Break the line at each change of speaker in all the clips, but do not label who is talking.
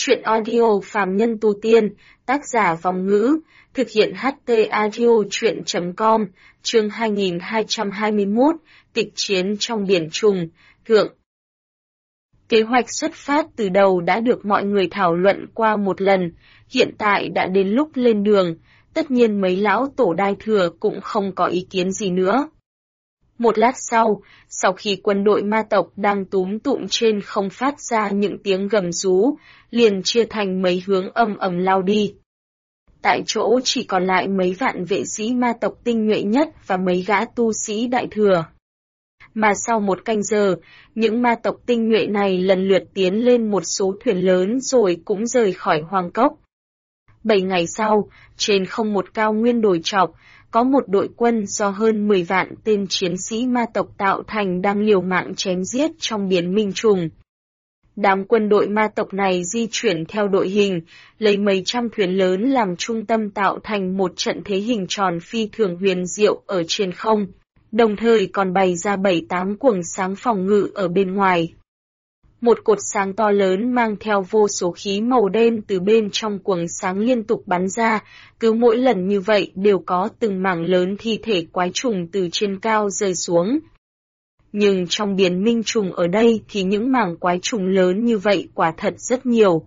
Truyện audio phàm nhân tu tiên, tác giả Vòng Ngữ, thực hiện HT audio truyện.com, chương 2221, kịch chiến trong biển trùng, thượng. Kế hoạch xuất phát từ đầu đã được mọi người thảo luận qua một lần, hiện tại đã đến lúc lên đường, tất nhiên mấy lão tổ đai thừa cũng không có ý kiến gì nữa. Một lát sau khi quân đội ma tộc đang túm tụm trên không phát ra những tiếng gầm rú, liền chia thành mấy hướng ầm lao đi. Tại chỗ chỉ còn lại mấy vạn vệ sĩ ma tộc tinh nhuệ nhất và mấy gã tu sĩ đại thừa. Mà sau một canh giờ, những ma tộc tinh nhuệ này lần lượt tiến lên một số thuyền lớn rồi cũng rời khỏi hoang cốc. 7 ngày sau, trên không một cao nguyên đồi trọc, có một đội quân do hơn 10 vạn tên chiến sĩ ma tộc tạo thành đang liều mạng chém giết trong biển minh trùng. Đám quân đội ma tộc này di chuyển theo đội hình, lấy mấy trăm thuyền lớn làm trung tâm tạo thành một trận thế hình tròn phi thường huyền diệu ở trên không, đồng thời còn bày ra 7-8 quầng sáng phòng ngự ở bên ngoài. Một cột sáng to lớn mang theo vô số khí màu đen từ bên trong quầng sáng liên tục bắn ra, cứ mỗi lần như vậy đều có từng mảng lớn thi thể quái trùng từ trên cao rơi xuống. Nhưng trong biển minh trùng ở đây thì những mảng quái trùng lớn như vậy quả thật rất nhiều.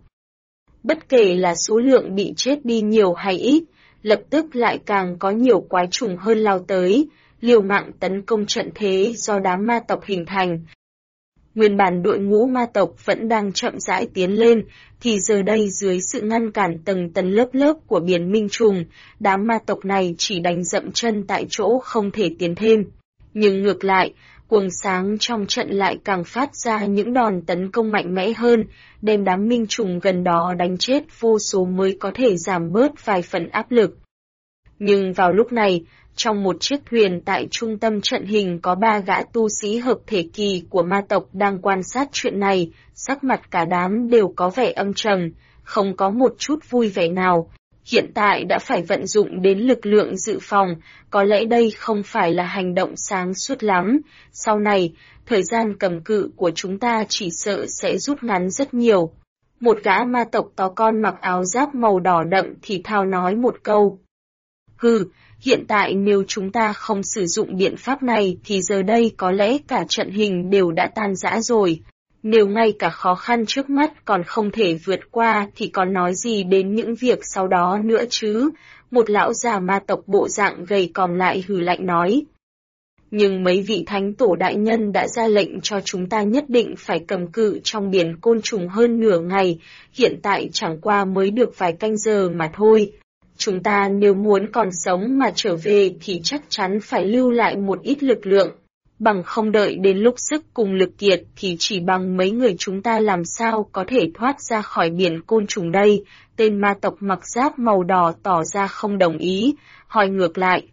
Bất kể là số lượng bị chết đi nhiều hay ít, lập tức lại càng có nhiều quái trùng hơn lao tới, liều mạng tấn công trận thế do đám ma tộc hình thành. Nguyên bản đội ngũ ma tộc vẫn đang chậm rãi tiến lên, thì giờ đây dưới sự ngăn cản tầng tầng lớp lớp của biển minh trùng, đám ma tộc này chỉ đánh dậm chân tại chỗ không thể tiến thêm. Nhưng ngược lại, quầng sáng trong trận lại càng phát ra những đòn tấn công mạnh mẽ hơn, đem đám minh trùng gần đó đánh chết vô số mới có thể giảm bớt vài phần áp lực. Nhưng vào lúc này, trong một chiếc thuyền tại trung tâm trận hình có 3 gã tu sĩ hợp thể kỳ của ma tộc đang quan sát chuyện này, sắc mặt cả đám đều có vẻ âm trầm, không có một chút vui vẻ nào. Hiện tại đã phải vận dụng đến lực lượng dự phòng, có lẽ đây không phải là hành động sáng suốt lắm. Sau này, thời gian cầm cự của chúng ta chỉ sợ sẽ rút ngắn rất nhiều. Một gã ma tộc to con mặc áo giáp màu đỏ đậm thì thào nói một câu. Hiện tại nếu chúng ta không sử dụng biện pháp này thì giờ đây có lẽ cả trận hình đều đã tan rã rồi. Nếu ngay cả khó khăn trước mắt còn không thể vượt qua thì còn nói gì đến những việc sau đó nữa chứ, một lão già ma tộc bộ dạng gầy còm lại hừ lạnh nói. Nhưng mấy vị thánh tổ đại nhân đã ra lệnh cho chúng ta nhất định phải cầm cự trong biển côn trùng hơn nửa ngày, hiện tại chẳng qua mới được vài canh giờ mà thôi. Chúng ta nếu muốn còn sống mà trở về thì chắc chắn phải lưu lại một ít lực lượng. Bằng không đợi đến lúc sức cùng lực kiệt thì chỉ bằng mấy người chúng ta làm sao có thể thoát ra khỏi biển côn trùng đây. Tên ma tộc mặc giáp màu đỏ tỏ ra không đồng ý, hỏi ngược lại.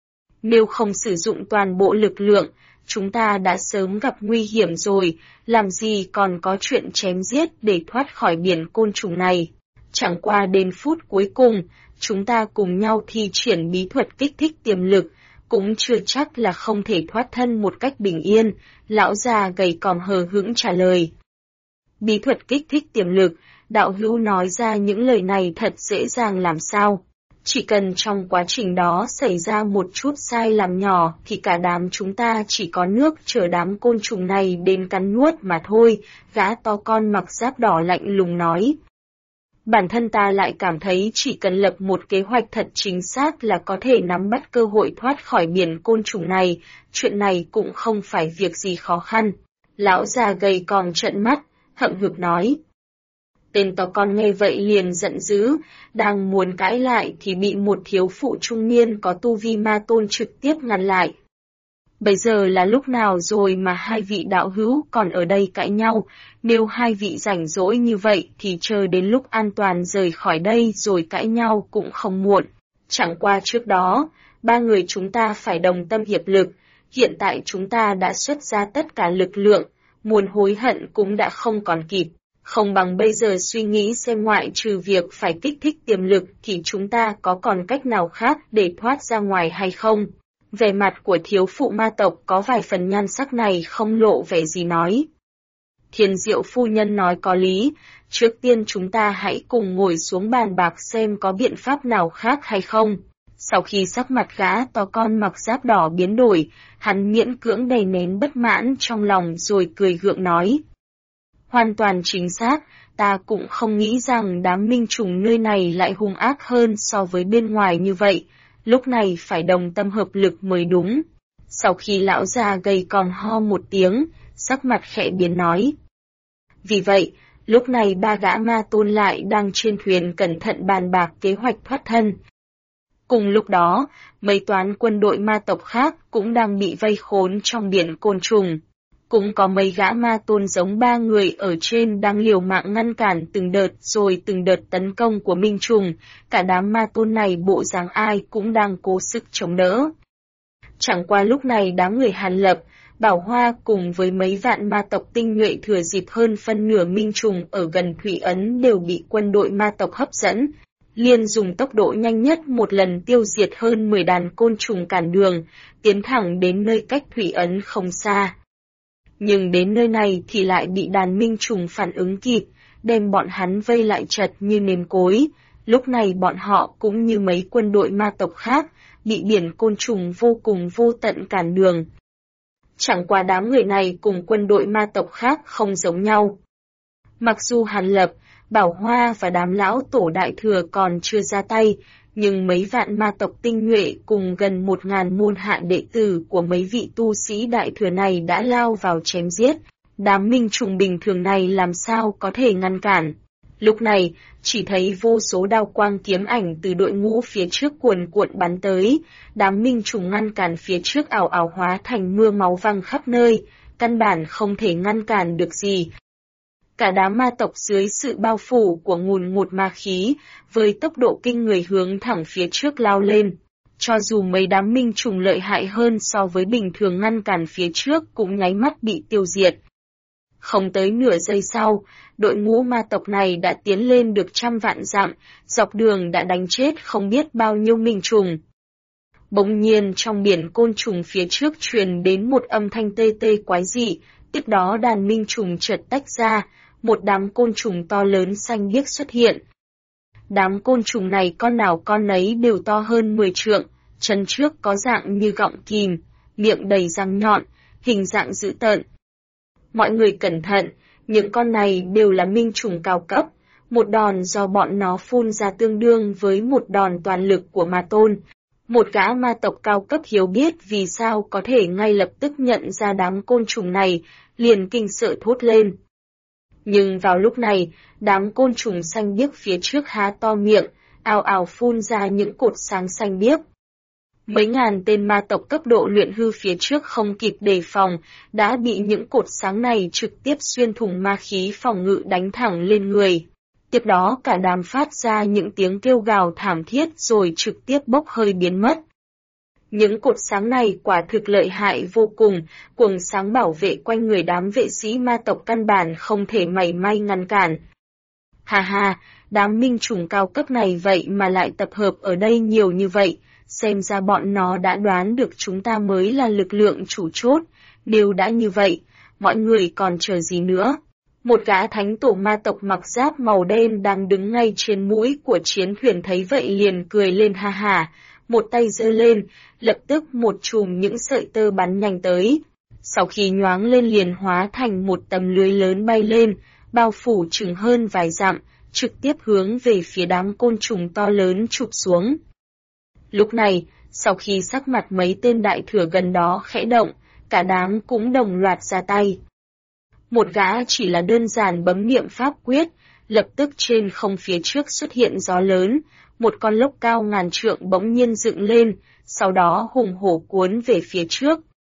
Nếu không sử dụng toàn bộ lực lượng, chúng ta đã sớm gặp nguy hiểm rồi, làm gì còn có chuyện chém giết để thoát khỏi biển côn trùng này. Chẳng qua đến phút cuối cùng, chúng ta cùng nhau thi triển bí thuật kích thích tiềm lực, cũng chưa chắc là không thể thoát thân một cách bình yên, lão già gầy còm hờ hững trả lời. Bí thuật kích thích tiềm lực, đạo hữu nói ra những lời này thật dễ dàng làm sao. Chỉ cần trong quá trình đó xảy ra một chút sai lầm nhỏ thì cả đám chúng ta chỉ có nước chở đám côn trùng này đến cắn nuốt mà thôi, gã to con mặc giáp đỏ lạnh lùng nói. Bản thân ta lại cảm thấy chỉ cần lập một kế hoạch thật chính xác là có thể nắm bắt cơ hội thoát khỏi biển côn trùng này, chuyện này cũng không phải việc gì khó khăn. Lão già gầy còm trợn mắt, hậm hực nói. Tên to con nghe vậy liền giận dữ, đang muốn cãi lại thì bị một thiếu phụ trung niên có tu vi ma tôn trực tiếp ngăn lại. Bây giờ là lúc nào rồi mà hai vị đạo hữu còn ở đây cãi nhau, nếu hai vị rảnh rỗi như vậy thì chờ đến lúc an toàn rời khỏi đây rồi cãi nhau cũng không muộn. Chẳng qua trước đó, 3 người chúng ta phải đồng tâm hiệp lực, hiện tại chúng ta đã xuất ra tất cả lực lượng, muốn hối hận cũng đã không còn kịp. Không bằng bây giờ suy nghĩ xem ngoại trừ việc phải kích thích tiềm lực thì chúng ta có còn cách nào khác để thoát ra ngoài hay không. Vẻ mặt của thiếu phụ ma tộc có vài phần nhan sắc này không lộ vẻ gì nói. Thiên Diệu phu nhân nói có lý, trước tiên chúng ta hãy cùng ngồi xuống bàn bạc xem có biện pháp nào khác hay không. Sau khi sắc mặt gã to con mặc giáp đỏ biến đổi, hắn miễn cưỡng đè nén bất mãn trong lòng rồi cười gượng nói. Hoàn toàn chính xác, ta cũng không nghĩ rằng đám minh trùng nơi này lại hung ác hơn so với bên ngoài như vậy, lúc này phải đồng tâm hợp lực mới đúng. Sau khi lão già gầy còm ho một tiếng, sắc mặt khẽ biến nói. Vì vậy, lúc này ba gã ma tôn lại đang trên thuyền cẩn thận bàn bạc kế hoạch thoát thân. Cùng lúc đó, mấy toán quân đội ma tộc khác cũng đang bị vây khốn trong biển côn trùng. Cũng có mấy gã ma tôn giống ba người ở trên đang liều mạng ngăn cản từng đợt rồi từng đợt tấn công của minh trùng, cả đám ma tôn này bộ dáng ai cũng đang cố sức chống đỡ. Chẳng qua lúc này đám người Hàn Lập, Bảo Hoa cùng với mấy vạn ma tộc tinh nhuệ thừa dịp hơn phân nửa minh trùng ở gần Thủy Ấn đều bị quân đội ma tộc hấp dẫn, liền dùng tốc độ nhanh nhất một lần tiêu diệt hơn 10 đàn côn trùng cản đường, tiến thẳng đến nơi cách Thủy Ấn không xa. Nhưng đến nơi này thì lại bị đàn minh trùng phản ứng kịp, đem bọn hắn vây lại chật như nêm cối. Lúc này bọn họ cũng như mấy quân đội ma tộc khác, bị biển côn trùng vô cùng vô tận cản đường. Chẳng qua đám người này cùng quân đội ma tộc khác không giống nhau. Mặc dù Hàn Lập, Bảo Hoa và đám lão tổ đại thừa còn chưa ra tay, nhưng mấy vạn ma tộc tinh nhuệ cùng gần 1000 môn hạ đệ tử của mấy vị tu sĩ đại thừa này đã lao vào chém giết. Đám minh trùng bình thường này làm sao có thể ngăn cản. Lúc này, chỉ thấy vô số đao quang kiếm ảnh từ đội ngũ phía trước cuồn cuộn bắn tới, đám minh trùng ngăn cản phía trước ảo ảo hóa thành mưa máu văng khắp nơi, căn bản không thể ngăn cản được gì. Cả đám ma tộc dưới sự bao phủ của ngùn ngụt ma khí, với tốc độ kinh người hướng thẳng phía trước lao lên. Cho dù mấy đám minh trùng lợi hại hơn so với bình thường ngăn cản phía trước cũng nháy mắt bị tiêu diệt. Không tới nửa giây sau, đội ngũ ma tộc này đã tiến lên được trăm vạn dặm, dọc đường đã đánh chết không biết bao nhiêu minh trùng. Bỗng nhiên trong biển côn trùng phía trước truyền đến một âm thanh tê tê quái dị, tiếp đó đàn minh trùng chợt tách ra, một đám côn trùng to lớn xanh biếc xuất hiện. Đám côn trùng này con nào con nấy đều to hơn 10 trượng, chân trước có dạng như gọng kìm, miệng đầy răng nhọn, hình dạng dữ tợn. Mọi người cẩn thận, những con này đều là minh trùng cao cấp, một đòn do bọn nó phun ra tương đương với một đòn toàn lực của ma tôn. Một gã ma tộc cao cấp hiểu biết vì sao có thể ngay lập tức nhận ra đám côn trùng này, liền kinh sợ thốt lên. Nhưng vào lúc này, đám côn trùng xanh biếc phía trước há to miệng, ào ào phun ra những cột sáng xanh biếc. Mấy ngàn tên ma tộc cấp độ luyện hư phía trước không kịp đề phòng, đã bị những cột sáng này trực tiếp xuyên thủng ma khí phòng ngự đánh thẳng lên người. Tiếp đó cả đám phát ra những tiếng kêu gào thảm thiết rồi trực tiếp bốc hơi biến mất. Những cột sáng này quả thực lợi hại vô cùng, quầng sáng bảo vệ quanh người đám vệ sĩ ma tộc căn bản không thể mảy may ngăn cản. Hà hà, đám minh trùng cao cấp này vậy mà lại tập hợp ở đây nhiều như vậy, xem ra bọn nó đã đoán được chúng ta mới là lực lượng chủ chốt, nếu đã như vậy, mọi người còn chờ gì nữa. Một gã thánh tổ ma tộc mặc giáp màu đen đang đứng ngay trên mũi của chiến thuyền thấy vậy liền cười lên ha ha, một tay giơ lên, lập tức một chùm những sợi tơ bắn nhanh tới. Sau khi nhoáng lên liền hóa thành một tấm lưới lớn bay lên, bao phủ chừng hơn vài dặm, trực tiếp hướng về phía đám côn trùng to lớn chụp xuống. Lúc này, sau khi sắc mặt mấy tên đại thừa gần đó khẽ động, cả đám cũng đồng loạt ra tay. Một gã chỉ là đơn giản bấm niệm pháp quyết, lập tức trên không phía trước xuất hiện gió lớn, một con lốc cao ngàn trượng bỗng nhiên dựng lên, sau đó hùng hổ cuốn về phía trước.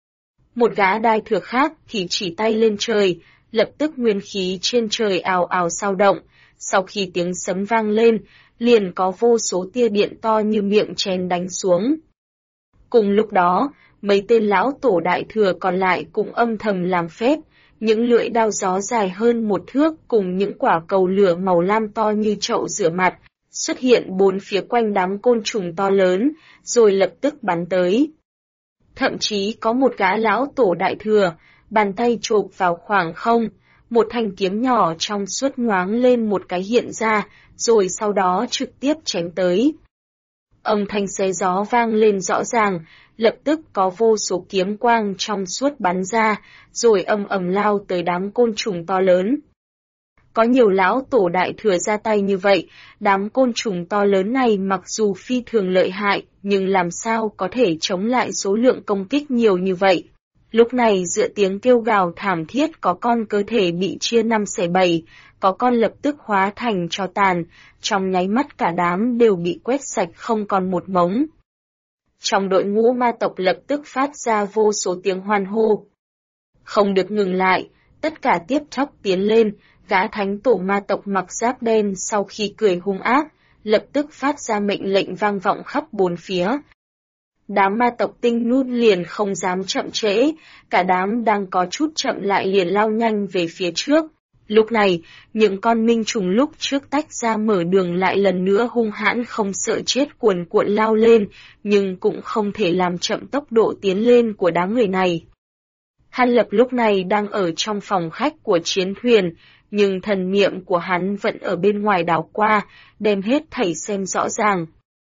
Một gã đại thừa khác thì chỉ tay lên trời, lập tức nguyên khí trên trời ào ào sao động, sau khi tiếng sấm vang lên, liền có vô số tia điện to như miệng chén đánh xuống. Cùng lúc đó, mấy tên lão tổ đại thừa còn lại cũng âm thầm làm phép, những lưỡi đao gió dài hơn 1 thước cùng những quả cầu lửa màu lam to như chậu rửa mặt, xuất hiện bốn phía quanh đám côn trùng to lớn, rồi lập tức bắn tới. Thậm chí có một gã lão tổ đại thừa, bàn tay chộp vào khoảng không, một thanh kiếm nhỏ trong suốt nhoáng lên một cái hiện ra, rồi sau đó trực tiếp chém tới. Âm thanh xé gió vang lên rõ ràng, lập tức có vô số kiếm quang trong suốt bắn ra, rồi ầm ầm lao tới đám côn trùng to lớn. Có nhiều lão tổ đại thừa ra tay như vậy, đám côn trùng to lớn này mặc dù phi thường lợi hại, nhưng làm sao có thể chống lại số lượng công kích nhiều như vậy. Lúc này giữa tiếng kêu gào thảm thiết có con cơ thể bị chia 5/7, có con lập tức hóa thành tro tàn, trong nháy mắt cả đám đều bị quét sạch không còn một mống. Trong đội ngũ ma tộc lập tức phát ra vô số tiếng hoan hô. Không được ngừng lại, tất cả tiếp chóc tiến lên, gã thánh tổ ma tộc mặc giáp đen sau khi cười hung ác, lập tức phát ra mệnh lệnh vang vọng khắp bốn phía. Đám ma tộc tinh nút liền không dám chậm trễ, cả đám đang có chút chậm lại liền lao nhanh về phía trước. Lúc này, những con minh trùng lúc trước tách ra mở đường lại lần nữa hung hãn không sợ chết cuồn cuộn lao lên, nhưng cũng không thể làm chậm tốc độ tiến lên của đám người này. Hàn Lập lúc này đang ở trong phòng khách của chiến thuyền, nhưng thần niệm của hắn vẫn ở bên ngoài đảo qua, đem hết thảy xem rõ ràng.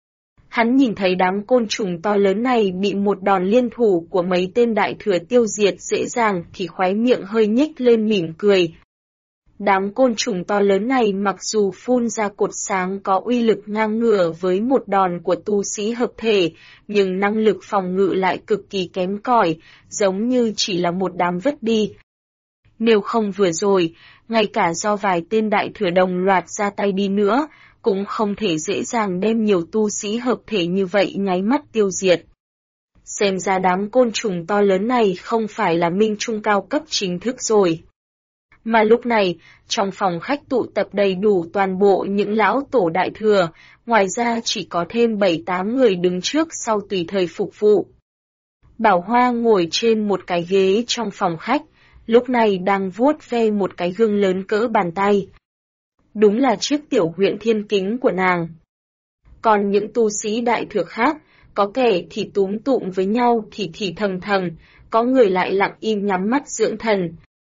Hắn nhìn thấy đám côn trùng to lớn này bị một đòn liên thủ của mấy tên đại thừa tiêu diệt dễ dàng thì khóe miệng hơi nhếch lên mỉm cười. Đám côn trùng to lớn này mặc dù phun ra cột sáng có uy lực ngang ngửa với một đòn của tu sĩ hợp thể, nhưng năng lực phòng ngự lại cực kỳ kém cỏi, giống như chỉ là một đám vứt đi. Nếu không vừa rồi, ngay cả do vài tên đại thừa đồng loạt ra tay đi nữa, cũng không thể dễ dàng đem nhiều tu sĩ hợp thể như vậy nháy mắt tiêu diệt. Xem ra đám côn trùng to lớn này không phải là minh trung cao cấp chính thức rồi. Mà lúc này, trong phòng khách tụ tập đầy đủ toàn bộ những lão tổ đại thừa, ngoài ra chỉ có thêm 7-8 người đứng trước sau tùy thời phục vụ. Bảo Hoa ngồi trên một cái ghế trong phòng khách, lúc này đang vuốt ve một cái gương lớn cỡ bàn tay. Đúng là chiếc tiểu huyện thiên kính của nàng. Còn những tu sĩ đại thừa khác, có kẻ thì túm tụm với nhau thì thầm thầm, có người lại lặng im nhắm mắt dưỡng thần.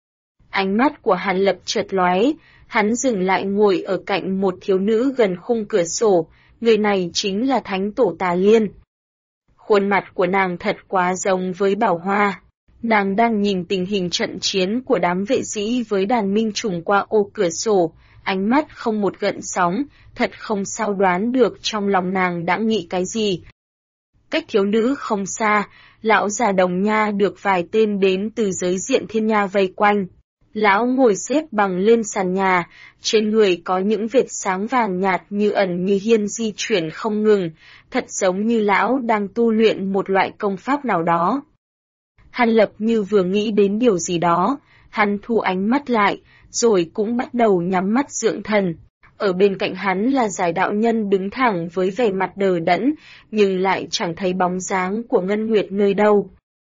Ánh mắt của Hàn Lập chợt lóe, hắn dừng lại ngồi ở cạnh một thiếu nữ gần khung cửa sổ, người này chính là Thánh Tổ Tà Liên. Khuôn mặt của nàng thật quá giống với Bảo Hoa. Nàng đang nhìn tình hình trận chiến của đám vệ sĩ với đàn minh trùng qua ô cửa sổ, ánh mắt không một gợn sóng, thật không sao đoán được trong lòng nàng đã nghĩ cái gì. Cách thiếu nữ không xa, lão già Đồng Nha được vài tên đến từ giới diện thiên nha vây quanh. Lão ngồi xếp bằng lên sàn nhà, trên người có những vệt sáng vàng nhạt như ẩn như hiên di chuyển không ngừng, thật giống như lão đang tu luyện một loại công pháp nào đó. Hàn Lập như vừa nghĩ đến điều gì đó, hắn thu ánh mắt lại, rồi cũng bắt đầu nhắm mắt dưỡng thần. Ở bên cạnh hắn là Giải đạo nhân đứng thẳng với vẻ mặt đờ đẫn, nhưng lại chẳng thấy bóng dáng của Ngân Nguyệt nơi đâu.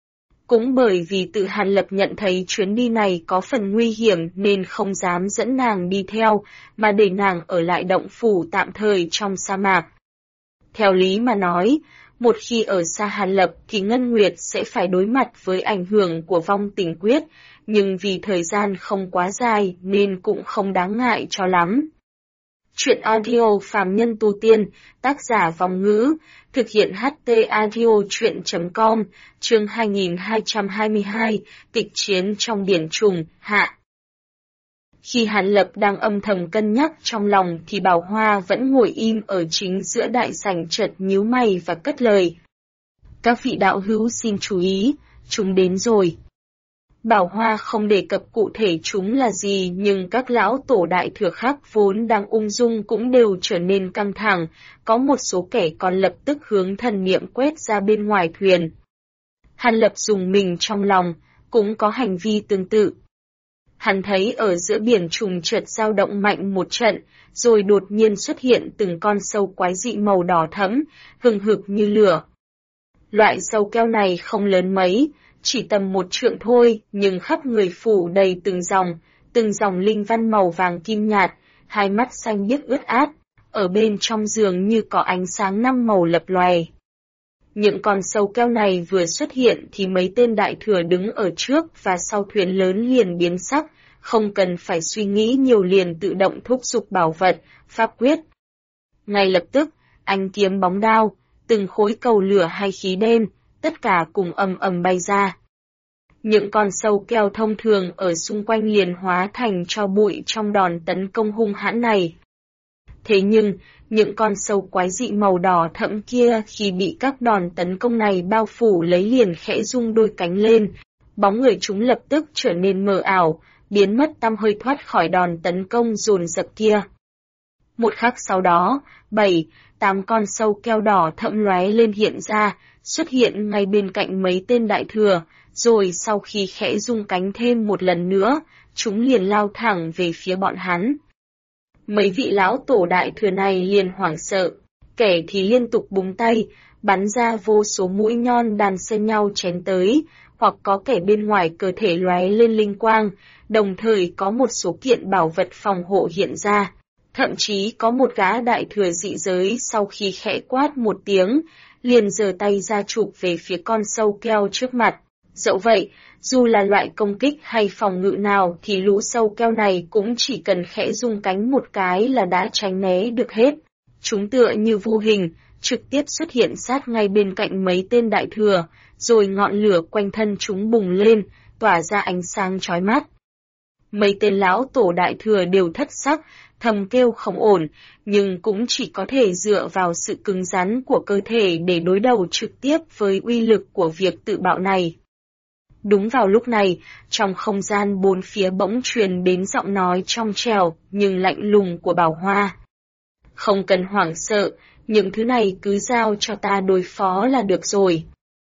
Cũng bởi vì tự Hàn Lập nhận thấy chuyến đi này có phần nguy hiểm nên không dám dẫn nàng đi theo, mà để nàng ở lại động phủ tạm thời trong sa mạc. Theo lý mà nói, một khi ở xa Hàn Lập thì Ngân Nguyệt sẽ phải đối mặt với ảnh hưởng của vong tình quyết, nhưng vì thời gian không quá dài nên cũng không đáng ngại cho lắm. Chuyện audio Phàm Nhân Tu Tiên, tác giả Vong Ngữ, thực hiện HT Audio Chuyện.com, chương 2222, kịch chiến trong biển trùng, hạ. Khi Hàn Lập đang âm thầm cân nhắc trong lòng thì Bảo Hoa vẫn ngồi im ở chính giữa đại sảnh chợt nhíu mày và cất lời. Các vị đạo hữu xin chú ý, chúng đến rồi. Bảo Hoa không đề cập cụ thể chúng là gì nhưng các lão tổ đại thừa khác vốn đang ung dung cũng đều trở nên căng thẳng, có một số kẻ còn lập tức hướng thần niệm quét ra bên ngoài thuyền. Hàn Lập dùng mình trong lòng, cũng có hành vi tương tự. Hắn thấy ở giữa biển trùng chợt dao động mạnh một trận, rồi đột nhiên xuất hiện từng con sâu quái dị màu đỏ thẫm, hừng hực như lửa. Loại sâu keo này không lớn mấy, chỉ tầm 1 trượng thôi, nhưng khắp người phủ đầy từng dòng linh văn màu vàng kim nhạt, hai mắt xanh biếc ướt át, ở bên trong giường như có ánh sáng 5 màu lập lòe. Những con sâu keo này vừa xuất hiện thì mấy tên đại thừa đứng ở trước và sau thuyền lớn liền biến sắc, không cần phải suy nghĩ nhiều liền tự động thúc giục bảo vật, pháp quyết. Ngay lập tức, ánh kiếm bóng đao, từng khối cầu lửa hay khí đen, tất cả cùng ầm ầm bay ra. Những con sâu keo thông thường ở xung quanh liền hóa thành tro bụi trong đòn tấn công hung hãn này. Thế nhưng, những con sâu quái dị màu đỏ thẫm kia khi bị các đòn tấn công này bao phủ lấy liền khẽ rung đôi cánh lên, bóng người chúng lập tức trở nên mờ ảo, biến mất tăm hơi thoát khỏi đòn tấn công dồn dập kia. Một khắc sau đó, 7-8 con sâu keo đỏ thẫm lóe lên hiện ra, xuất hiện ngay bên cạnh mấy tên đại thừa, rồi sau khi khẽ rung cánh thêm một lần nữa, chúng liền lao thẳng về phía bọn hắn. Mấy vị lão tổ đại thừa này liền hoảng sợ, kẻ thì liên tục búng tay, bắn ra vô số mũi nhọn đan xen nhau chém tới, hoặc có kẻ bên ngoài cơ thể lóe lên linh quang, đồng thời có một số kiện bảo vật phòng hộ hiện ra. Thậm chí có một gã đại thừa dị giới sau khi khẽ quát một tiếng, liền giơ tay ra chụp về phía con sâu keo trước mặt. Dẫu vậy, dù là loại công kích hay phòng ngự nào thì lũ sâu keo này cũng chỉ cần khẽ rung cánh một cái là đã tránh né được hết. Chúng tựa như vô hình, trực tiếp xuất hiện sát ngay bên cạnh mấy tên đại thừa, rồi ngọn lửa quanh thân chúng bùng lên, tỏa ra ánh sáng chói mắt. Mấy tên lão tổ đại thừa đều thất sắc, thầm kêu không ổn, nhưng cũng chỉ có thể dựa vào sự cứng rắn của cơ thể để đối đầu trực tiếp với uy lực của việc tự bạo này. Đúng vào lúc này, trong không gian bốn phía bỗng truyền đến giọng nói trong trẻo nhưng lạnh lùng của Bảo Hoa. Không cần hoảng sợ, những thứ này cứ giao cho ta đối phó là được rồi.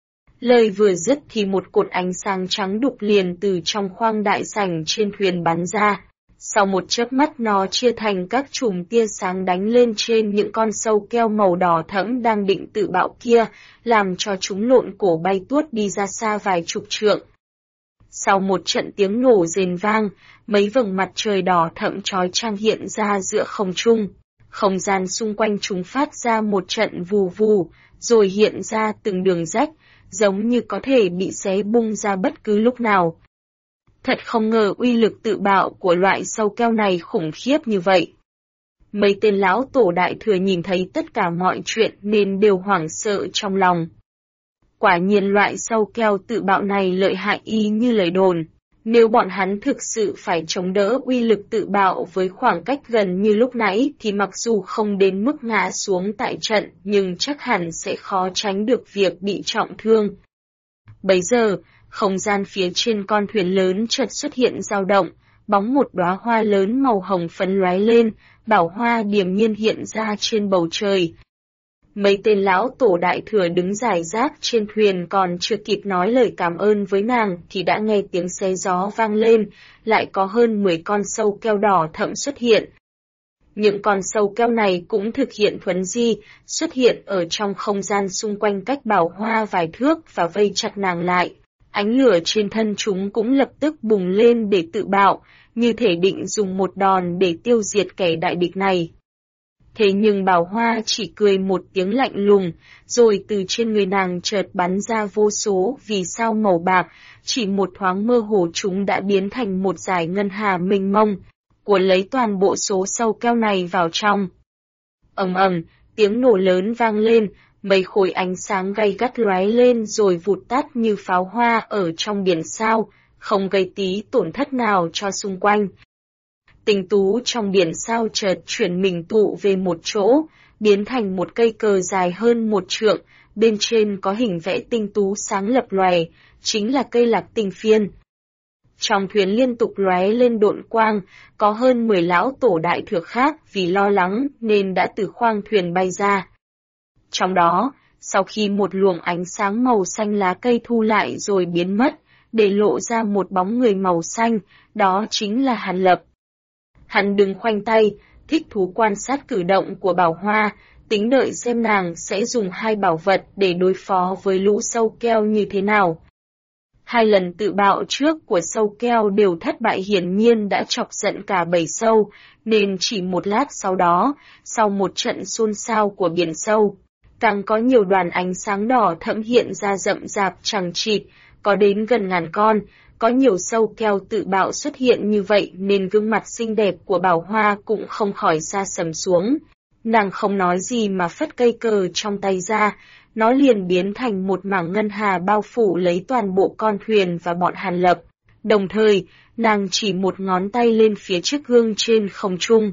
Lời vừa dứt thì một cột ánh sáng trắng đục liền từ trong khoang đại sảnh trên thuyền bắn ra. Sau một chớp mắt nó chia thành các chùm tia sáng đánh lên trên những con sâu keo màu đỏ thẫm đang định tự bạo kia, làm cho chúng lộn cổ bay tuốt đi ra xa vài chục trượng. Sau một trận tiếng nổ rền vang, mấy vầng mặt trời đỏ thẫm chói chang hiện ra giữa không trung. Không gian xung quanh chúng phát ra một trận vù vù, rồi hiện ra từng đường rách, giống như có thể bị xé bung ra bất cứ lúc nào. Thật không ngờ uy lực tự bạo của loại sâu keo này khủng khiếp như vậy. Mấy tên lão tổ đại thừa nhìn thấy tất cả mọi chuyện nên đều hoảng sợ trong lòng. Quả nhiên loại sâu keo tự bạo này lợi hại y như lời đồn. Nếu bọn hắn thực sự phải chống đỡ uy lực tự bạo với khoảng cách gần như lúc nãy thì mặc dù không đến mức ngã xuống tại trận nhưng chắc hẳn sẽ khó tránh được việc bị trọng thương. Bấy giờ, không gian phía trên con thuyền lớn chợt xuất hiện dao động, bóng một đóa hoa lớn màu hồng phấn lóe lên, bảo hoa điềm nhiên hiện ra trên bầu trời. Mấy tên lão tổ đại thừa đứng rải rác trên thuyền còn chưa kịp nói lời cảm ơn với nàng thì đã nghe tiếng xé gió vang lên, lại có hơn 10 con sâu keo đỏ thẫm xuất hiện. Những con sâu keo này cũng thực hiện thuấn di, xuất hiện ở trong không gian xung quanh cách bảo hoa vài thước và vây chặt nàng lại. Ánh lửa trên thân chúng cũng lập tức bùng lên để tự bạo, như thể định dùng một đòn để tiêu diệt kẻ đại địch này. Thế nhưng Bảo Hoa chỉ cười một tiếng lạnh lùng, rồi từ trên người nàng chợt bắn ra vô số vì sao màu bạc, chỉ một thoáng mơ hồ chúng đã biến thành một dải ngân hà mênh mông, cuốn lấy toàn bộ số sâu keo này vào trong. Ầm ầm, tiếng nổ lớn vang lên, mấy khối ánh sáng gay gắt lóe lên rồi vụt tắt như pháo hoa ở trong biển sao, không gây tí tổn thất nào cho xung quanh. Tinh tú trong biển sao chợt chuyển mình tụ về một chỗ, biến thành một cây cờ dài hơn 1 trượng, bên trên có hình vẽ tinh tú sáng lập lòe, chính là cây lạc tinh phiên. Trong thuyền liên tục lóe lên độn quang, có hơn 10 lão tổ đại thừa khác vì lo lắng nên đã từ khoang thuyền bay ra. Trong đó, sau khi một luồng ánh sáng màu xanh lá cây thu lại rồi biến mất, để lộ ra một bóng người màu xanh, đó chính là Hàn Lập. Hắn đứng khoanh tay, thích thú quan sát cử động của Bảo Hoa, tính đợi xem nàng sẽ dùng 2 bảo vật để đối phó với lũ sâu keo như thế nào. 2 lần tự bạo trước của sâu keo đều thất bại, hiển nhiên đã chọc giận cả bầy sâu, nên chỉ một lát sau đó, sau một trận xôn xao của biển sâu, càng có nhiều đoàn ánh sáng đỏ thẫm hiện ra rậm rạp chằng chịt, có đến gần ngàn con, có nhiều sâu keo tự bạo xuất hiện như vậy nên gương mặt xinh đẹp của Bảo Hoa cũng không khỏi sa sầm xuống. Nàng không nói gì mà phất cây cờ trong tay ra, nó liền biến thành một mảng ngân hà bao phủ lấy toàn bộ con thuyền và bọn Hàn Lập. Đồng thời, nàng chỉ một ngón tay lên phía chiếc gương trên không trung.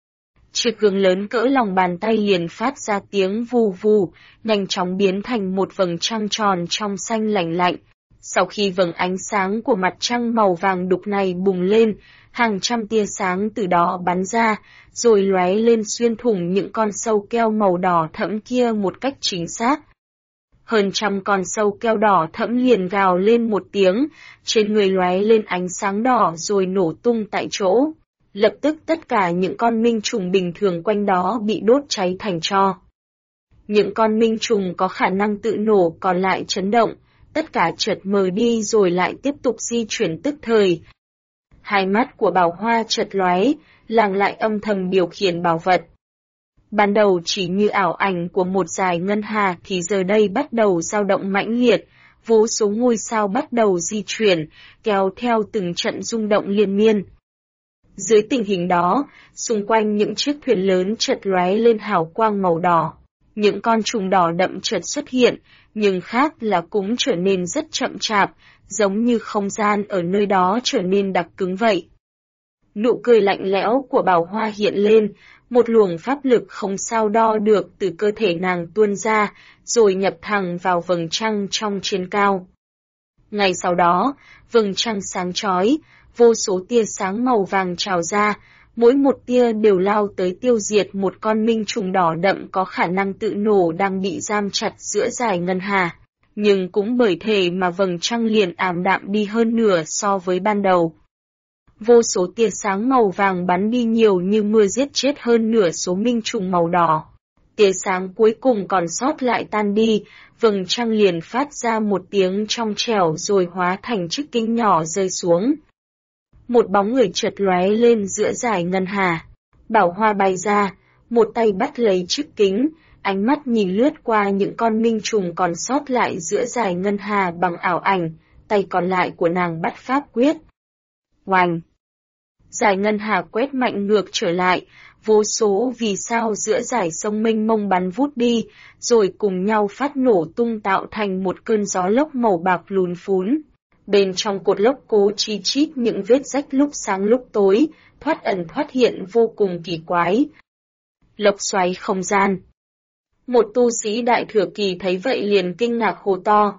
Chiếc gương lớn cỡ lòng bàn tay liền phát ra tiếng vù vù, nhanh chóng biến thành một vầng trăng tròn trong xanh lạnh lạnh. Sau khi vầng ánh sáng của mặt trăng màu vàng đục này bùng lên, hàng trăm tia sáng từ đó bắn ra, rồi lóe lên xuyên thủng những con sâu keo màu đỏ thẫm kia một cách chính xác. Hơn trăm con sâu keo đỏ thẫm liền gào lên một tiếng, trên người lóe lên ánh sáng đỏ rồi nổ tung tại chỗ. Lập tức tất cả những con minh trùng bình thường quanh đó bị đốt cháy thành tro. Những con minh trùng có khả năng tự nổ còn lại chấn động, tất cả chợt mờ đi rồi lại tiếp tục di chuyển tức thời. Hai mắt của Bảo Hoa chợt lóe, làng lại âm thầm điều khiển bảo vật. Ban đầu chỉ như ảo ảnh của một dải ngân hà thì giờ đây bắt đầu dao động mãnh liệt, vô số ngôi sao bắt đầu di chuyển, kéo theo từng trận rung động liên miên. Dưới tình hình đó, xung quanh những chiếc thuyền lớn chợt lóe lên hào quang màu đỏ. Những con trùng đỏ đậm chợt xuất hiện, nhưng khác là cũng trở nên rất chậm chạp, giống như không gian ở nơi đó trở nên đặc cứng vậy. Nụ cười lạnh lẽo của Bảo Hoa hiện lên, một luồng pháp lực không sao đo được từ cơ thể nàng tuôn ra, rồi nhập thẳng vào vầng trăng trong trên cao. Ngay sau đó, vầng trăng sáng chói, vô số tia sáng màu vàng trào ra, mỗi một tia đều lao tới tiêu diệt một con minh trùng đỏ đậm có khả năng tự nổ đang bị giam chặt giữa dải ngân hà. Nhưng cũng bởi thế mà vầng trăng liền ảm đạm đi hơn nửa so với ban đầu. Vô số tia sáng màu vàng bắn đi nhiều như mưa giết chết hơn nửa số minh trùng màu đỏ. Tia sáng cuối cùng còn sót lại tan đi, vầng trăng liền phát ra một tiếng trong trẻo rồi hóa thành chiếc kính nhỏ rơi xuống. Một bóng người chợt lóe lên giữa dải ngân hà. Bảo Hoa bay ra, một tay bắt lấy chiếc kính, ánh mắt nhìn lướt qua những con minh trùng còn sót lại giữa dải ngân hà bằng ảo ảnh, tay còn lại của nàng bắt pháp quyết. Oành! Dải ngân hà quét mạnh ngược trở lại, vô số vì sao giữa dải sông mênh mông bắn vút đi, rồi cùng nhau phát nổ tung tạo thành một cơn gió lốc màu bạc lùn phún. Bên trong cột lốc cố chi chít những vết rách lúc sáng lúc tối, thoát ẩn thoát hiện vô cùng kỳ quái. Lốc xoáy không gian. Một tu sĩ đại thừa kỳ thấy vậy liền kinh ngạc hô to.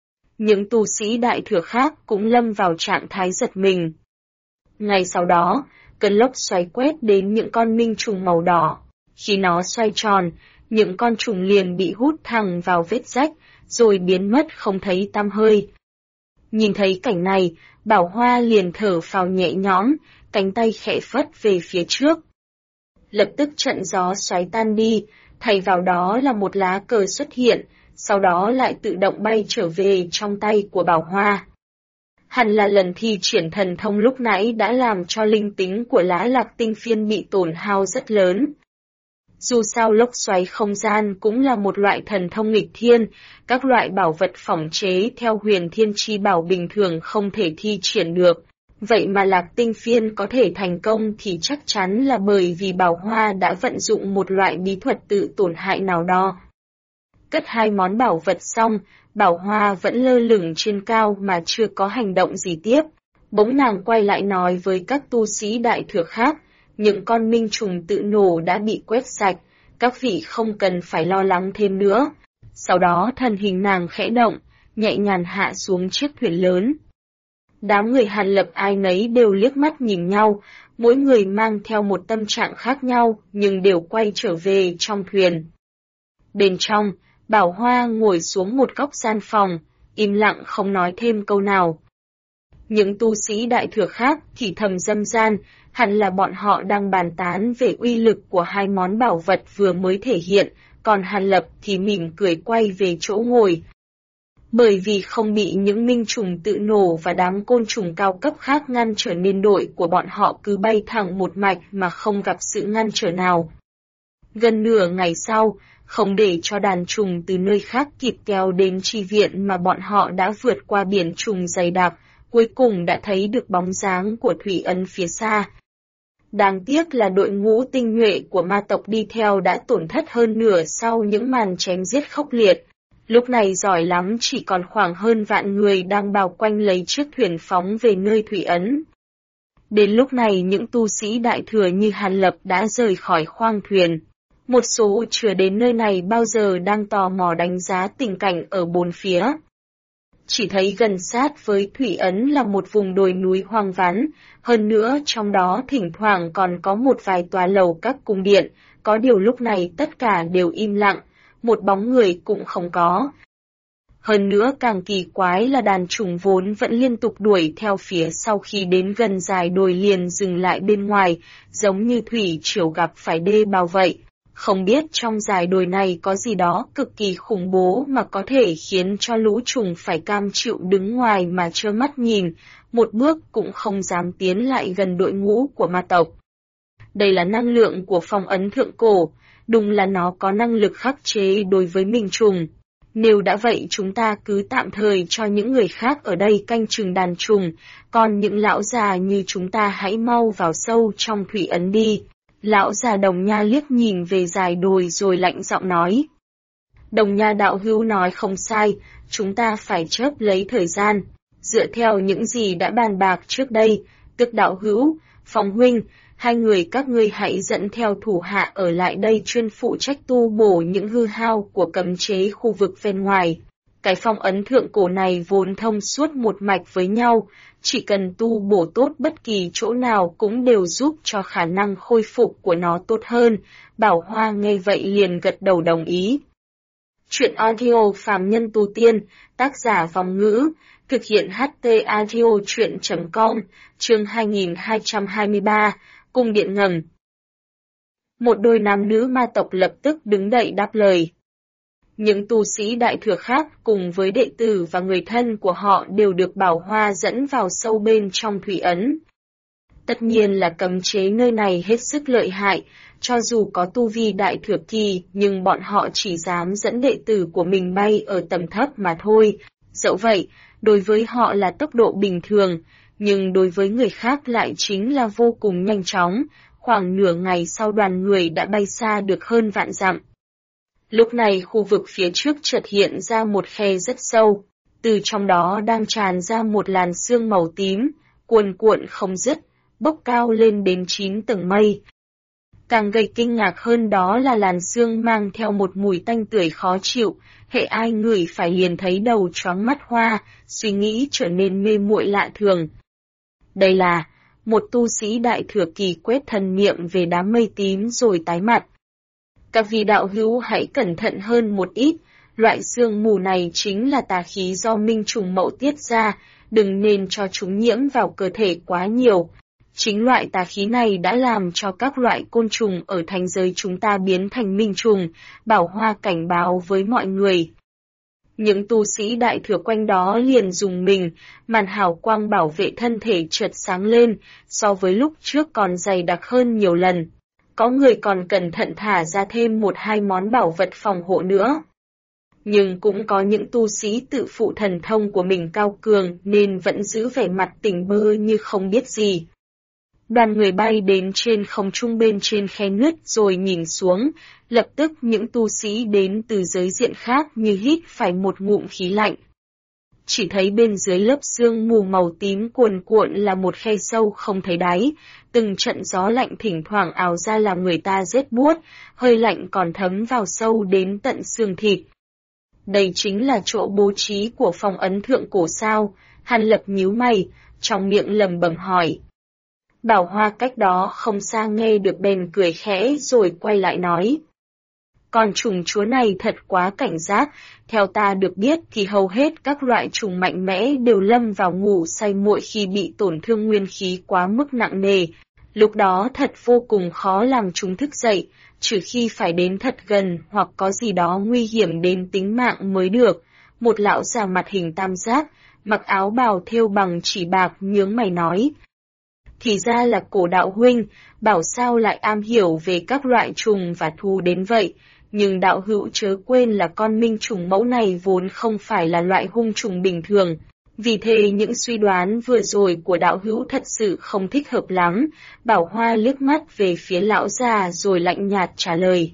Những tu sĩ đại thừa khác cũng lâm vào trạng thái giật mình. Ngay sau đó, cơn lốc xoáy quét đến những con minh trùng màu đỏ. Khi nó xoay tròn, những con trùng liền bị hút thẳng vào vết rách, rồi biến mất không thấy tăm hơi. Nhìn thấy cảnh này, Bảo Hoa liền thở phào nhẹ nhõm, cánh tay khẽ phất về phía trước. Lập tức trận gió xoáy tan đi, thay vào đó là một lá cờ xuất hiện, sau đó lại tự động bay trở về trong tay của Bảo Hoa. Hẳn là lần thi triển thần thông lúc nãy đã làm cho linh tính của Lã Lạc Tinh Phiên bị tổn hao rất lớn. Dù sao lốc xoáy không gian cũng là một loại thần thông nghịch thiên, các loại bảo vật phỏng chế theo Huyền Thiên Chi Bảo bình thường không thể thi triển được. Vậy mà Lạc Tinh Phiên có thể thành công thì chắc chắn là bởi vì Bảo Hoa đã vận dụng một loại bí thuật tự tổn hại nào đó. Cất hai món bảo vật xong, Bảo Hoa vẫn lơ lửng trên cao mà chưa có hành động gì tiếp. Bỗng nàng quay lại nói với các tu sĩ đại thừa khác, những con minh trùng tự nổ đã bị quét sạch, các vị không cần phải lo lắng thêm nữa. Sau đó thân hình nàng khẽ động, nhẹ nhàng hạ xuống chiếc thuyền lớn. Đám người Hàn Lập ai nấy đều liếc mắt nhìn nhau, mỗi người mang theo một tâm trạng khác nhau nhưng đều quay trở về trong thuyền. Bên trong, Bảo Hoa ngồi xuống một góc gian phòng, im lặng không nói thêm câu nào. Những tu sĩ đại thừa khác thì thầm râm ran, hẳn là bọn họ đang bàn tán về uy lực của hai món bảo vật vừa mới thể hiện, còn Hàn Lập thì mỉm cười quay về chỗ ngồi. Bởi vì không bị những minh trùng tự nổ và đám côn trùng cao cấp khác ngăn trở nên đội của bọn họ cứ bay thẳng một mạch mà không gặp sự ngăn trở nào. Gần nửa ngày sau, không để cho đàn trùng từ nơi khác kịp kéo đến chi viện mà bọn họ đã vượt qua biển trùng dày đặc, cuối cùng đã thấy được bóng dáng của Thủy Ấn phía xa. Đáng tiếc là đội ngũ tinh nhuệ của ma tộc đi theo đã tổn thất hơn nửa sau những màn chém giết khốc liệt. Lúc này giỏi lắm chỉ còn khoảng hơn vạn người đang bao quanh lấy chiếc thuyền phóng về nơi Thủy Ấn. Đến lúc này những tu sĩ đại thừa như Hàn Lập đã rời khỏi khoang thuyền. Một số chưa đến nơi này bao giờ đang tò mò đánh giá tình cảnh ở bốn phía. Chỉ thấy gần sát với Thủy Ấn là một vùng đồi núi hoang vắng, hơn nữa trong đó thỉnh thoảng còn có một vài tòa lầu các cung điện, có điều lúc này tất cả đều im lặng, một bóng người cũng không có. Hơn nữa càng kỳ quái là đàn trùng vốn vẫn liên tục đuổi theo phía sau khi đến gần dải đồi liền dừng lại bên ngoài, giống như thủy triều gặp phải đê bao vậy. Không biết trong dải đồi này có gì đó cực kỳ khủng bố mà có thể khiến cho lũ trùng phải cam chịu đứng ngoài mà trơ mắt nhìn, một bước cũng không dám tiến lại gần đội ngũ của ma tộc. Đây là năng lượng của phong ấn thượng cổ, đúng là nó có năng lực khắc chế đối với minh trùng. Nếu đã vậy chúng ta cứ tạm thời cho những người khác ở đây canh chừng đàn trùng, còn những lão già như chúng ta hãy mau vào sâu trong Thủy Ấn đi. Lão già Đồng Nha liếc nhìn về dải đồi rồi lạnh giọng nói. Đồng Nha đạo hữu nói không sai, chúng ta phải chớp lấy thời gian. Dựa theo những gì đã bàn bạc trước đây, Tức đạo hữu, Phong huynh, hai người các ngươi hãy dẫn theo thủ hạ ở lại đây chuyên phụ trách tu bổ những hư hao của cấm chế khu vực bên ngoài. Cái phong ấn thượng cổ này vốn thông suốt một mạch với nhau, chỉ cần tu bổ tốt bất kỳ chỗ nào cũng đều giúp cho khả năng khôi phục của nó tốt hơn. Bảo Hoa nghe vậy liền gật đầu đồng ý. Chuyện audio phàm nhân tu tiên, tác giả Vòng Ngữ, thực hiện HT audio chuyện.com, chương 2223, Cung điện ngầm. Một đôi nam nữ ma tộc lập tức đứng dậy đáp lời. Những tu sĩ đại thừa khác cùng với đệ tử và người thân của họ đều được Bảo Hoa dẫn vào sâu bên trong Thủy Ấn. Tất nhiên là cấm chế nơi này hết sức lợi hại, cho dù có tu vi đại thừa kỳ nhưng bọn họ chỉ dám dẫn đệ tử của mình bay ở tầm thấp mà thôi. Dẫu vậy, đối với họ là tốc độ bình thường, nhưng đối với người khác lại chính là vô cùng nhanh chóng, khoảng nửa ngày sau đoàn người đã bay xa được hơn vạn dặm. Lúc này khu vực phía trước chợt hiện ra một khe rất sâu, từ trong đó đang tràn ra một làn sương màu tím, cuồn cuộn không dứt, bốc cao lên đến 9 tầng mây. Càng gây kinh ngạc hơn đó là làn sương mang theo một mùi tanh tưởi khó chịu, hệ ai ngửi phải liền thấy đầu choáng mắt hoa, suy nghĩ trở nên mê muội lạ thường. Đây là, một tu sĩ đại thừa kỳ quét thần niệm về đám mây tím rồi tái mặt. Các vị đạo hữu hãy cẩn thận hơn một ít, loại sương mù này chính là tà khí do minh trùng mậu tiết ra, đừng nên cho chúng nhiễm vào cơ thể quá nhiều. Chính loại tà khí này đã làm cho các loại côn trùng ở thành giới chúng ta biến thành minh trùng, Bảo Hoa cảnh báo với mọi người. Những tu sĩ đại thừa quanh đó liền dùng mình, màn hào quang bảo vệ thân thể chợt sáng lên, so với lúc trước còn dày đặc hơn nhiều lần. Có người còn cẩn thận thả ra thêm 1-2 món bảo vật phòng hộ nữa. Nhưng cũng có những tu sĩ tự phụ thần thông của mình cao cường nên vẫn giữ vẻ mặt tỉnh bơ như không biết gì. Đoàn người bay đến trên không trung bên trên khe nứt rồi nhìn xuống, lập tức những tu sĩ đến từ giới diện khác như hít phải một ngụm khí lạnh. Chỉ thấy bên dưới lớp sương mù màu tím cuồn cuộn là một khe sâu không thấy đáy, từng trận gió lạnh thỉnh thoảng ào ra làm người ta rét buốt, hơi lạnh còn thấm vào sâu đến tận xương thịt. Đây chính là chỗ bố trí của phong ấn thượng cổ sao, Hàn Lập nhíu mày, trong miệng lẩm bẩm hỏi. Bảo Hoa cách đó không xa nghe được bèn cười khẽ rồi quay lại nói. Con trùng chúa này thật quá cảnh giác, theo ta được biết thì hầu hết các loại trùng mạnh mẽ đều lâm vào ngủ say muội khi bị tổn thương nguyên khí quá mức nặng nề. Lúc đó thật vô cùng khó làm chúng thức dậy, trừ khi phải đến thật gần hoặc có gì đó nguy hiểm đến tính mạng mới được. Một lão già mặt hình tam giác, mặc áo bào thêu bằng chỉ bạc nhướng mày nói. Thì ra là Cổ đạo huynh, bảo sao lại am hiểu về các loại trùng và thú đến vậy, nhưng đạo hữu chớ quên là con minh trùng mẫu này vốn không phải là loại hung trùng bình thường. Vì thế những suy đoán vừa rồi của đạo hữu thật sự không thích hợp lắm. Bảo Hoa liếc mắt về phía lão già rồi lạnh nhạt trả lời.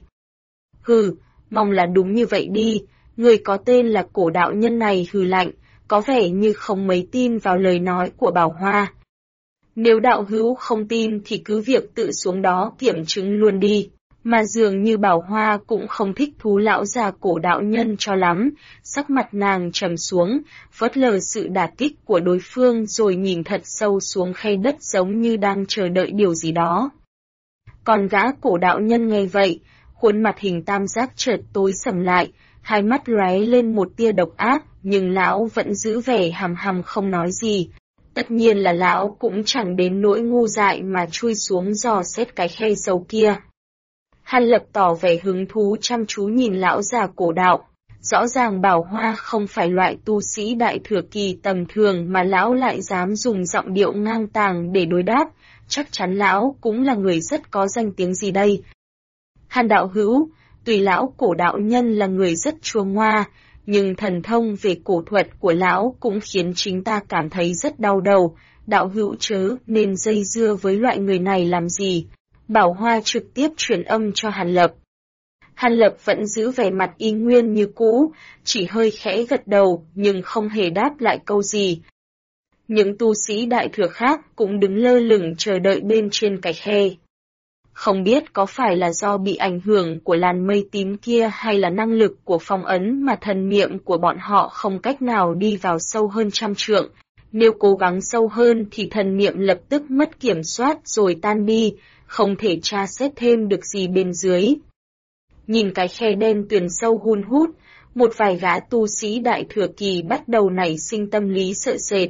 Hừ, mong là đúng như vậy đi. Người có tên là Cổ đạo nhân này hừ lạnh, có vẻ như không mấy tin vào lời nói của Bảo Hoa. Nếu đạo hữu không tin thì cứ việc tự xuống đó kiểm chứng luôn đi. Mà dường như Bảo Hoa cũng không thích thú lão già Cổ đạo nhân cho lắm, sắc mặt nàng trầm xuống, phớt lờ sự đả kích của đối phương rồi nhìn thật sâu xuống khe đất giống như đang chờ đợi điều gì đó. Còn gã Cổ đạo nhân nghe vậy, khuôn mặt hình tam giác chợt tối sầm lại, hai mắt lóe lên một tia độc ác, nhưng lão vẫn giữ vẻ hằm hằm không nói gì. Tất nhiên là lão cũng chẳng đến nỗi ngu dại mà chui xuống dò xét cái khe sâu kia. Hàn Lập tỏ vẻ hứng thú chăm chú nhìn lão già Cổ đạo. Rõ ràng Bảo Hoa không phải loại tu sĩ đại thừa kỳ tầm thường mà lão lại dám dùng giọng điệu ngang tàng để đối đáp, chắc chắn lão cũng là người rất có danh tiếng gì đây. Hàn đạo hữu, tuy lão Cổ đạo nhân là người rất chua ngoa, nhưng thần thông về cổ thuật của lão cũng khiến chính ta cảm thấy rất đau đầu, đạo hữu chớ nên dây dưa với loại người này làm gì. Bảo Hoa trực tiếp truyền âm cho Hàn Lập. Hàn Lập vẫn giữ vẻ mặt y nguyên như cũ, chỉ hơi khẽ gật đầu nhưng không hề đáp lại câu gì. Những tu sĩ đại thừa khác cũng đứng lơ lửng chờ đợi bên trên cái khe. Không biết có phải là do bị ảnh hưởng của làn mây tím kia hay là năng lực của phong ấn mà thần niệm của bọn họ không cách nào đi vào sâu hơn 100 trượng. Nếu cố gắng sâu hơn thì thần niệm lập tức mất kiểm soát rồi tan đi, không thể tra xét thêm được gì bên dưới. Nhìn cái khe đen tuyền sâu hun hút, một vài gã tu sĩ đại thừa kỳ bắt đầu nảy sinh tâm lý sợ sệt.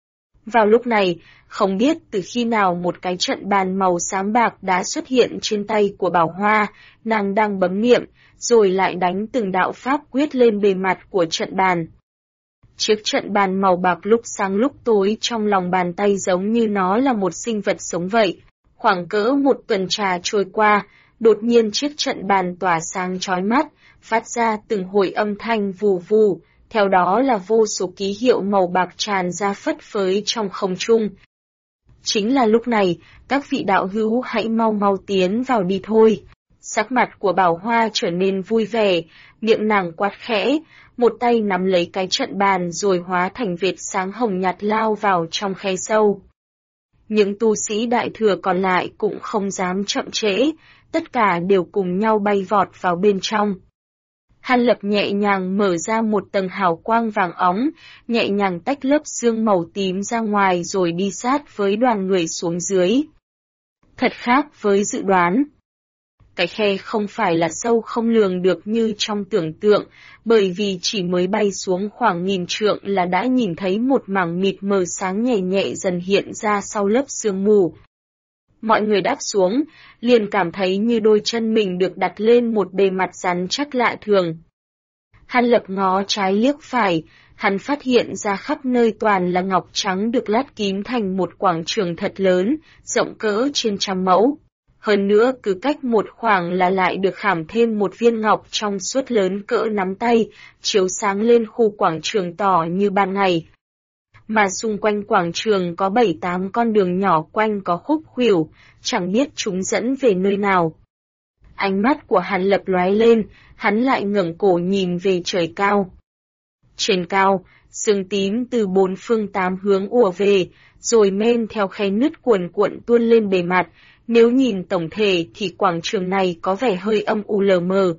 Vào lúc này, không biết từ khi nào một cái trận bàn màu xám bạc đã xuất hiện trên tay của Bảo Hoa, nàng đang bấm niệm, rồi lại đánh từng đạo pháp quyết lên bề mặt của trận bàn. Chiếc trận bàn màu bạc lúc sáng lúc tối trong lòng bàn tay giống như nó là một sinh vật sống vậy. Khoảng cỡ một tuần trà trôi qua, đột nhiên chiếc trận bàn tỏa sáng chói mắt, phát ra từng hồi âm thanh vù vù, theo đó là vô số ký hiệu màu bạc tràn ra phất phới trong không trung. Chính là lúc này, các vị đạo hữu hãy mau mau tiến vào đi thôi. Sắc mặt của Bảo Hoa trở nên vui vẻ, miệng nàng quát khẽ, một tay nắm lấy cái trận bàn rồi hóa thành vệt sáng hồng nhạt lao vào trong khe sâu. Những tu sĩ đại thừa còn lại cũng không dám chậm trễ, tất cả đều cùng nhau bay vọt vào bên trong. Hàn Lập nhẹ nhàng mở ra một tầng hào quang vàng óng, nhẹ nhàng tách lớp sương màu tím ra ngoài rồi đi sát với đoàn người xuống dưới. Thật khác với dự đoán. Cái khe không phải là sâu không lường được như trong tưởng tượng, bởi vì chỉ mới bay xuống khoảng 1000 trượng là đã nhìn thấy một mảng mịt mờ sáng nhẹ nhẹ dần hiện ra sau lớp sương mù. Mọi người đáp xuống, liền cảm thấy như đôi chân mình được đặt lên một bề mặt rắn chắc lạ thường. Hàn Lập ngó trái liếc phải, hắn phát hiện ra khắp nơi toàn là ngọc trắng được lát kín thành một quảng trường thật lớn, rộng cỡ trên 100 mẫu. Hơn nữa cứ cách một khoảng là lại được khảm thêm một viên ngọc trong suốt lớn cỡ nắm tay, chiếu sáng lên khu quảng trường tỏ như ban ngày. Mà xung quanh quảng trường có 7-8 con đường nhỏ quanh có khúc khuỷu, chẳng biết chúng dẫn về nơi nào. Ánh mắt của Hàn Lập lóe lên, hắn lại ngẩng cổ nhìn về trời cao. Trên cao, sương tím từ 4 phương 8 hướng ùa về, rồi men theo khe nứt cuồn cuộn tuôn lên bề mặt. Nếu nhìn tổng thể thì quảng trường này có vẻ hơi âm u lờ mờ.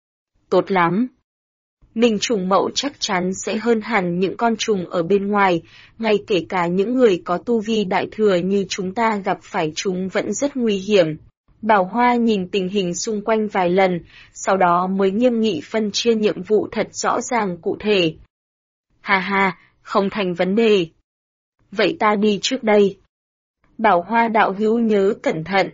Tốt lắm. Minh trùng mẫu chắc chắn sẽ hơn hẳn những con trùng ở bên ngoài, ngay kể cả những người có tu vi đại thừa như chúng ta gặp phải chúng vẫn rất nguy hiểm. Bảo Hoa nhìn tình hình xung quanh vài lần, sau đó mới nghiêm nghị phân chia nhiệm vụ thật rõ ràng cụ thể. Ha ha, không thành vấn đề. Vậy ta đi trước đây. Bảo Hoa đạo hữu nhớ cẩn thận.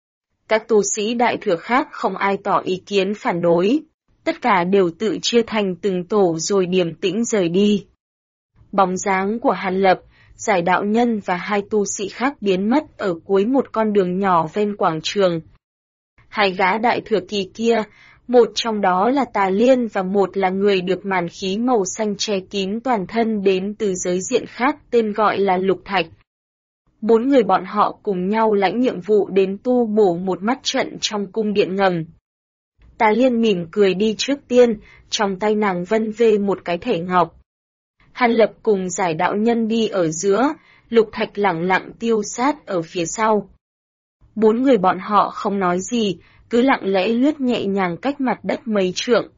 Các tu sĩ đại thừa khác không ai tỏ ý kiến phản đối. Tất cả đều tự chia thành từng tổ rồi điềm tĩnh rời đi. Bóng dáng của Hàn Lập, Giải đạo nhân và hai tu sĩ khác biến mất ở cuối một con đường nhỏ ven quảng trường. Hai gã đại thừa kỳ kia, Một trong đó là Tà Liên và một là người được màn khí màu xanh che kín toàn thân đến từ giới diện khác tên gọi là Lục Thạch. 4 người bọn họ cùng nhau lãnh nhiệm vụ đến tu bổ một mắt trận trong cung điện ngầm. Tà Liên mỉm cười đi trước tiên, trong tay nàng vân vê một cái thẻ ngọc. Hàn Lập cùng Giải đạo nhân đi ở giữa, Lục Thạch lẳng lặng tiêu sát ở phía sau. 4 người bọn họ không nói gì, cứ lặng lẽ lướt nhẹ nhàng cách mặt đất mấy trượng.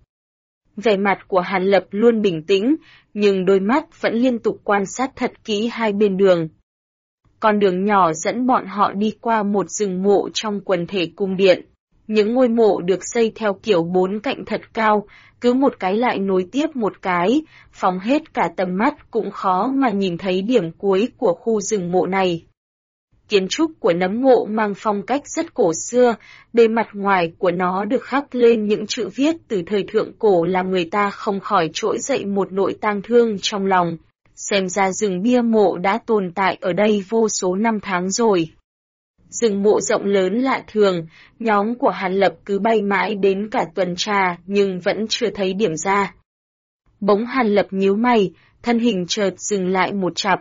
Vẻ mặt của Hàn Lập luôn bình tĩnh, nhưng đôi mắt vẫn liên tục quan sát thật kỹ hai bên đường. Con đường nhỏ dẫn bọn họ đi qua một rừng mộ trong quần thể cung điện. Những ngôi mộ được xây theo kiểu 4 cạnh thật cao, cứ một cái lại nối tiếp một cái, phóng hết cả tầm mắt cũng khó mà nhìn thấy điểm cuối của khu rừng mộ này. Kiến trúc của nấm mộ mang phong cách rất cổ xưa, bề mặt ngoài của nó được khắc lên những chữ viết từ thời thượng cổ làm người ta không khỏi trỗi dậy một nỗi tang thương trong lòng. Xem ra rừng bia mộ đã tồn tại ở đây vô số năm tháng rồi. Rừng mộ rộng lớn lạ thường, nhóm của Hàn Lập cứ bay mãi đến cả tuần trà nhưng vẫn chưa thấy điểm ra. Bỗng Hàn Lập nhíu mày, thân hình chợt dừng lại một chặp.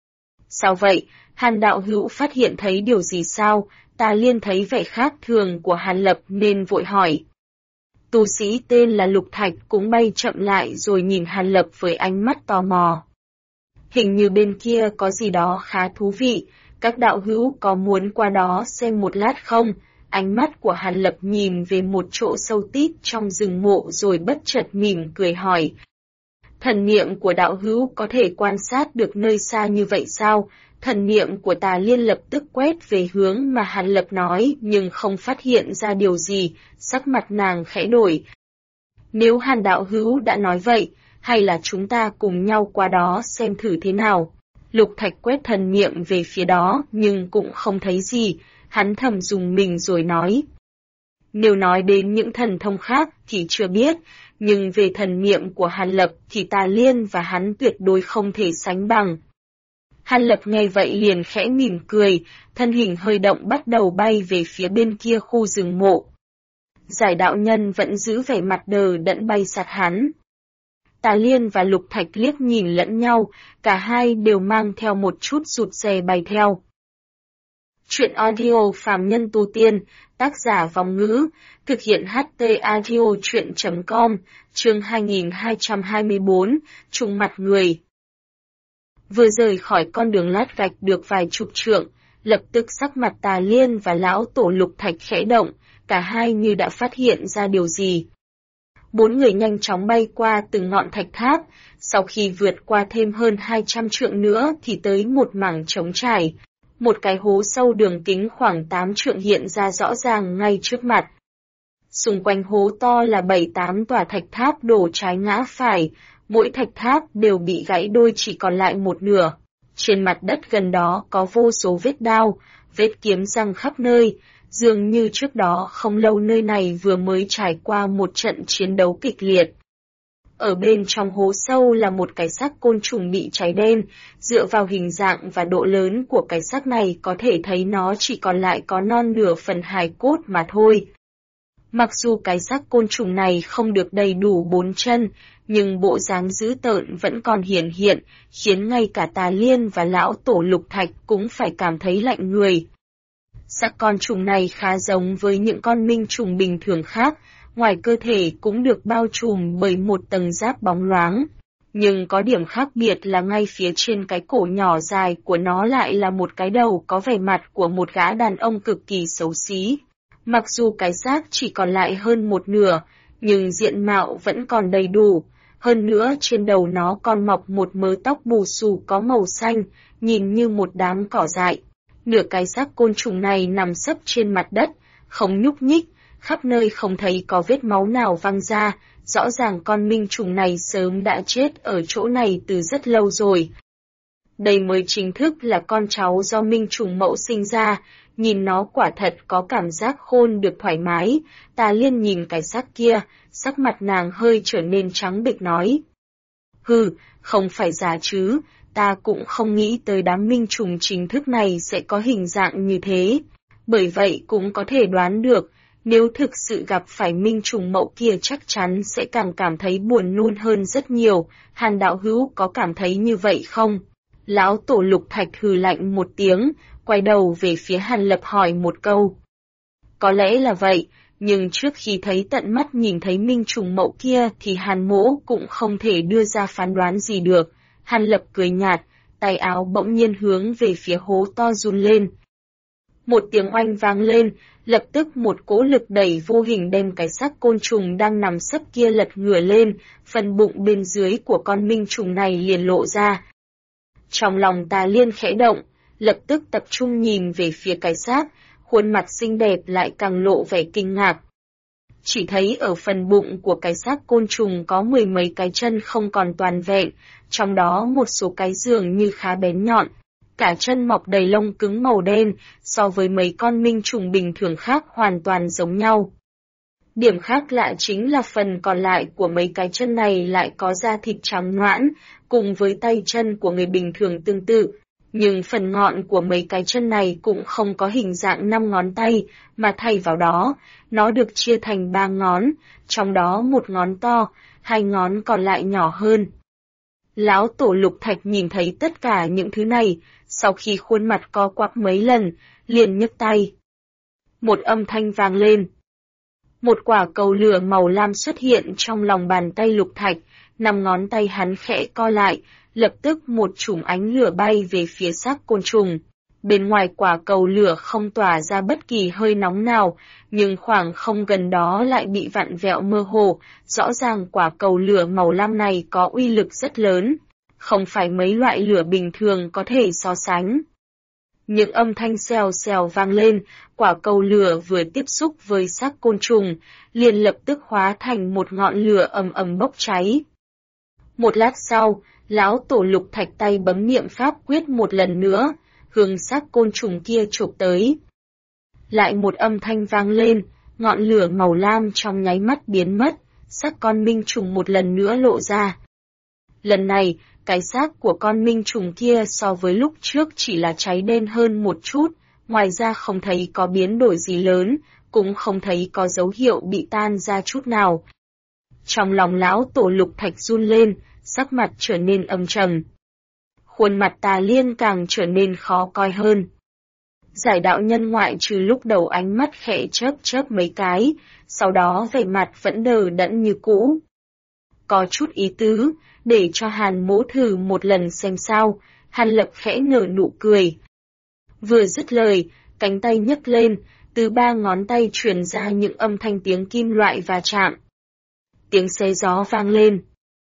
Sao vậy? Hàn đạo hữu phát hiện thấy điều gì sao? Tà Liên thấy vẻ khác thường của Hàn Lập nên vội hỏi. Tu sĩ tên là Lục Thạch cũng bay chậm lại rồi nhìn Hàn Lập với ánh mắt tò mò. Hình như bên kia có gì đó khá thú vị, các đạo hữu có muốn qua đó xem một lát không? Ánh mắt của Hàn Lập nhìn về một chỗ sâu tít trong rừng mộ rồi bất chợt mỉm cười hỏi. Thần niệm của đạo hữu có thể quan sát được nơi xa như vậy sao? Thần niệm của Tà Liên lập tức quét về hướng mà Hàn Lập nói nhưng không phát hiện ra điều gì, sắc mặt nàng khẽ đổi. Nếu Hàn đạo hữu đã nói vậy, hay là chúng ta cùng nhau qua đó xem thử thế nào? Lục Thạch quét thần niệm về phía đó nhưng cũng không thấy gì, hắn thầm dùng mình rồi nói. Nếu nói đến những thần thông khác thì chưa biết, nhưng về thần niệm của Hàn Lập thì Tà Liên và hắn tuyệt đối không thể sánh bằng. Hàn Lập nghe vậy liền khẽ mỉm cười, thân hình hơi động bắt đầu bay về phía bên kia khu rừng mộ. Giải đạo nhân vẫn giữ vẻ mặt đờ đẫn bay sát hắn. Tà Liên và Lục Thạch liếc nhìn lẫn nhau, cả hai đều mang theo một chút rụt rè bay theo. Chuyện audio Phàm Nhân Tu Tiên, tác giả Vong Ngữ, thực hiện HT Audio Chuyện.com, chương 2224, trùng mặt người. Vừa rời khỏi con đường lát gạch được vài chục trượng, lập tức sắc mặt Tà Liên và lão tổ Lục Thạch khẽ động, cả hai như đã phát hiện ra điều gì. 4 người nhanh chóng bay qua từng ngọn thạch tháp, sau khi vượt qua thêm hơn 200 trượng nữa thì tới một mảng trống trải. Một cái hố sâu đường kính khoảng 8 trượng hiện ra rõ ràng ngay trước mặt. Xung quanh hố to là 7-8 tòa thạch tháp đổ trái ngã phải, mỗi thạch tháp đều bị gãy đôi chỉ còn lại một nửa. Trên mặt đất gần đó có vô số vết đao, vết kiếm răng khắp nơi, dường như trước đó không lâu nơi này vừa mới trải qua một trận chiến đấu kịch liệt. Ở bên trong hố sâu là một cái xác côn trùng bị cháy đen, dựa vào hình dạng và độ lớn của cái xác này có thể thấy nó chỉ còn lại có non nửa phần hài cốt mà thôi. Mặc dù cái xác côn trùng này không được đầy đủ 4 chân, nhưng bộ dáng dữ tợn vẫn còn hiển hiện, khiến ngay cả Tà Liên và lão tổ Lục Thạch cũng phải cảm thấy lạnh người. Xác con trùng này khá giống với những con minh trùng bình thường khác, ngoài cơ thể cũng được bao trùm bởi một tầng giáp bóng loáng. Nhưng có điểm khác biệt là ngay phía trên cái cổ nhỏ dài của nó lại là một cái đầu có vẻ mặt của một gã đàn ông cực kỳ xấu xí. Mặc dù cái xác chỉ còn lại hơn một nửa, nhưng diện mạo vẫn còn đầy đủ. Hơn nữa trên đầu nó còn mọc một mớ tóc bù xù có màu xanh, nhìn như một đám cỏ dại. Nửa cái xác côn trùng này nằm sấp trên mặt đất, không nhúc nhích, khắp nơi không thấy có vết máu nào văng ra, rõ ràng con minh trùng này sớm đã chết ở chỗ này từ rất lâu rồi. Đây mới chính thức là con cháu do minh trùng mẫu sinh ra, nhìn nó quả thật có cảm giác khôn được thoải mái. Tà Liên nhìn cái xác kia, sắc mặt nàng hơi trở nên trắng bệch nói. Hừ, không phải giả chứ, ta cũng không nghĩ tới đám minh trùng chính thức này sẽ có hình dạng như thế. Bởi vậy cũng có thể đoán được, Nếu thực sự gặp phải minh trùng mậu kia chắc chắn sẽ càng cảm thấy buồn nôn hơn rất nhiều, Hàn đạo hữu có cảm thấy như vậy không? Lão tổ Lục Thạch hừ lạnh một tiếng, quay đầu về phía Hàn Lập hỏi một câu. Có lẽ là vậy, nhưng trước khi thấy tận mắt nhìn thấy minh trùng mậu kia thì Hàn Mỗ cũng không thể đưa ra phán đoán gì được. Hàn Lập cười nhạt, tay áo bỗng nhiên hướng về phía hố to run lên. Một tiếng oanh vang lên, lập tức một cỗ lực đẩy vô hình đem cái xác côn trùng đang nằm sấp kia lật ngửa lên, phần bụng bên dưới của con minh trùng này liền lộ ra. Trong lòng Tà Liên khẽ động, lập tức tập trung nhìn về phía cái xác, khuôn mặt xinh đẹp lại càng lộ vẻ kinh ngạc. Chỉ thấy ở phần bụng của cái xác côn trùng có 10 mấy cái chân không còn toàn vẹn, trong đó một số cái dường như khá bén nhọn. Cả chân mọc đầy lông cứng màu đen, so với mấy con minh trùng bình thường khác hoàn toàn giống nhau. Điểm khác lạ chính là phần còn lại của mấy cái chân này lại có da thịt trắng nõn, cùng với tay chân của người bình thường tương tự. Nhưng phần ngọn của mấy cái chân này cũng không có hình dạng 5 ngón tay, mà thay vào đó, nó được chia thành 3 ngón, trong đó một ngón to, 2 ngón còn lại nhỏ hơn. Lão tổ Lục Thạch nhìn thấy tất cả những thứ này, sau khi khuôn mặt co quắp mấy lần, liền nhấc tay. Một âm thanh vang lên. Một quả cầu lửa màu lam xuất hiện trong lòng bàn tay Lục Thạch, 5 ngón tay hắn khẽ co lại, lập tức một chùm ánh lửa bay về phía xác côn trùng. Bên ngoài quả cầu lửa không tỏa ra bất kỳ hơi nóng nào, nhưng khoảng không gần đó lại bị vặn vẹo mơ hồ, rõ ràng quả cầu lửa màu lam này có uy lực rất lớn, không phải mấy loại lửa bình thường có thể so sánh. Những âm thanh xèo xèo vang lên, quả cầu lửa vừa tiếp xúc với xác côn trùng, liền lập tức hóa thành một ngọn lửa ầm ầm bốc cháy. Một lát sau, lão tổ Lục Thạch tay bấm niệm pháp quyết một lần nữa, hướng xác côn trùng kia chụp tới. Lại một âm thanh vang lên, ngọn lửa màu lam trong nháy mắt biến mất, xác con minh trùng một lần nữa lộ ra. Lần này, cái xác của con minh trùng kia so với lúc trước chỉ là cháy đen hơn một chút, ngoài ra không thấy có biến đổi gì lớn, cũng không thấy có dấu hiệu bị tan ra chút nào. Trong lòng lão tổ Lục Thạch run lên, sắc mặt trở nên âm trầm. Khuôn mặt Tà Liên càng trở nên khó coi hơn. Giải đạo nhân ngoại trừ lúc đầu ánh mắt khẽ chớp chớp mấy cái, sau đó vẻ mặt vẫn đờ đẫn như cũ. Có chút ý tứ, để cho Hàn Mỗ thử một lần xem sao, Hàn Lập khẽ nở nụ cười. Vừa dứt lời, cánh tay nhấc lên, từ 3 ngón tay truyền ra những âm thanh tiếng kim loại va chạm. Tiếng xé gió vang lên.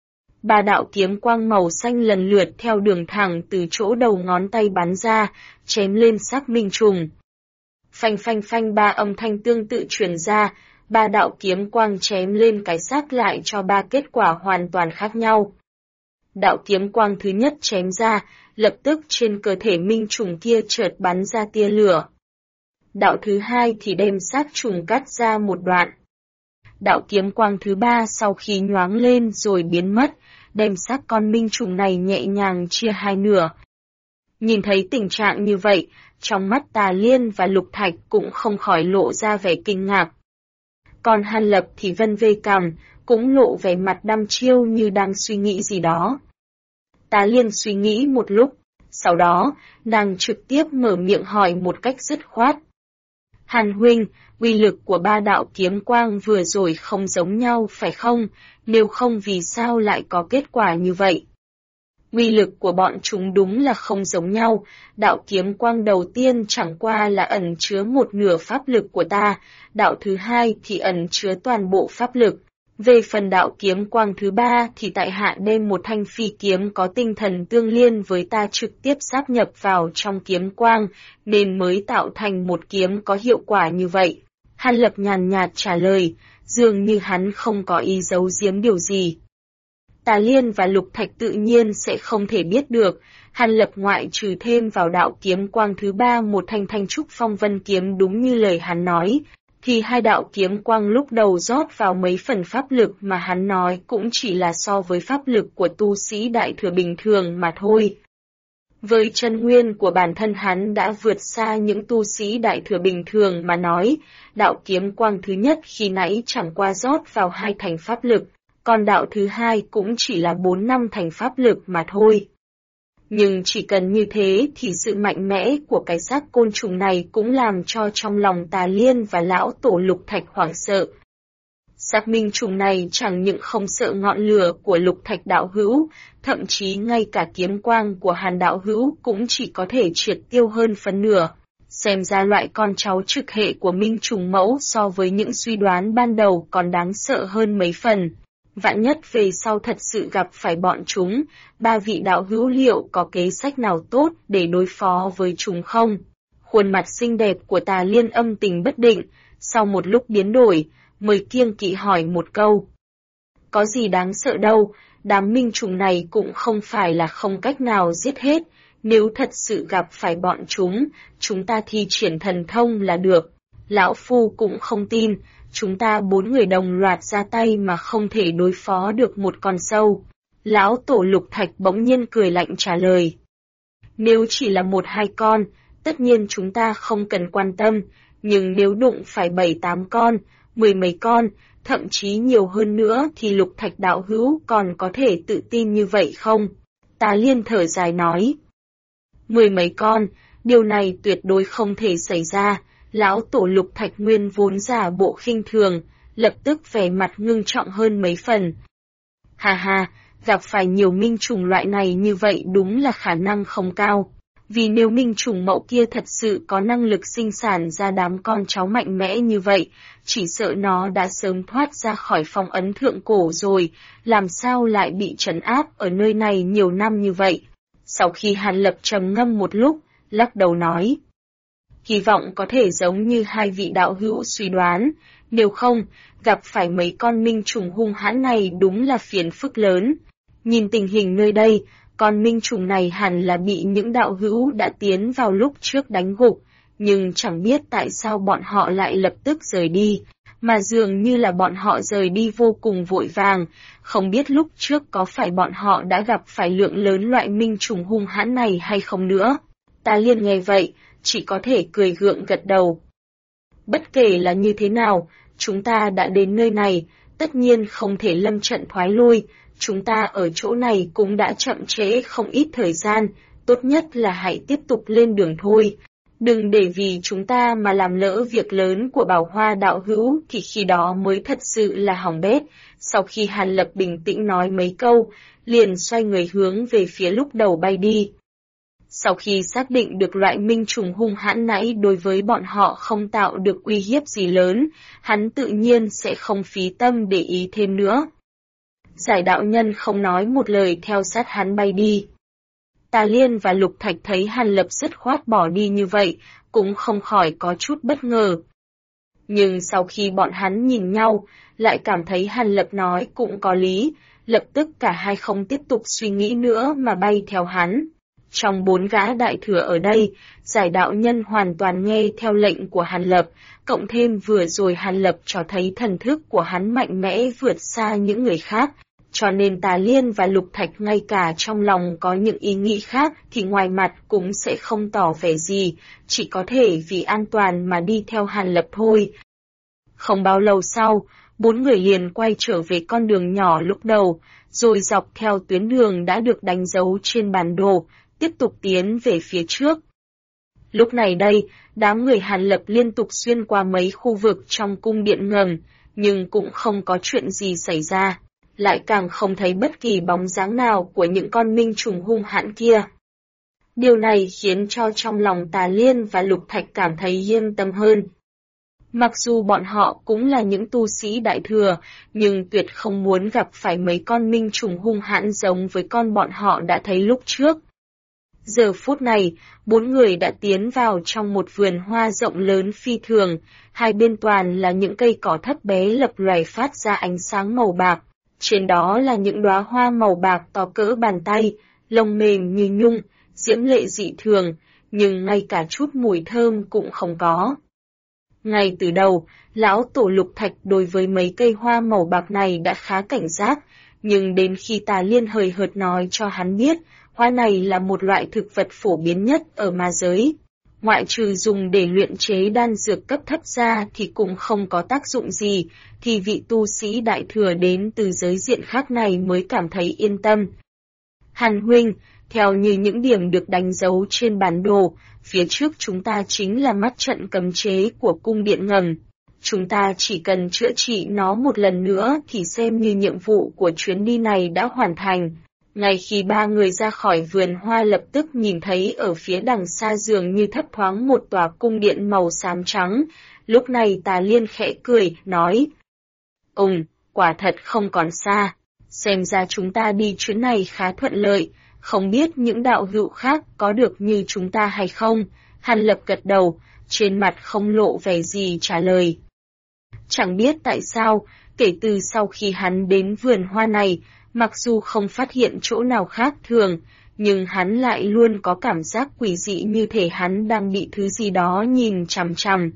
3 đạo kiếm quang màu xanh lần lượt theo đường thẳng từ chỗ đầu ngón tay bắn ra, chém lên xác minh trùng. Phanh phanh phanh 3 âm thanh tương tự truyền ra, 3 đạo kiếm quang chém lên cái xác lại cho 3 kết quả hoàn toàn khác nhau. Đạo kiếm quang thứ nhất chém ra, lập tức trên cơ thể minh trùng kia chợt bắn ra tia lửa. Đạo thứ hai thì đem xác trùng cắt ra một đoạn. Đạo kiếm quang thứ ba sau khi nhoáng lên rồi biến mất, đem xác con minh trùng này nhẹ nhàng chia hai nửa. Nhìn thấy tình trạng như vậy, trong mắt Tà Liên và Lục Thạch cũng không khỏi lộ ra vẻ kinh ngạc. Còn Hàn Lập thì vân vê cằm, cũng lộ vẻ mặt đăm chiêu như đang suy nghĩ gì đó. Tà Liên suy nghĩ một lúc, sau đó, nàng trực tiếp mở miệng hỏi một cách dứt khoát. Hàn huynh, uy lực của 3 đạo kiếm quang vừa rồi không giống nhau phải không, nếu không vì sao lại có kết quả như vậy? Uy lực của bọn chúng đúng là không giống nhau, đạo kiếm quang đầu tiên chẳng qua là ẩn chứa một nửa pháp lực của ta, đạo thứ hai thì ẩn chứa toàn bộ pháp lực. Về phần đạo kiếm quang thứ ba thì tại hạ đem một thanh phi kiếm có tinh thần tương liên với ta trực tiếp sáp nhập vào trong kiếm quang, nên mới tạo thành một kiếm có hiệu quả như vậy. Hàn Lập nhàn nhạt trả lời, dường như hắn không có ý giấu giếm điều gì. Tà Liên và Lục Thạch tự nhiên sẽ không thể biết được, Hàn Lập ngoại trừ thêm vào đạo kiếm quang thứ ba một thanh thanh trúc phong vân kiếm đúng như lời hắn nói, thì 2 đạo kiếm quang lúc đầu rót vào mấy phần pháp lực mà hắn nói cũng chỉ là so với pháp lực của tu sĩ đại thừa bình thường mà thôi. Với chân nguyên của bản thân hắn đã vượt xa những tu sĩ đại thừa bình thường mà nói, đạo kiếm quang thứ nhất khi nãy chẳng qua rót vào 2 thành pháp lực, còn đạo thứ hai cũng chỉ là 4-5 thành pháp lực mà thôi. Nhưng chỉ cần như thế thì sự mạnh mẽ của cái xác côn trùng này cũng làm cho trong lòng Tà Liên và lão tổ Lục Thạch hoảng sợ. Xác minh trùng này chẳng những không sợ ngọn lửa của Lục Thạch đạo hữu, thậm chí ngay cả kiếm quang của Hàn đạo hữu cũng chỉ có thể triệt tiêu hơn phần nửa. Xem ra loại con cháu trực hệ của Minh trùng mẫu so với những suy đoán ban đầu còn đáng sợ hơn mấy phần. Vạn nhất về sau thật sự gặp phải bọn chúng, 3 vị đạo hữu liệu có kế sách nào tốt để đối phó với chúng không? Khuôn mặt xinh đẹp của Tà Liên âm tình bất định, sau một lúc biến đổi, mới kiêng kỵ hỏi một câu. Có gì đáng sợ đâu, đám minh trùng này cũng không phải là không cách nào giết hết, nếu thật sự gặp phải bọn chúng ta thi triển thần thông là được. Lão Phu cũng không tin, chúng ta 4 người đồng loạt ra tay mà không thể đối phó được một con sâu. Lão tổ Lục Thạch bỗng nhiên cười lạnh trả lời. Nếu chỉ là 1-2 con, tất nhiên chúng ta không cần quan tâm, nhưng nếu đụng phải 7-8 con, 10 mấy con, thậm chí nhiều hơn nữa thì Lục Thạch đạo hữu còn có thể tự tin như vậy không? Tà Liên thở dài nói. 10 mấy con, điều này tuyệt đối không thể xảy ra. Lão tổ Lục Thạch nguyên vốn giả bộ khinh thường, lập tức vẻ mặt ngưng trọng hơn mấy phần. Hà hà, gặp phải nhiều minh trùng loại này như vậy đúng là khả năng không cao. Vì nếu minh trùng mẫu kia thật sự có năng lực sinh sản ra đám con cháu mạnh mẽ như vậy, chỉ sợ nó đã sớm thoát ra khỏi phong ấn thượng cổ rồi, làm sao lại bị trấn áp ở nơi này nhiều năm như vậy. Sau khi Hàn Lập trầm ngâm một lúc, lắc đầu nói. Hy vọng có thể giống như 2 vị đạo hữu suy đoán, nếu không, gặp phải mấy con minh trùng hung hãn này đúng là phiền phức lớn. Nhìn tình hình nơi đây, con minh trùng này hẳn là bị những đạo hữu đã tiến vào lúc trước đánh gục, nhưng chẳng biết tại sao bọn họ lại lập tức rời đi, mà dường như là bọn họ rời đi vô cùng vội vàng, không biết lúc trước có phải bọn họ đã gặp phải lượng lớn loại minh trùng hung hãn này hay không nữa. Tà Liên nghe vậy, chỉ có thể cười gượng gật đầu. Bất kể là như thế nào, chúng ta đã đến nơi này, tất nhiên không thể lâm trận thoái lui, chúng ta ở chỗ này cũng đã chậm trễ không ít thời gian, tốt nhất là hãy tiếp tục lên đường thôi. Đừng để vì chúng ta mà làm lỡ việc lớn của Bảo Hoa đạo hữu thì khi đó mới thật sự là hỏng bét. Sau khi Hàn Lập bình tĩnh nói mấy câu, liền xoay người hướng về phía lúc đầu bay đi. Sau khi xác định được loại minh trùng hung hãn nãy đối với bọn họ không tạo được uy hiếp gì lớn, hắn tự nhiên sẽ không phí tâm để ý thêm nữa. Giải đạo nhân không nói một lời theo sát hắn bay đi. Tà Liên và Lục Thạch thấy Hàn Lập dứt khoát bỏ đi như vậy, cũng không khỏi có chút bất ngờ. Nhưng sau khi bọn hắn nhìn nhau, lại cảm thấy Hàn Lập nói cũng có lý, lập tức cả hai không tiếp tục suy nghĩ nữa mà bay theo hắn. Trong 4 gã đại thừa ở đây, giải đạo nhân hoàn toàn nghe theo lệnh của Hàn Lập, cộng thêm vừa rồi Hàn Lập cho thấy thần thức của hắn mạnh mẽ vượt xa những người khác, cho nên Tà Liên và Lục Thạch ngay cả trong lòng có những ý nghĩ khác thì ngoài mặt cũng sẽ không tỏ vẻ gì, chỉ có thể vì an toàn mà đi theo Hàn Lập thôi. Không bao lâu sau, 4 người liền quay trở về con đường nhỏ lúc đầu, rồi dọc theo tuyến đường đã được đánh dấu trên bản đồ, tiếp tục tiến về phía trước. Lúc này đây, đám người Hàn Lập liên tục xuyên qua mấy khu vực trong cung điện ngầm, nhưng cũng không có chuyện gì xảy ra, lại càng không thấy bất kỳ bóng dáng nào của những con minh trùng hung hãn kia. Điều này khiến cho trong lòng Tà Liên và Lục Thạch cảm thấy yên tâm hơn. Mặc dù bọn họ cũng là những tu sĩ đại thừa, nhưng tuyệt không muốn gặp phải mấy con minh trùng hung hãn giống với con bọn họ đã thấy lúc trước. Giờ phút này, 4 người đã tiến vào trong một vườn hoa rộng lớn phi thường, hai bên toàn là những cây cỏ thấp bé lập lòe phát ra ánh sáng màu bạc. Trên đó là những đóa hoa màu bạc to cỡ bàn tay, lông mềm như nhung, diễm lệ dị thường, nhưng ngay cả chút mùi thơm cũng không có. Ngay từ đầu, lão tổ Lục Thạch đối với mấy cây hoa màu bạc này đã khá cảnh giác, nhưng đến khi Tà Liên hời hợt nói cho hắn biết, hoa này là một loại thực vật phổ biến nhất ở ma giới. Ngoại trừ dùng để luyện chế đan dược cấp thấp ra thì cũng không có tác dụng gì, thì vị tu sĩ đại thừa đến từ giới diện khác này mới cảm thấy yên tâm. Hàn huynh, theo như những điểm được đánh dấu trên bản đồ, phía trước chúng ta chính là mắt trận cấm chế của cung điện ngầm. Chúng ta chỉ cần chữa trị nó một lần nữa thì xem như nhiệm vụ của chuyến đi này đã hoàn thành. Ngay khi ba người ra khỏi vườn hoa lập tức nhìn thấy ở phía đằng xa dường như thấp thoáng một tòa cung điện màu xám trắng. Lúc này Tà Liên khẽ cười, nói: quả thật không còn xa. Xem ra chúng ta đi chuyến này khá thuận lợi, không biết những đạo hữu khác có được như chúng ta hay không? Hàn Lập gật đầu, trên mặt không lộ vẻ gì trả lời. Chẳng biết tại sao, kể từ sau khi hắn đến vườn hoa này, mặc dù không phát hiện chỗ nào khác thường, nhưng hắn lại luôn có cảm giác quỷ dị như thể hắn đang bị thứ gì đó nhìn chằm chằm.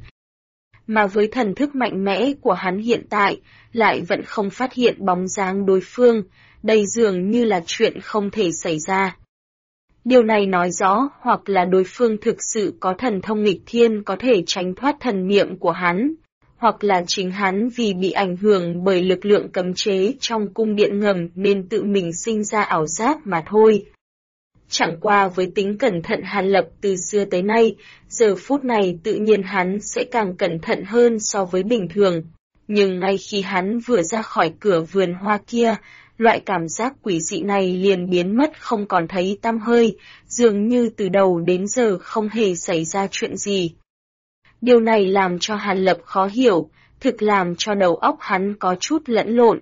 Mà với thần thức mạnh mẽ của hắn hiện tại, lại vẫn không phát hiện bóng dáng đối phương, đây dường như là chuyện không thể xảy ra. Điều này nói rõ hoặc là đối phương thực sự có thần thông nghịch thiên có thể tránh thoát thần niệm của hắn, hoặc là chính hắn vì bị ảnh hưởng bởi lực lượng cấm chế trong cung điện ngầm nên tự mình sinh ra ảo giác mà thôi. Chẳng qua với tính cẩn thận Hàn Lập từ xưa tới nay, giờ phút này tự nhiên hắn sẽ càng cẩn thận hơn so với bình thường. Nhưng ngay khi hắn vừa ra khỏi cửa vườn hoa kia, loại cảm giác quỷ dị này liền biến mất không còn thấy tăm hơi, dường như từ đầu đến giờ không hề xảy ra chuyện gì. Điều này làm cho Hàn Lập khó hiểu, thực làm cho đầu óc hắn có chút lẫn lộn.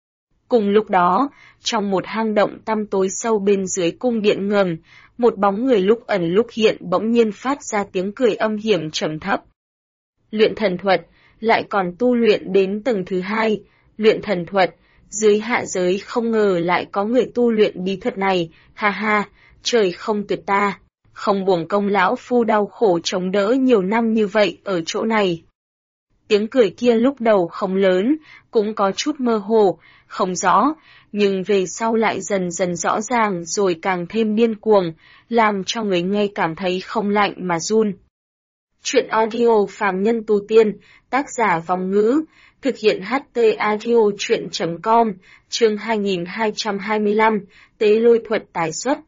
Cùng lúc đó, trong một hang động tăm tối sâu bên dưới cung điện ngầm, một bóng người lúc ẩn lúc hiện bỗng nhiên phát ra tiếng cười âm hiểm trầm thấp. Luyện thần thuật, lại còn tu luyện đến tầng thứ 2, luyện thần thuật, dưới hạ giới không ngờ lại có người tu luyện bí thuật này, ha ha, trời không tuyệt ta, không uổng công lão phu đau khổ chống đỡ nhiều năm như vậy ở chỗ này. Tiếng cười kia lúc đầu không lớn, cũng có chút mơ hồ, không rõ, nhưng về sau lại dần dần rõ ràng rồi càng thêm điên cuồng, làm cho người nghe cảm thấy không lạnh mà run. Chuyện audio phàm nhân tu tiên, tác giả Vong Ngữ, thực hiện HT audio chuyện.com, chương 2225, tế lôi thuật tái xuất.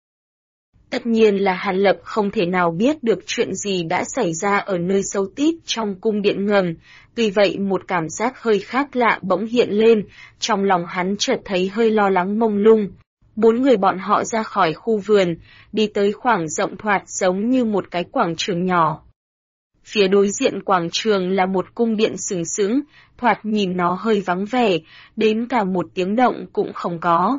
Tất nhiên là Hàn Lập không thể nào biết được chuyện gì đã xảy ra ở nơi sâu tít trong cung điện ngầm, vì vậy một cảm giác hơi khác lạ bỗng hiện lên, trong lòng hắn chợt thấy hơi lo lắng mông lung. Bốn người bọn họ ra khỏi khu vườn, đi tới khoảng rộng thoạt giống như một cái quảng trường nhỏ. Phía đối diện quảng trường là một cung điện sừng sững, thoạt nhìn nó hơi vắng vẻ, đến cả một tiếng động cũng không có.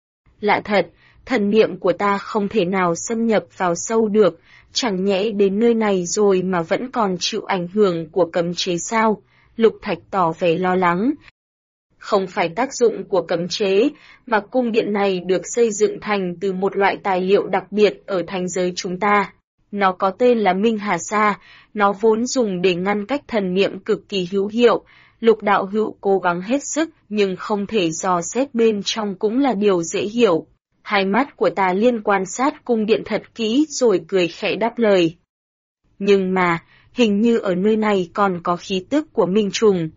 Lạ thật, thần niệm của ta không thể nào xâm nhập vào sâu được, chẳng nhẽ đến nơi này rồi mà vẫn còn chịu ảnh hưởng của cấm chế sao? Lục Thạch tỏ vẻ lo lắng. Không phải tác dụng của cấm chế, mà cung điện này được xây dựng thành từ một loại tài liệu đặc biệt ở thành giới chúng ta. Nó có tên là Minh Hà Sa, nó vốn dùng để ngăn cách thần niệm cực kỳ hữu hiệu. Lục đạo hữu cố gắng hết sức nhưng không thể dò xét bên trong cũng là điều dễ hiểu. Hai mắt của Tà Liên quan sát cung điện thật kỹ rồi cười khẽ đáp lời. Nhưng mà, hình như ở nơi này còn có khí tức của Minh Trùng.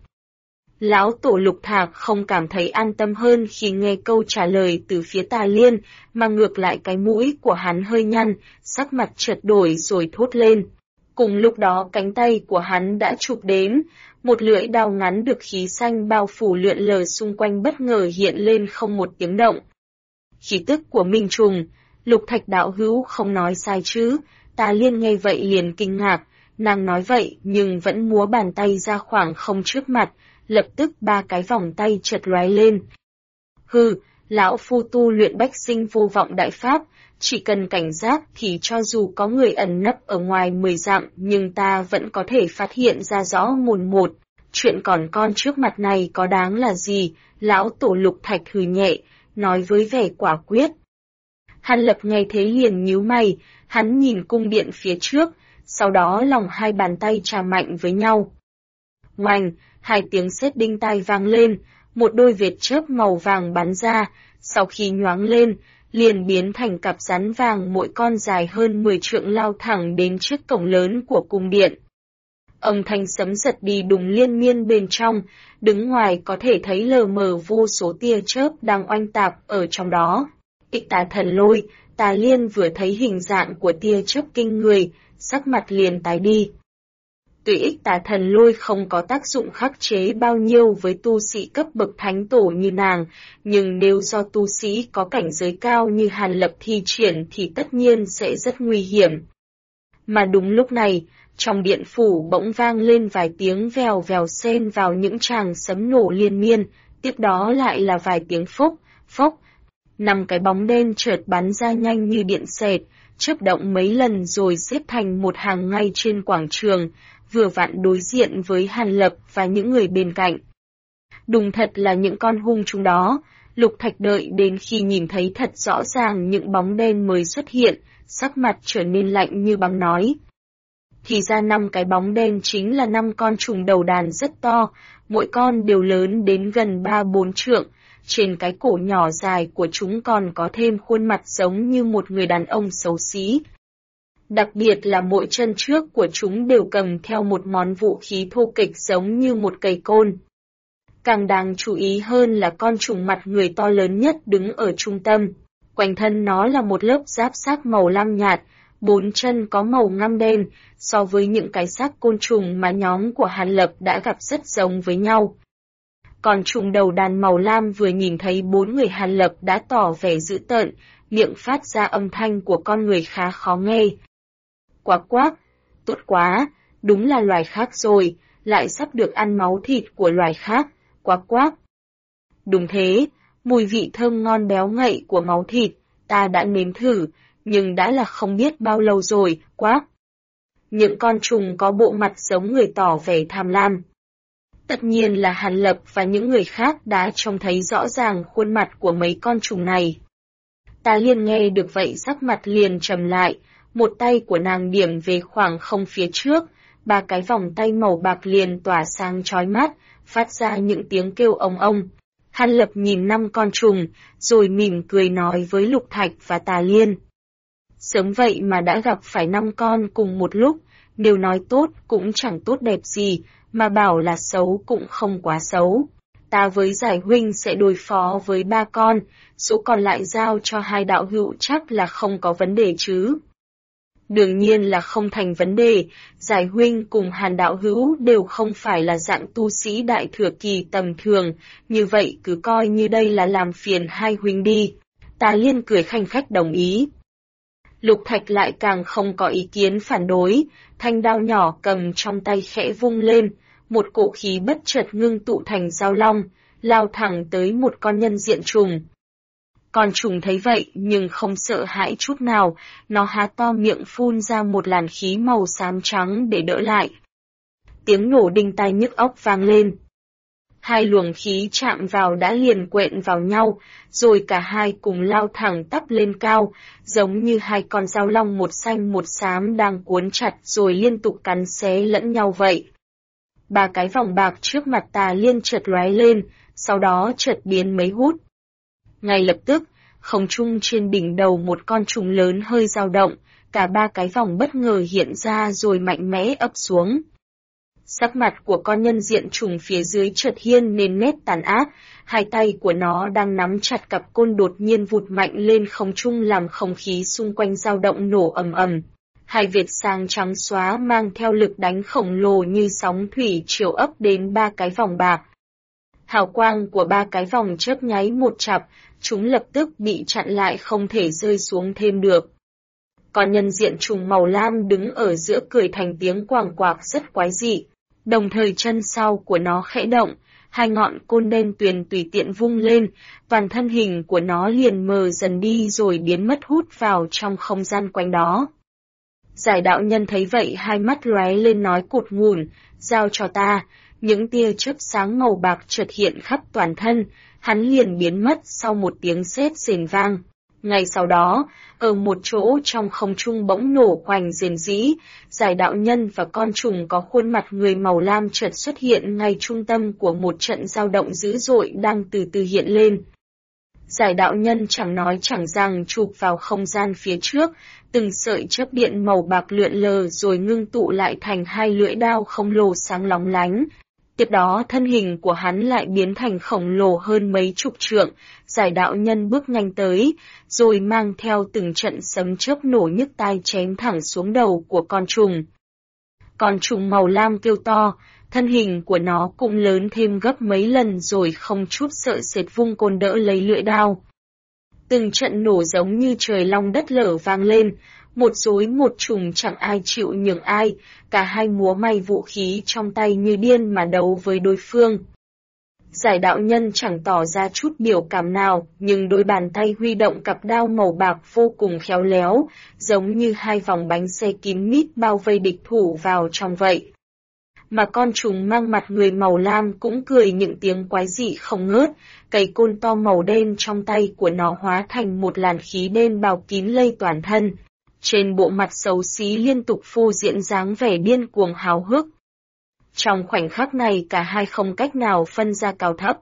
Lão tổ Lục Thạc không cảm thấy an tâm hơn khi nghe câu trả lời từ phía Tà Liên, mà ngược lại cái mũi của hắn hơi nhăn, sắc mặt chợt đổi rồi thốt lên. Cùng lúc đó cánh tay của hắn đã chụp đến, một lưỡi đao ngắn được khí xanh bao phủ lượn lờ xung quanh bất ngờ hiện lên không một tiếng động. Khí tức của Minh Trùng, Lục Thạch đạo hữu không nói sai chứ? Tà Liên nghe vậy liền kinh ngạc, nàng nói vậy nhưng vẫn múa bàn tay ra khoảng không trước mặt, lập tức ba cái vòng tay chợt lóe lên. Hừ, lão phu tu luyện bách sinh vô vọng đại pháp, chỉ cần cảnh giác thì cho dù có người ẩn nấp ở ngoài 10 dặm nhưng ta vẫn có thể phát hiện ra rõ mồn một. Chuyện còn con trước mặt này có đáng là gì? Lão tổ Lục Thạch hừ nhẹ, nói với vẻ quả quyết. Hàn Lập nghe thế liền nhíu mày, hắn nhìn cung điện phía trước, sau đó lòng hai bàn tay chà mạnh với nhau. Oành, hai tiếng sét đinh tai vang lên, một đôi vệt chớp màu vàng bắn ra, sau khi nhoáng lên, liền biến thành cặp rắn vàng mỗi con dài hơn 10 trượng lao thẳng đến trước cổng lớn của cung điện. Âm thanh sấm giật đi đùng liên miên bên trong, đứng ngoài có thể thấy lờ mờ vô số tia chớp đang oanh tạc ở trong đó. Ích Tà Thần Lôi, Tà Liên vừa thấy hình dạng của tia chớp kinh người, sắc mặt liền tái đi. Tuy Ích Tà Thần Lôi không có tác dụng khắc chế bao nhiêu với tu sĩ cấp bậc thánh tổ như nàng, nhưng nếu do tu sĩ có cảnh giới cao như Hàn Lập thi triển thì tất nhiên sẽ rất nguy hiểm. Mà đúng lúc này, trong điện phủ bỗng vang lên vài tiếng vèo vèo xen vào những tràng sấm nổ liên miên, tiếp đó lại là vài tiếng phốc, phốc. 5 cái bóng đen chợt bắn ra nhanh như điện xẹt, chớp động mấy lần rồi xếp thành một hàng ngay trên quảng trường, vừa vặn đối diện với Hàn Lập và những người bên cạnh. Đúng thật là những con hung chúng đó, Lục Thạch đợi đến khi nhìn thấy thật rõ ràng những bóng đen mới xuất hiện, sắc mặt trở nên lạnh như băng nói. Thì ra 5 cái bóng đen chính là 5 con trùng đầu đàn rất to, mỗi con đều lớn đến gần 3-4 trượng, trên cái cổ nhỏ dài của chúng còn có thêm khuôn mặt giống như một người đàn ông xấu xí. Đặc biệt là mỗi chân trước của chúng đều cầm theo một món vũ khí thô kịch giống như một cây côn. Càng đáng chú ý hơn là con trùng mặt người to lớn nhất đứng ở trung tâm. Quanh thân nó là một lớp giáp xác màu lam nhạt, 4 chân có màu ngăm đen, so với những cái xác côn trùng mà nhóm của Hàn Lập đã gặp rất giống với nhau. Còn trùng đầu đàn màu lam vừa nhìn thấy 4 người Hàn Lập đã tỏ vẻ dữ tợn, miệng phát ra âm thanh của con người khá khó nghe. Quác quác, tốt quá, đúng là loài khác rồi, lại sắp được ăn máu thịt của loài khác, quác quác. Đúng thế, mùi vị thơm ngon béo ngậy của máu thịt, ta đã nếm thử, nhưng đã là không biết bao lâu rồi, quác. Những con trùng có bộ mặt giống người tỏ vẻ tham lam. Tất nhiên là Hàn Lập và những người khác đã trông thấy rõ ràng khuôn mặt của mấy con trùng này. Tà Liên nghe được vậy sắc mặt liền trầm lại, một tay của nàng điểm về khoảng không phía trước, 3 cái vòng tay màu bạc liền tỏa sáng chói mắt, phát ra những tiếng kêu ong ong. Hàn Lập nhìn 5 con trùng, rồi mỉm cười nói với Lục Thạch và Tà Liên. Sớm vậy mà đã gặp phải 5 con cùng một lúc, nếu nói tốt cũng chẳng tốt đẹp gì, mà bảo là xấu cũng không quá xấu. Ta với Giải huynh sẽ đối phó với 3 con, số còn lại giao cho 2 đạo hữu chắc là không có vấn đề chứ. Đương nhiên là không thành vấn đề, Giải huynh cùng Hàn đạo hữu đều không phải là dạng tu sĩ đại thừa kỳ tầm thường, như vậy cứ coi như đây là làm phiền 2 huynh đi. Tà Liên cười khanh khách đồng ý. Lục Thạch lại càng không có ý kiến phản đối, thanh đao nhỏ cầm trong tay khẽ vung lên, một cỗ khí bất chợt ngưng tụ thành dao long, lao thẳng tới một con nhân diện trùng. Con trùng thấy vậy nhưng không sợ hãi chút nào, nó há to miệng phun ra một làn khí màu xám trắng để đỡ lại. Tiếng nổ đinh tai nhức óc vang lên. 2 luồng khí chạm vào đã liền quện vào nhau, rồi cả hai cùng lao thẳng tắp lên cao, giống như 2 con dao long một xanh một xám đang cuốn chặt rồi liên tục cắn xé lẫn nhau vậy. 3 cái vòng bạc trước mặt Tà Liên chợt lóe lên, sau đó chợt biến mấy hút. Ngay lập tức, không trung trên đỉnh đầu một con trùng lớn hơi dao động, cả 3 cái vòng bất ngờ hiện ra rồi mạnh mẽ ập xuống. Sắc mặt của con nhân diện trùng phía dưới chợt hiên nên nét tàn ác, 2 tay của nó đang nắm chặt cặp côn đột nhiên vụt mạnh lên không trung làm không khí xung quanh dao động nổ ầm ầm. 2 vệt sáng trắng xóa mang theo lực đánh khổng lồ như sóng thủy triều ấp đến 3 cái vòng bạc. Hào quang của 3 cái vòng chớp nháy một chặp, chúng lập tức bị chặn lại không thể rơi xuống thêm được. Con nhân diện trùng màu lam đứng ở giữa cười thành tiếng quàng quạc rất quái dị, đồng thời chân sau của nó khẽ động, 2 ngọn côn đen tuyền tùy tiện vung lên, toàn thân hình của nó liền mờ dần đi rồi biến mất hút vào trong không gian quanh đó. Giải đạo nhân thấy vậy 2 mắt lóe lên nói cụt ngùn, giao cho ta, những tia chớp sáng màu bạc chợt hiện khắp toàn thân, hắn liền biến mất sau một tiếng sét rền vang. Ngay sau đó, ở một chỗ trong không trung bỗng nổ hoành rền rĩ, giải đạo nhân và con trùng có khuôn mặt người màu lam chợt xuất hiện ngay trung tâm của một trận dao động dữ dội đang từ từ hiện lên. Giải đạo nhân chẳng nói chẳng rằng chụp vào không gian phía trước, từng sợi chớp điện màu bạc lượn lờ rồi ngưng tụ lại thành hai lưỡi đao khổng lồ sáng lóng lánh. Tiếp đó thân hình của hắn lại biến thành khổng lồ hơn mấy chục trượng, giải đạo nhân bước nhanh tới, rồi mang theo từng trận sấm chớp nổ nhức tai chém thẳng xuống đầu của con trùng. Con trùng màu lam kêu to, thân hình của nó cũng lớn thêm gấp mấy lần rồi không chút sợ sệt vung côn đỡ lấy lưỡi đao. Từng trận nổ giống như trời long đất lở vang lên, một rối một trùng chẳng ai chịu nhường ai, cả hai múa may vũ khí trong tay như điên mà đấu với đối phương. Giải đạo nhân chẳng tỏ ra chút biểu cảm nào, nhưng đôi bàn tay huy động cặp đao màu bạc vô cùng khéo léo, giống như hai vòng bánh xe kín mít bao vây địch thủ vào trong vậy. Mà con trùng mang mặt người màu lam cũng cười những tiếng quái dị không ngớt, cây côn to màu đen trong tay của nó hóa thành một làn khí đen bao kín lây toàn thân. Trên bộ mặt xấu xí liên tục phô diễn dáng vẻ điên cuồng háo hức. Trong khoảnh khắc này cả hai không cách nào phân ra cao thấp.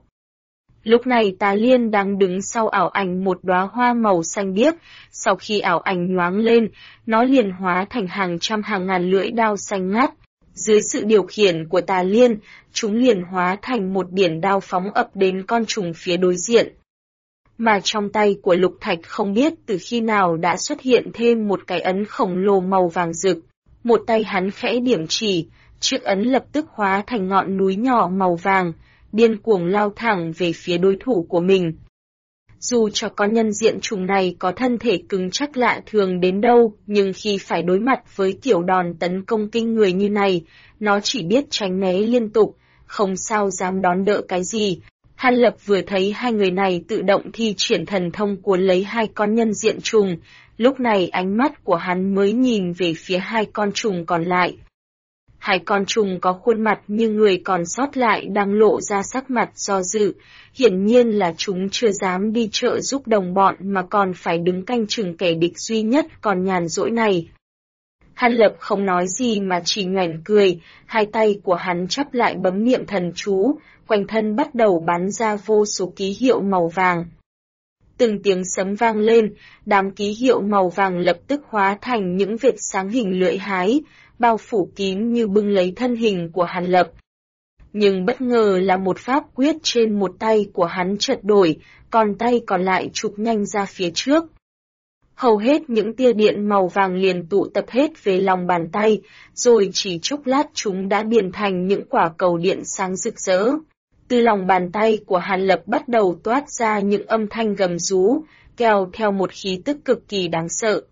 Lúc này Tà Liên đang đứng sau ảo ảnh một đóa hoa màu xanh biếc, sau khi ảo ảnh nhoáng lên, nó liền hóa thành hàng trăm hàng ngàn lưỡi đao xanh ngắt. Dưới sự điều khiển của Tà Liên, chúng liền hóa thành một biển đao phóng ập đến con trùng phía đối diện. Mà trong tay của Lục Thạch không biết từ khi nào đã xuất hiện thêm một cái ấn khổng lồ màu vàng rực. Một tay hắn khẽ điểm chỉ, chiếc ấn lập tức hóa thành ngọn núi nhỏ màu vàng, điên cuồng lao thẳng về phía đối thủ của mình. Dù cho con nhân diện trùng này có thân thể cứng chắc lạ thường đến đâu, nhưng khi phải đối mặt với kiểu đòn tấn công kinh người như này, nó chỉ biết tránh né liên tục, không sao dám đón đỡ cái gì. Hàn Lập vừa thấy hai người này tự động thi triển thần thông cuốn lấy hai con nhân diện trùng, lúc này ánh mắt của hắn mới nhìn về phía hai con trùng còn lại. Hai con trùng có khuôn mặt như người còn sót lại đang lộ ra sắc mặt do dự, hiển nhiên là chúng chưa dám đi trợ giúp đồng bọn mà còn phải đứng canh chừng kẻ địch duy nhất còn nhàn rỗi này. Hàn Lập không nói gì mà chỉ nhoẻn cười, hai tay của hắn chắp lại bấm niệm thần chú, quanh thân bắt đầu bắn ra vô số ký hiệu màu vàng. Từng tiếng sấm vang lên, đám ký hiệu màu vàng lập tức hóa thành những vệt sáng hình lưỡi hái, bao phủ kín như bưng lấy thân hình của Hàn Lập. Nhưng bất ngờ là một pháp quyết trên một tay của hắn chợt đổi, còn tay còn lại chụp nhanh ra phía trước. Hầu hết những tia điện màu vàng liền tụ tập hết về lòng bàn tay, rồi chỉ chốc lát chúng đã biến thành những quả cầu điện sáng rực rỡ. Từ lòng bàn tay của Hàn Lập bắt đầu toát ra những âm thanh gầm rú, kèo theo một khí tức cực kỳ đáng sợ.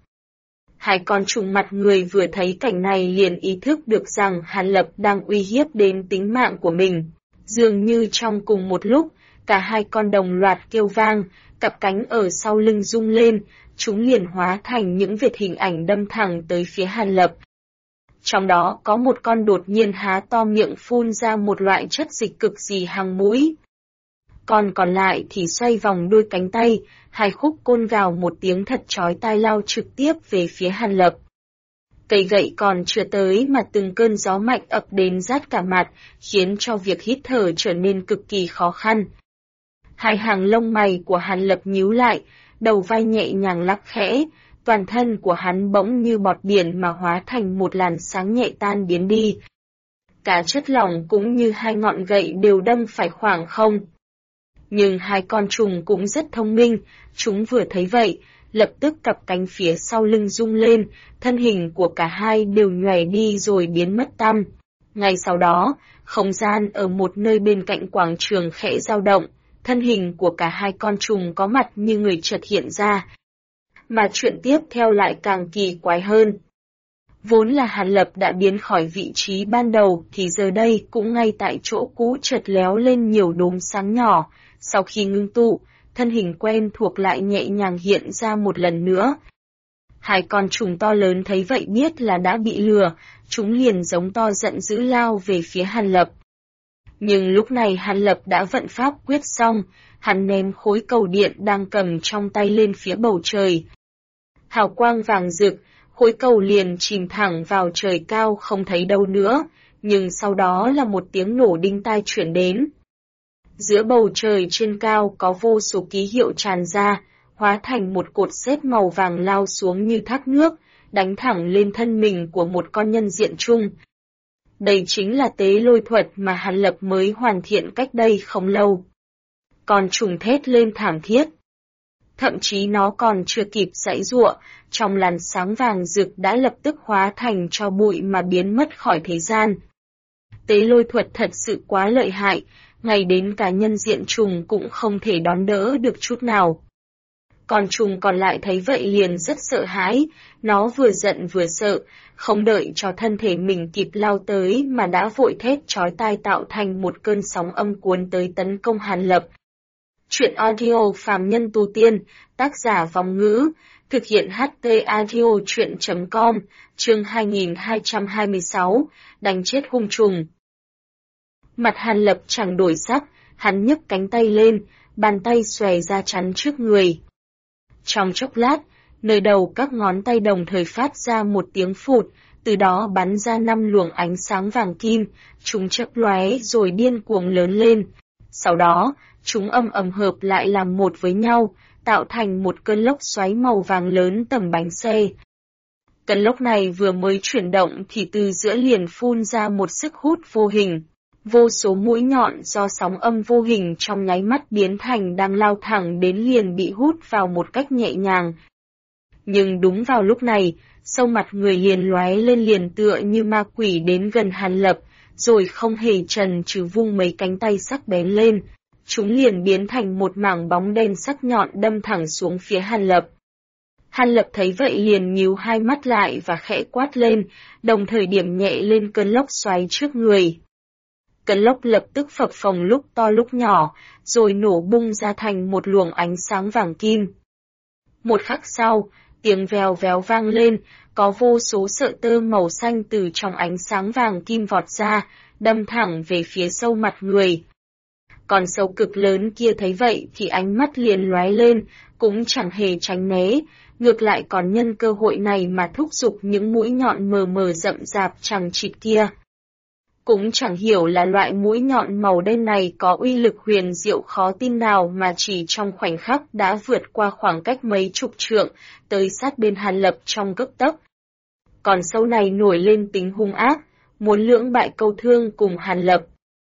Hai con trùng mặt người vừa thấy cảnh này liền ý thức được rằng Hàn Lập đang uy hiếp đến tính mạng của mình. Dường như trong cùng một lúc, cả hai con đồng loạt kêu vang, cặp cánh ở sau lưng rung lên, chúng liền hóa thành những vệt hình ảnh đâm thẳng tới phía Hàn Lập. Trong đó có một con đột nhiên há to miệng phun ra một loại chất dịch cực kỳ hăng mũi. Con còn lại thì xoay vòng đuôi cánh tay, hai khúc côn gào một tiếng thật chói tai lao trực tiếp về phía Hàn Lập. Cây gậy còn chưa tới mà từng cơn gió mạnh ập đến rát cả mặt, khiến cho việc hít thở trở nên cực kỳ khó khăn. Hai hàng lông mày của Hàn Lập nhíu lại, đầu vai nhẹ nhàng lắc khẽ, toàn thân của hắn bỗng như bọt biển mà hóa thành một làn sáng nhẹ tan biến đi. Cả chất lỏng cũng như hai ngọn gậy đều đâm phải khoảng không. Nhưng hai con trùng cũng rất thông minh, chúng vừa thấy vậy, lập tức cặp cánh phía sau lưng rung lên, thân hình của cả hai đều nhòe đi rồi biến mất tăm. Ngay sau đó, không gian ở một nơi bên cạnh quảng trường khẽ dao động, thân hình của cả hai con trùng có mặt như người chợt hiện ra. Mà chuyện tiếp theo lại càng kỳ quái hơn. Vốn là Hàn Lập đã biến khỏi vị trí ban đầu thì giờ đây cũng ngay tại chỗ cũ chợt léo lên nhiều đốm sáng nhỏ, sau khi ngưng tụ, thân hình quen thuộc lại nhẹ nhàng hiện ra một lần nữa. Hai con trùng to lớn thấy vậy biết là đã bị lừa, chúng liền giống to giận dữ lao về phía Hàn Lập. Nhưng lúc này Hàn Lập đã vận pháp quyết xong, hắn ném khối cầu điện đang cầm trong tay lên phía bầu trời. Hào quang vàng rực, khối cầu liền chìm thẳng vào trời cao không thấy đâu nữa, nhưng sau đó là một tiếng nổ đinh tai chuyển đến. Giữa bầu trời trên cao có vô số ký hiệu tràn ra, hóa thành một cột sét màu vàng lao xuống như thác nước, đánh thẳng lên thân mình của một con nhân diện trung. Đây chính là tế lôi thuật mà Hàn Lập mới hoàn thiện cách đây không lâu. Con trùng thét lên thảm thiết. Thậm chí nó còn chưa kịp giãy giụa, trong làn sáng vàng rực đã lập tức hóa thành tro bụi mà biến mất khỏi thế gian. Tế lôi thuật thật sự quá lợi hại, ngay đến cả nhân diện trùng cũng không thể đón đỡ được chút nào. Con trùng còn lại thấy vậy liền rất sợ hãi, nó vừa giận vừa sợ, không đợi cho thân thể mình kịp lao tới mà đã vội thét chói tai tạo thành một cơn sóng âm cuốn tới tấn công Hàn Lập. Chuyện audio phàm nhân tu tiên, tác giả Vong Ngữ, thực hiện HT Audio Chuyện.com, chương 2226, đánh chết hung trùng. Mặt Hàn Lập chẳng đổi sắc, hắn nhấc cánh tay lên, bàn tay xòe ra chắn trước người. Trong chốc lát, nơi đầu các ngón tay đồng thời phát ra một tiếng phụt, từ đó bắn ra 5 luồng ánh sáng vàng kim, chúng chớp lóe rồi điên cuồng lớn lên. Sau đó, chúng ầm ầm hợp lại làm một với nhau, tạo thành một cơn lốc xoáy màu vàng lớn tầm bánh xe. Cơn lốc này vừa mới chuyển động thì từ giữa liền phun ra một sức hút vô hình. Vô số mũi nhọn do sóng âm vô hình trong nháy mắt biến thành đang lao thẳng đến liền bị hút vào một cách nhẹ nhàng. Nhưng đúng vào lúc này, sâu mặt người liền lóe lên liền tựa như ma quỷ đến gần Hàn Lập, rồi không hề chần chừ vung mấy cánh tay sắc bén lên. Chúng liền biến thành một mảng bóng đen sắc nhọn đâm thẳng xuống phía Hàn Lập. Hàn Lập thấy vậy liền nhíu hai mắt lại và khẽ quát lên, đồng thời điểm nhẹ lên cơn lốc xoáy trước người. Cơn lốc lập tức phập phồng lúc to lúc nhỏ, rồi nổ bung ra thành một luồng ánh sáng vàng kim. Một khắc sau, tiếng vèo véo vang lên, có vô số sợi tơ màu xanh từ trong ánh sáng vàng kim vọt ra, đâm thẳng về phía sâu mặt người. Con sâu cực lớn kia thấy vậy thì ánh mắt liền lóe lên, cũng chẳng hề tránh né, ngược lại còn nhân cơ hội này mà thúc giục những mũi nhọn mờ mờ rậm rạp chằng chịt kia. Cũng chẳng hiểu là loại mũi nhọn màu đen này có uy lực huyền diệu khó tin nào mà chỉ trong khoảnh khắc đã vượt qua khoảng cách mấy chục trượng, tới sát bên Hàn Lập trong gấp tốc. Còn sâu này nổi lên tính hung ác, muốn lưỡng bại câu thương cùng Hàn Lập.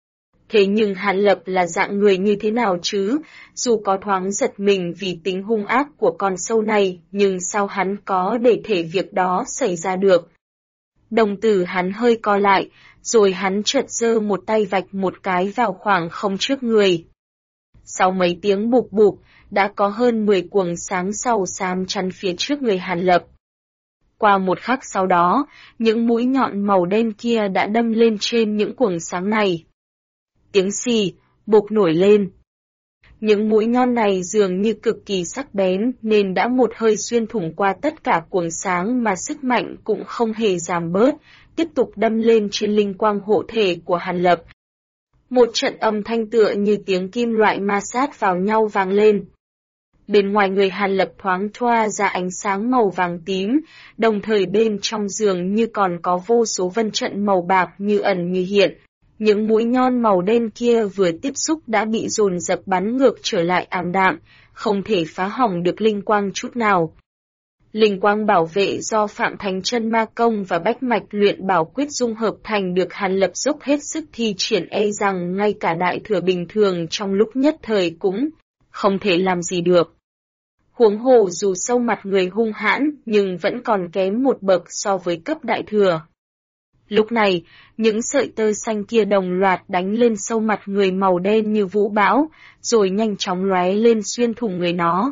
Thế nhưng Hàn Lập là dạng người như thế nào chứ, dù có thoáng giật mình vì tính hung ác của con sâu này, nhưng sao hắn có để thể việc đó xảy ra được. Đồng tử hắn hơi co lại, rồi hắn chợt giơ một tay vạch một cái vào khoảng không trước người. Sau mấy tiếng bụp bụp, đã có hơn 10 quầng sáng sàu xám chắn phía trước người Hàn Lập. Qua một khắc sau đó, những mũi nhọn màu đen kia đã đâm lên trên những quầng sáng này. Tiếng xì, bụp nổi lên. Những mũi nhọn này dường như cực kỳ sắc bén nên đã một hơi xuyên thủng qua tất cả quầng sáng mà sức mạnh cũng không hề giảm bớt, tiếp tục đâm lên trên linh quang hộ thể của Hàn Lập. Một trận âm thanh tựa như tiếng kim loại ma sát vào nhau vang lên. Bên ngoài người Hàn Lập thoáng thoa ra ánh sáng màu vàng tím, đồng thời bên trong dường như còn có vô số vân trận màu bạc như ẩn như hiện. Những mũi nhọn màu đen kia vừa tiếp xúc đã bị dồn dập bắn ngược trở lại ảm đạm, không thể phá hỏng được linh quang chút nào. Linh quang bảo vệ do Phạm Thánh Chân Ma Công và Bách Mạch Luyện Bảo Quyết dung hợp thành được Hàn Lập dốc hết sức thi triển, e rằng ngay cả đại thừa bình thường trong lúc nhất thời cũng không thể làm gì được. Huống hồ dù sâu mặt người hung hãn nhưng vẫn còn kém một bậc so với cấp đại thừa. Lúc này, những sợi tơ xanh kia đồng loạt đánh lên sâu mặt người màu đen như vũ bão, rồi nhanh chóng lóe lên xuyên thủng người nó.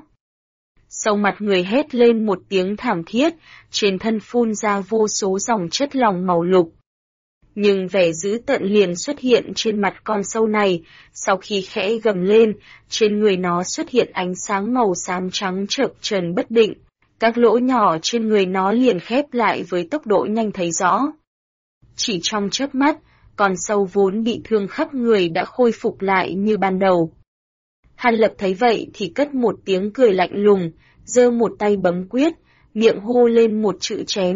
Sâu mặt người hét lên một tiếng thảm thiết, trên thân phun ra vô số dòng chất lỏng màu lục. Nhưng vẻ dữ tợn liền xuất hiện trên mặt con sâu này, sau khi khẽ gầm lên, trên người nó xuất hiện ánh sáng màu xám trắng chợp chờn bất định, các lỗ nhỏ trên người nó liền khép lại với tốc độ nhanh thấy rõ. Chỉ trong chớp mắt, con sâu vốn bị thương khắp người đã khôi phục lại như ban đầu. Hàn Lập thấy vậy thì cất một tiếng cười lạnh lùng, giơ một tay bấm quyết, miệng hô lên một chữ chém.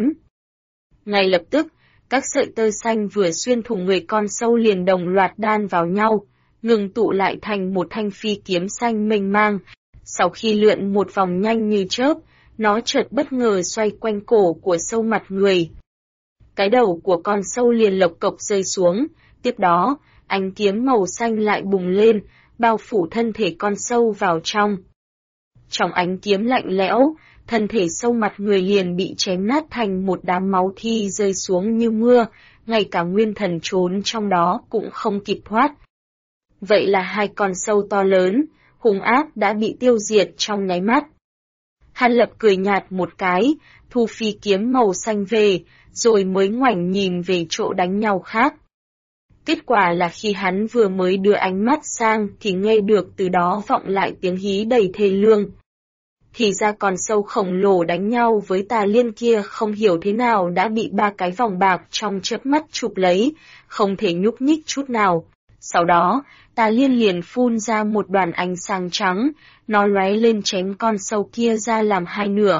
Ngay lập tức, các sợi tơ xanh vừa xuyên thủng người con sâu liền đồng loạt đan vào nhau, ngừng tụ lại thành một thanh phi kiếm xanh mênh mang. Sau khi lượn một vòng nhanh như chớp, nó chợt bất ngờ xoay quanh cổ của sâu mặt người. Cái đầu của con sâu liền lộc cộc rơi xuống, tiếp đó, ánh kiếm màu xanh lại bùng lên, bao phủ thân thể con sâu vào trong. Trong ánh kiếm lạnh lẽo, thân thể sâu mặt người liền bị chém nát thành một đám máu thi rơi xuống như mưa, ngay cả nguyên thần trốn trong đó cũng không kịp thoát. Vậy là hai con sâu to lớn, hung ác đã bị tiêu diệt trong nháy mắt. Hàn Lập cười nhạt một cái, thu phi kiếm màu xanh về, rồi mới ngoảnh nhìn về chỗ đánh nhau khác. Kết quả là khi hắn vừa mới đưa ánh mắt sang thì nghe được từ đó vọng lại tiếng hí đầy thê lương. Thì ra con sâu khổng lồ đánh nhau với Tà Liên kia không hiểu thế nào đã bị ba cái vòng bạc trong chớp mắt chụp lấy, không thể nhúc nhích chút nào. Sau đó, Tà Liên liền phun ra một đoàn ánh sáng trắng, nó lóe lên chém con sâu kia ra làm hai nửa.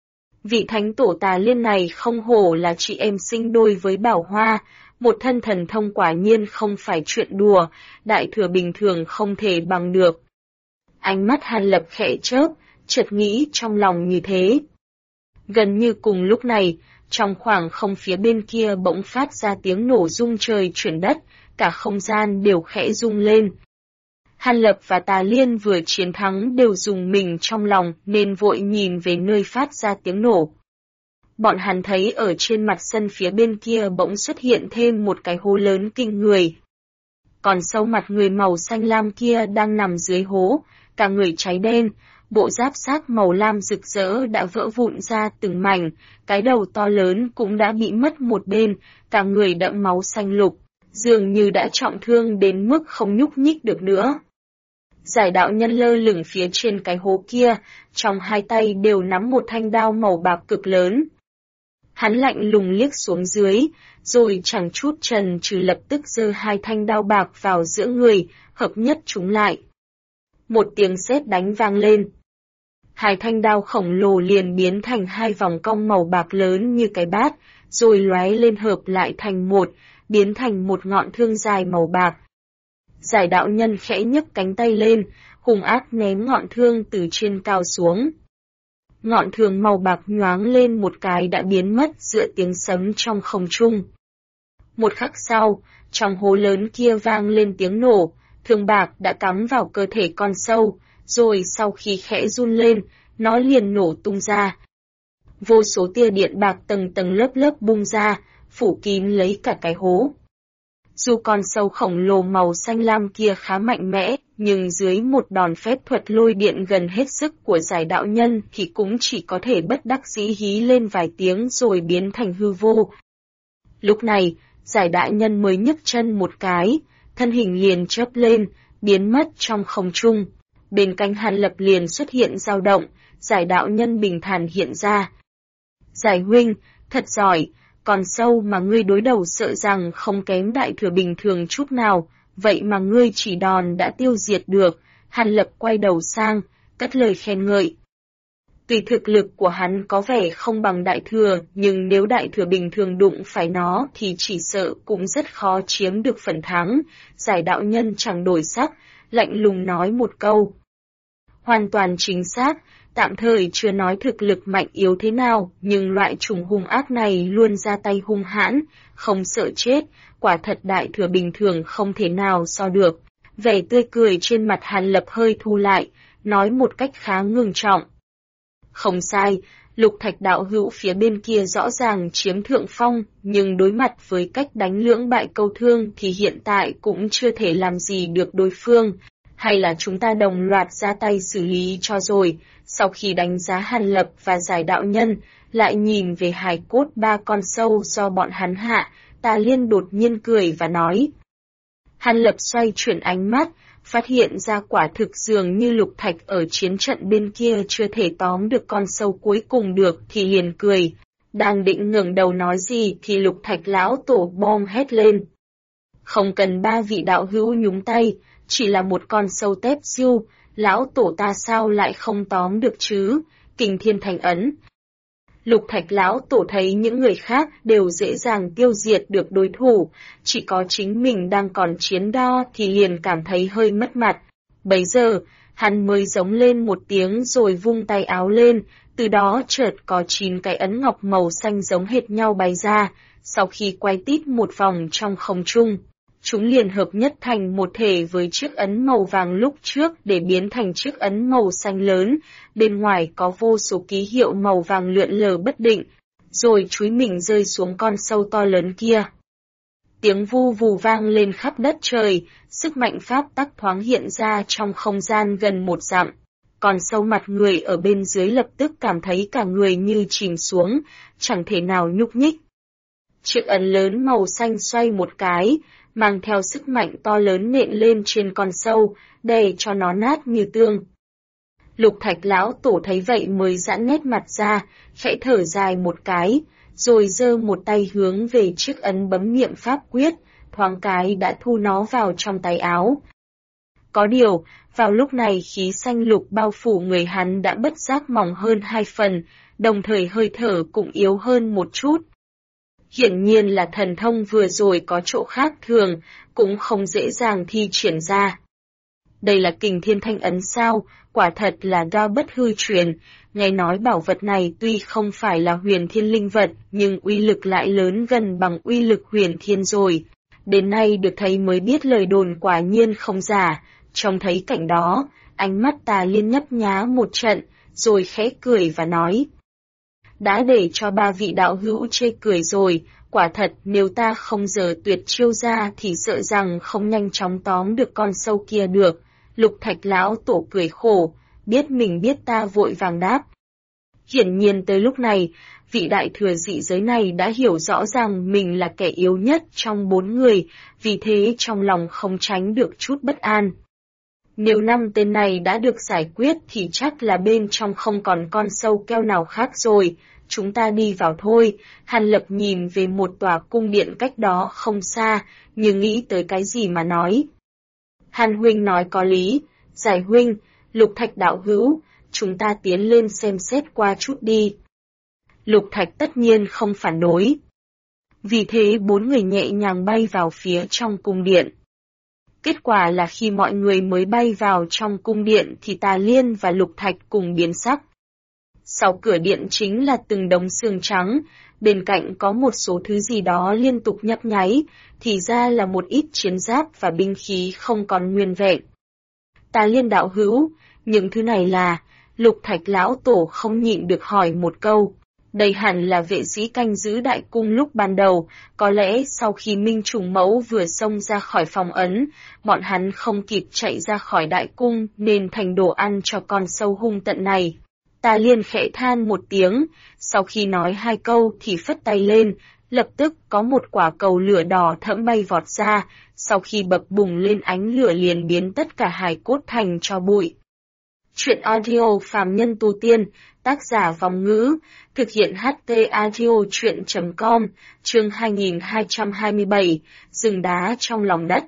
Vị thánh tổ Tà Liên này không hổ là chị em sinh đôi với Bảo Hoa, một thân thần thông quả nhiên không phải chuyện đùa, đại thừa bình thường không thể bằng được. Ánh mắt Hàn Lập khẽ chớp, chợt nghĩ trong lòng như thế. Gần như cùng lúc này, trong khoảng không phía bên kia bỗng phát ra tiếng nổ rung trời chuyển đất, cả không gian đều khẽ rung lên. Hàn Lập và Tà Liên vừa chiến thắng đều rùng mình trong lòng nên vội nhìn về nơi phát ra tiếng nổ. Bọn hắn thấy ở trên mặt sân phía bên kia bỗng xuất hiện thêm một cái hố lớn kinh người. Còn sâu mặt người màu xanh lam kia đang nằm dưới hố, cả người cháy đen, bộ giáp xác màu lam rực rỡ đã vỡ vụn ra từng mảnh, cái đầu to lớn cũng đã bị mất một bên, cả người đẫm máu xanh lục, dường như đã trọng thương đến mức không nhúc nhích được nữa. Giải đạo nhân lơ lửng phía trên cái hố kia, trong hai tay đều nắm một thanh đao màu bạc cực lớn. Hắn lạnh lùng liếc xuống dưới, rồi chẳng chút chần chừ lập tức giơ hai thanh đao bạc vào giữa người, hợp nhất chúng lại. Một tiếng sét đánh vang lên. Hai thanh đao khổng lồ liền biến thành hai vòng cong màu bạc lớn như cái bát, rồi lóe lên hợp lại thành một, biến thành một ngọn thương dài màu bạc. Giải đạo nhân khẽ nhấc cánh tay lên, hung ác ném ngọn thương từ trên cao xuống. Ngọn thương màu bạc nhoáng lên một cái đã biến mất giữa tiếng sấm trong không trung. Một khắc sau, trong hố lớn kia vang lên tiếng nổ, thương bạc đã cắm vào cơ thể con sâu, rồi sau khi khẽ run lên, nó liền nổ tung ra. Vô số tia điện bạc tầng tầng lớp lớp bung ra, phủ kín lấy cả cái hố. Dù con sâu khổng lồ màu xanh lam kia khá mạnh mẽ, nhưng dưới một đòn phép thuật lôi điện gần hết sức của giải đạo nhân thì cũng chỉ có thể bất đắc dĩ hí lên vài tiếng rồi biến thành hư vô. Lúc này, giải đạo nhân mới nhấc chân một cái, thân hình liền chớp lên, biến mất trong không trung. Bên cạnh Hàn Lập liền xuất hiện dao động, giải đạo nhân bình thản hiện ra. Giải huynh, thật giỏi, còn sâu mà ngươi đối đầu sợ rằng không kém đại thừa bình thường chút nào, vậy mà ngươi chỉ đòn đã tiêu diệt được. Hàn Lập quay đầu sang, cất lời khen ngợi. Tuy thực lực của hắn có vẻ không bằng đại thừa, nhưng nếu đại thừa bình thường đụng phải nó thì chỉ sợ cũng rất khó chiếm được phần thắng. Giải đạo nhân chẳng đổi sắc, lạnh lùng nói một câu. Hoàn toàn chính xác, tạm thời chưa nói thực lực mạnh yếu thế nào, nhưng loại trùng hung ác này luôn ra tay hung hãn, không sợ chết, quả thật đại thừa bình thường không thể nào so được. Vẻ tươi cười trên mặt Hàn Lập hơi thu lại, nói một cách khá ngưng trọng. Không sai, Lục Thạch đạo hữu phía bên kia rõ ràng chiếm thượng phong, nhưng đối mặt với cách đánh lưỡng bại câu thương thì hiện tại cũng chưa thể làm gì được đối phương. Hay là chúng ta đồng loạt ra tay xử lý cho rồi. Sau khi đánh giá Hàn Lập và giải đạo nhân, lại nhìn về hài cốt ba con sâu do bọn hắn hạ, Tà Liên đột nhiên cười và nói. Hàn Lập xoay chuyển ánh mắt, phát hiện ra quả thực dường như Lục Thạch ở chiến trận bên kia chưa thể tóm được con sâu cuối cùng được thì liền cười. Đang định ngẩng đầu nói gì thì Lục Thạch lão tổ bom hét lên. Không cần ba vị đạo hữu nhúng tay, chỉ là một con sâu tép siêu, lão tổ ta sao lại không tóm được chứ, Kình Thiên Thành Ấn. Lục Thạch lão tổ thấy những người khác đều dễ dàng tiêu diệt được đối thủ, chỉ có chính mình đang còn chiến đo thì liền cảm thấy hơi mất mặt. Bấy giờ, hắn mới giống lên một tiếng rồi vung tay áo lên, từ đó chợt có 9 cái ấn ngọc màu xanh giống hệt nhau bày ra, sau khi quay tít một vòng trong không trung. Chúng liền hợp nhất thành một thể với chiếc ấn màu vàng lúc trước để biến thành chiếc ấn màu xanh lớn, bên ngoài có vô số ký hiệu màu vàng lượn lờ bất định, rồi chúi mình rơi xuống con sâu to lớn kia. Tiếng vu vù vang lên khắp đất trời, sức mạnh pháp tắc thoáng hiện ra trong không gian gần 1 dặm. Còn sâu mặt người ở bên dưới lập tức cảm thấy cả người như chìm xuống, chẳng thể nào nhúc nhích. Chiếc ấn lớn màu xanh xoay một cái, mang theo sức mạnh to lớn nện lên trên con sâu, để cho nó nát như tương. Lục Thạch lão tổ thấy vậy mới giãn nét mặt ra, khẽ thở dài một cái, rồi giơ một tay hướng về chiếc ấn bấm niệm pháp quyết, thoáng cái đã thu nó vào trong tay áo. Có điều, vào lúc này khí xanh lục bao phủ người hắn đã bất giác mỏng hơn 2 phần, đồng thời hơi thở cũng yếu hơn một chút. Hiển nhiên là thần thông vừa rồi có chỗ khác thường, cũng không dễ dàng thi triển ra. Đây là Kình Thiên Thanh Ấn sao, quả thật là đao bất hư truyền, nghe nói bảo vật này tuy không phải là huyền thiên linh vật, nhưng uy lực lại lớn gần bằng uy lực huyền thiên rồi. Đến nay được thấy mới biết lời đồn quả nhiên không giả, trông thấy cảnh đó, ánh mắt Tà Liên nhấp nhá một trận, rồi khẽ cười và nói. Đã để cho ba vị đạo hữu chê cười rồi, quả thật nếu ta không giờ tuyệt chiêu ra thì sợ rằng không nhanh chóng tóm được con sâu kia được. Lục Thạch lão tổ cười khổ, biết mình biết ta vội vàng đáp. Hiển nhiên tới lúc này, vị đại thừa dị giới này đã hiểu rõ rằng mình là kẻ yếu nhất trong 4 người, vì thế trong lòng không tránh được chút bất an. Nếu 5 tên này đã được giải quyết thì chắc là bên trong không còn con sâu keo nào khác rồi, chúng ta đi vào thôi. Hàn Lập nhìn về một tòa cung điện cách đó không xa, như nghĩ tới cái gì mà nói. Hàn huynh nói có lý, Giải huynh, Lục Thạch đạo hữu, chúng ta tiến lên xem xét qua chút đi. Lục Thạch tất nhiên không phản đối. Vì thế 4 người nhẹ nhàng bay vào phía trong cung điện. Kết quả là khi mọi người mới bay vào trong cung điện thì Tà Liên và Lục Thạch cùng biến sắc. Sau cửa điện chính là từng đống xương trắng, bên cạnh có một số thứ gì đó liên tục nhấp nháy, thì ra là một ít chiến giáp và binh khí không còn nguyên vẹn. Tà Liên đạo hữu, những thứ này là, Lục Thạch lão tổ không nhịn được hỏi một câu. Đây hẳn là vệ sĩ canh giữ đại cung lúc ban đầu, có lẽ sau khi Minh Trùng Mẫu vừa xông ra khỏi phòng ấn, bọn hắn không kịp chạy ra khỏi đại cung nên thành đồ ăn cho con sâu hung tận này. Tà Liên khẽ than một tiếng, sau khi nói 2 câu thì phất tay lên, lập tức có một quả cầu lửa đỏ thẫm bay vọt ra, sau khi bập bùng lên ánh lửa liền biến tất cả hài cốt thành tro bụi. Chuyện audio phàm nhân tu tiên, tác giả Vòng Ngữ, thực hiện HT audio chuyện.com, chương 2227, rừng đá trong lòng đất.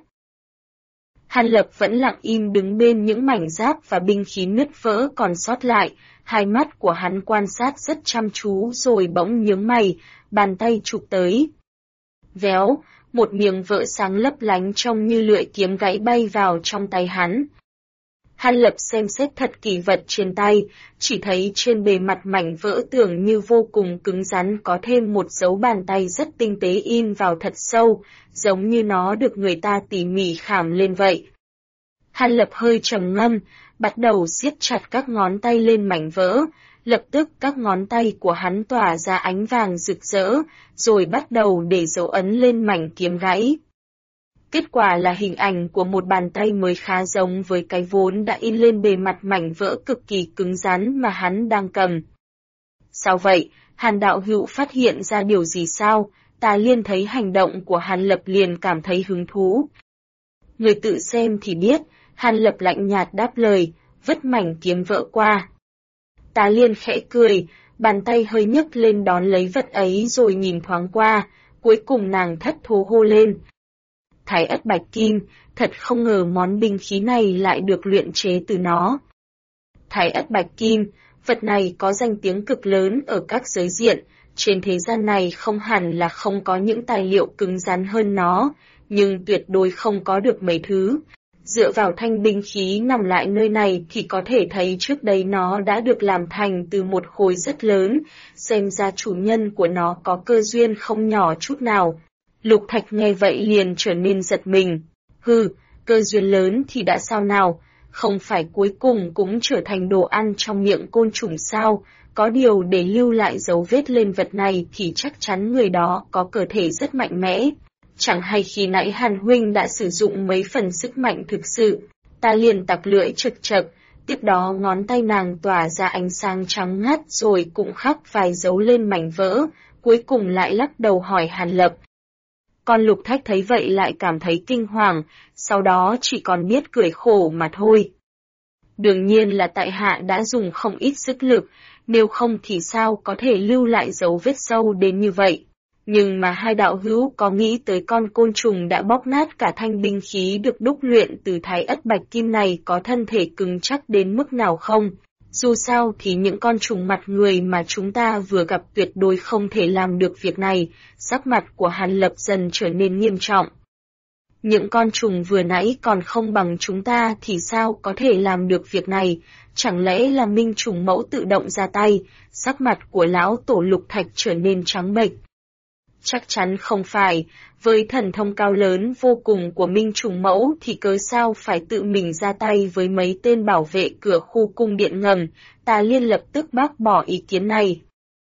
Hàn Lập vẫn lặng im đứng bên những mảnh giáp và binh khí nứt vỡ còn sót lại, hai mắt của hắn quan sát rất chăm chú rồi bỗng nhướng mày, bàn tay chụp tới. Véo, một miếng vỡ sáng lấp lánh trông như lưỡi kiếm gãy bay vào trong tay hắn. Hàn Lập xem xét thật kỹ vật trên tay, chỉ thấy trên bề mặt mảnh vỡ tưởng như vô cùng cứng rắn có thêm một dấu bàn tay rất tinh tế in vào thật sâu, giống như nó được người ta tỉ mỉ khảm lên vậy. Hàn Lập hơi trầm ngâm, bắt đầu siết chặt các ngón tay lên mảnh vỡ, lập tức các ngón tay của hắn tỏa ra ánh vàng rực rỡ, rồi bắt đầu để dấu ấn lên mảnh kiếm gãy. Kết quả là hình ảnh của một bàn tay mới khá giống với cái vốn đã in lên bề mặt mảnh vỡ cực kỳ cứng rắn mà hắn đang cầm. Sao vậy, Hàn đạo hữu phát hiện ra điều gì sao? Tà Liên thấy hành động của Hàn Lập liền cảm thấy hứng thú. Người tự xem thì biết, Hàn Lập lạnh nhạt đáp lời, vứt mảnh kiếm vỡ qua. Tà Liên khẽ cười, bàn tay hơi nhấc lên đón lấy vật ấy rồi nhìn thoáng qua, cuối cùng nàng thất thố hô lên. Thái ất bạch kim, thật không ngờ món binh khí này lại được luyện chế từ nó. Thái ất bạch kim, vật này có danh tiếng cực lớn ở các giới diện, trên thế gian này không hẳn là không có những tài liệu cứng rắn hơn nó, nhưng tuyệt đối không có được mấy thứ. Dựa vào thanh binh khí nằm lại nơi này thì có thể thấy trước đây nó đã được làm thành từ một khối rất lớn, xem ra chủ nhân của nó có cơ duyên không nhỏ chút nào. Lục Thạch nghe vậy liền trở nên giật mình. Hừ, cơ duyên lớn thì đã sao nào, không phải cuối cùng cũng trở thành đồ ăn trong miệng côn trùng sao, có điều để lưu lại dấu vết lên vật này thì chắc chắn người đó có cơ thể rất mạnh mẽ. Chẳng hay khi nãy Hàn huynh đã sử dụng mấy phần sức mạnh thực sự. Ta liền tặc lưỡi chực chực, tiếp đó ngón tay nàng tỏa ra ánh sáng trắng ngắt rồi cũng khắc vài dấu lên mảnh vỡ, cuối cùng lại lắc đầu hỏi Hàn Lập. Còn Lục Thạch thấy vậy lại cảm thấy kinh hoàng, sau đó chỉ còn biết cười khổ mà thôi. Đương nhiên là tại hạ đã dùng không ít sức lực, nếu không thì sao có thể lưu lại dấu vết sâu đến như vậy. Nhưng mà hai đạo hữu có nghĩ tới con côn trùng đã bóp nát cả thanh binh khí được đúc luyện từ thái ất bạch kim này có thân thể cứng chắc đến mức nào không? Dù sao thì những con trùng mặt người mà chúng ta vừa gặp tuyệt đối không thể làm được việc này, sắc mặt của Hàn Lập dần trở nên nghiêm trọng. Những con trùng vừa nãy còn không bằng chúng ta thì sao có thể làm được việc này, chẳng lẽ là minh trùng mẫu tự động ra tay, sắc mặt của lão tổ Lục Thạch trở nên trắng bệch. Chắc chắn không phải, với thần thông cao lớn vô cùng của minh trùng mẫu thì cớ sao phải tự mình ra tay với mấy tên bảo vệ cửa khu cung điện ngầm, ta liên lập tức bác bỏ ý kiến này.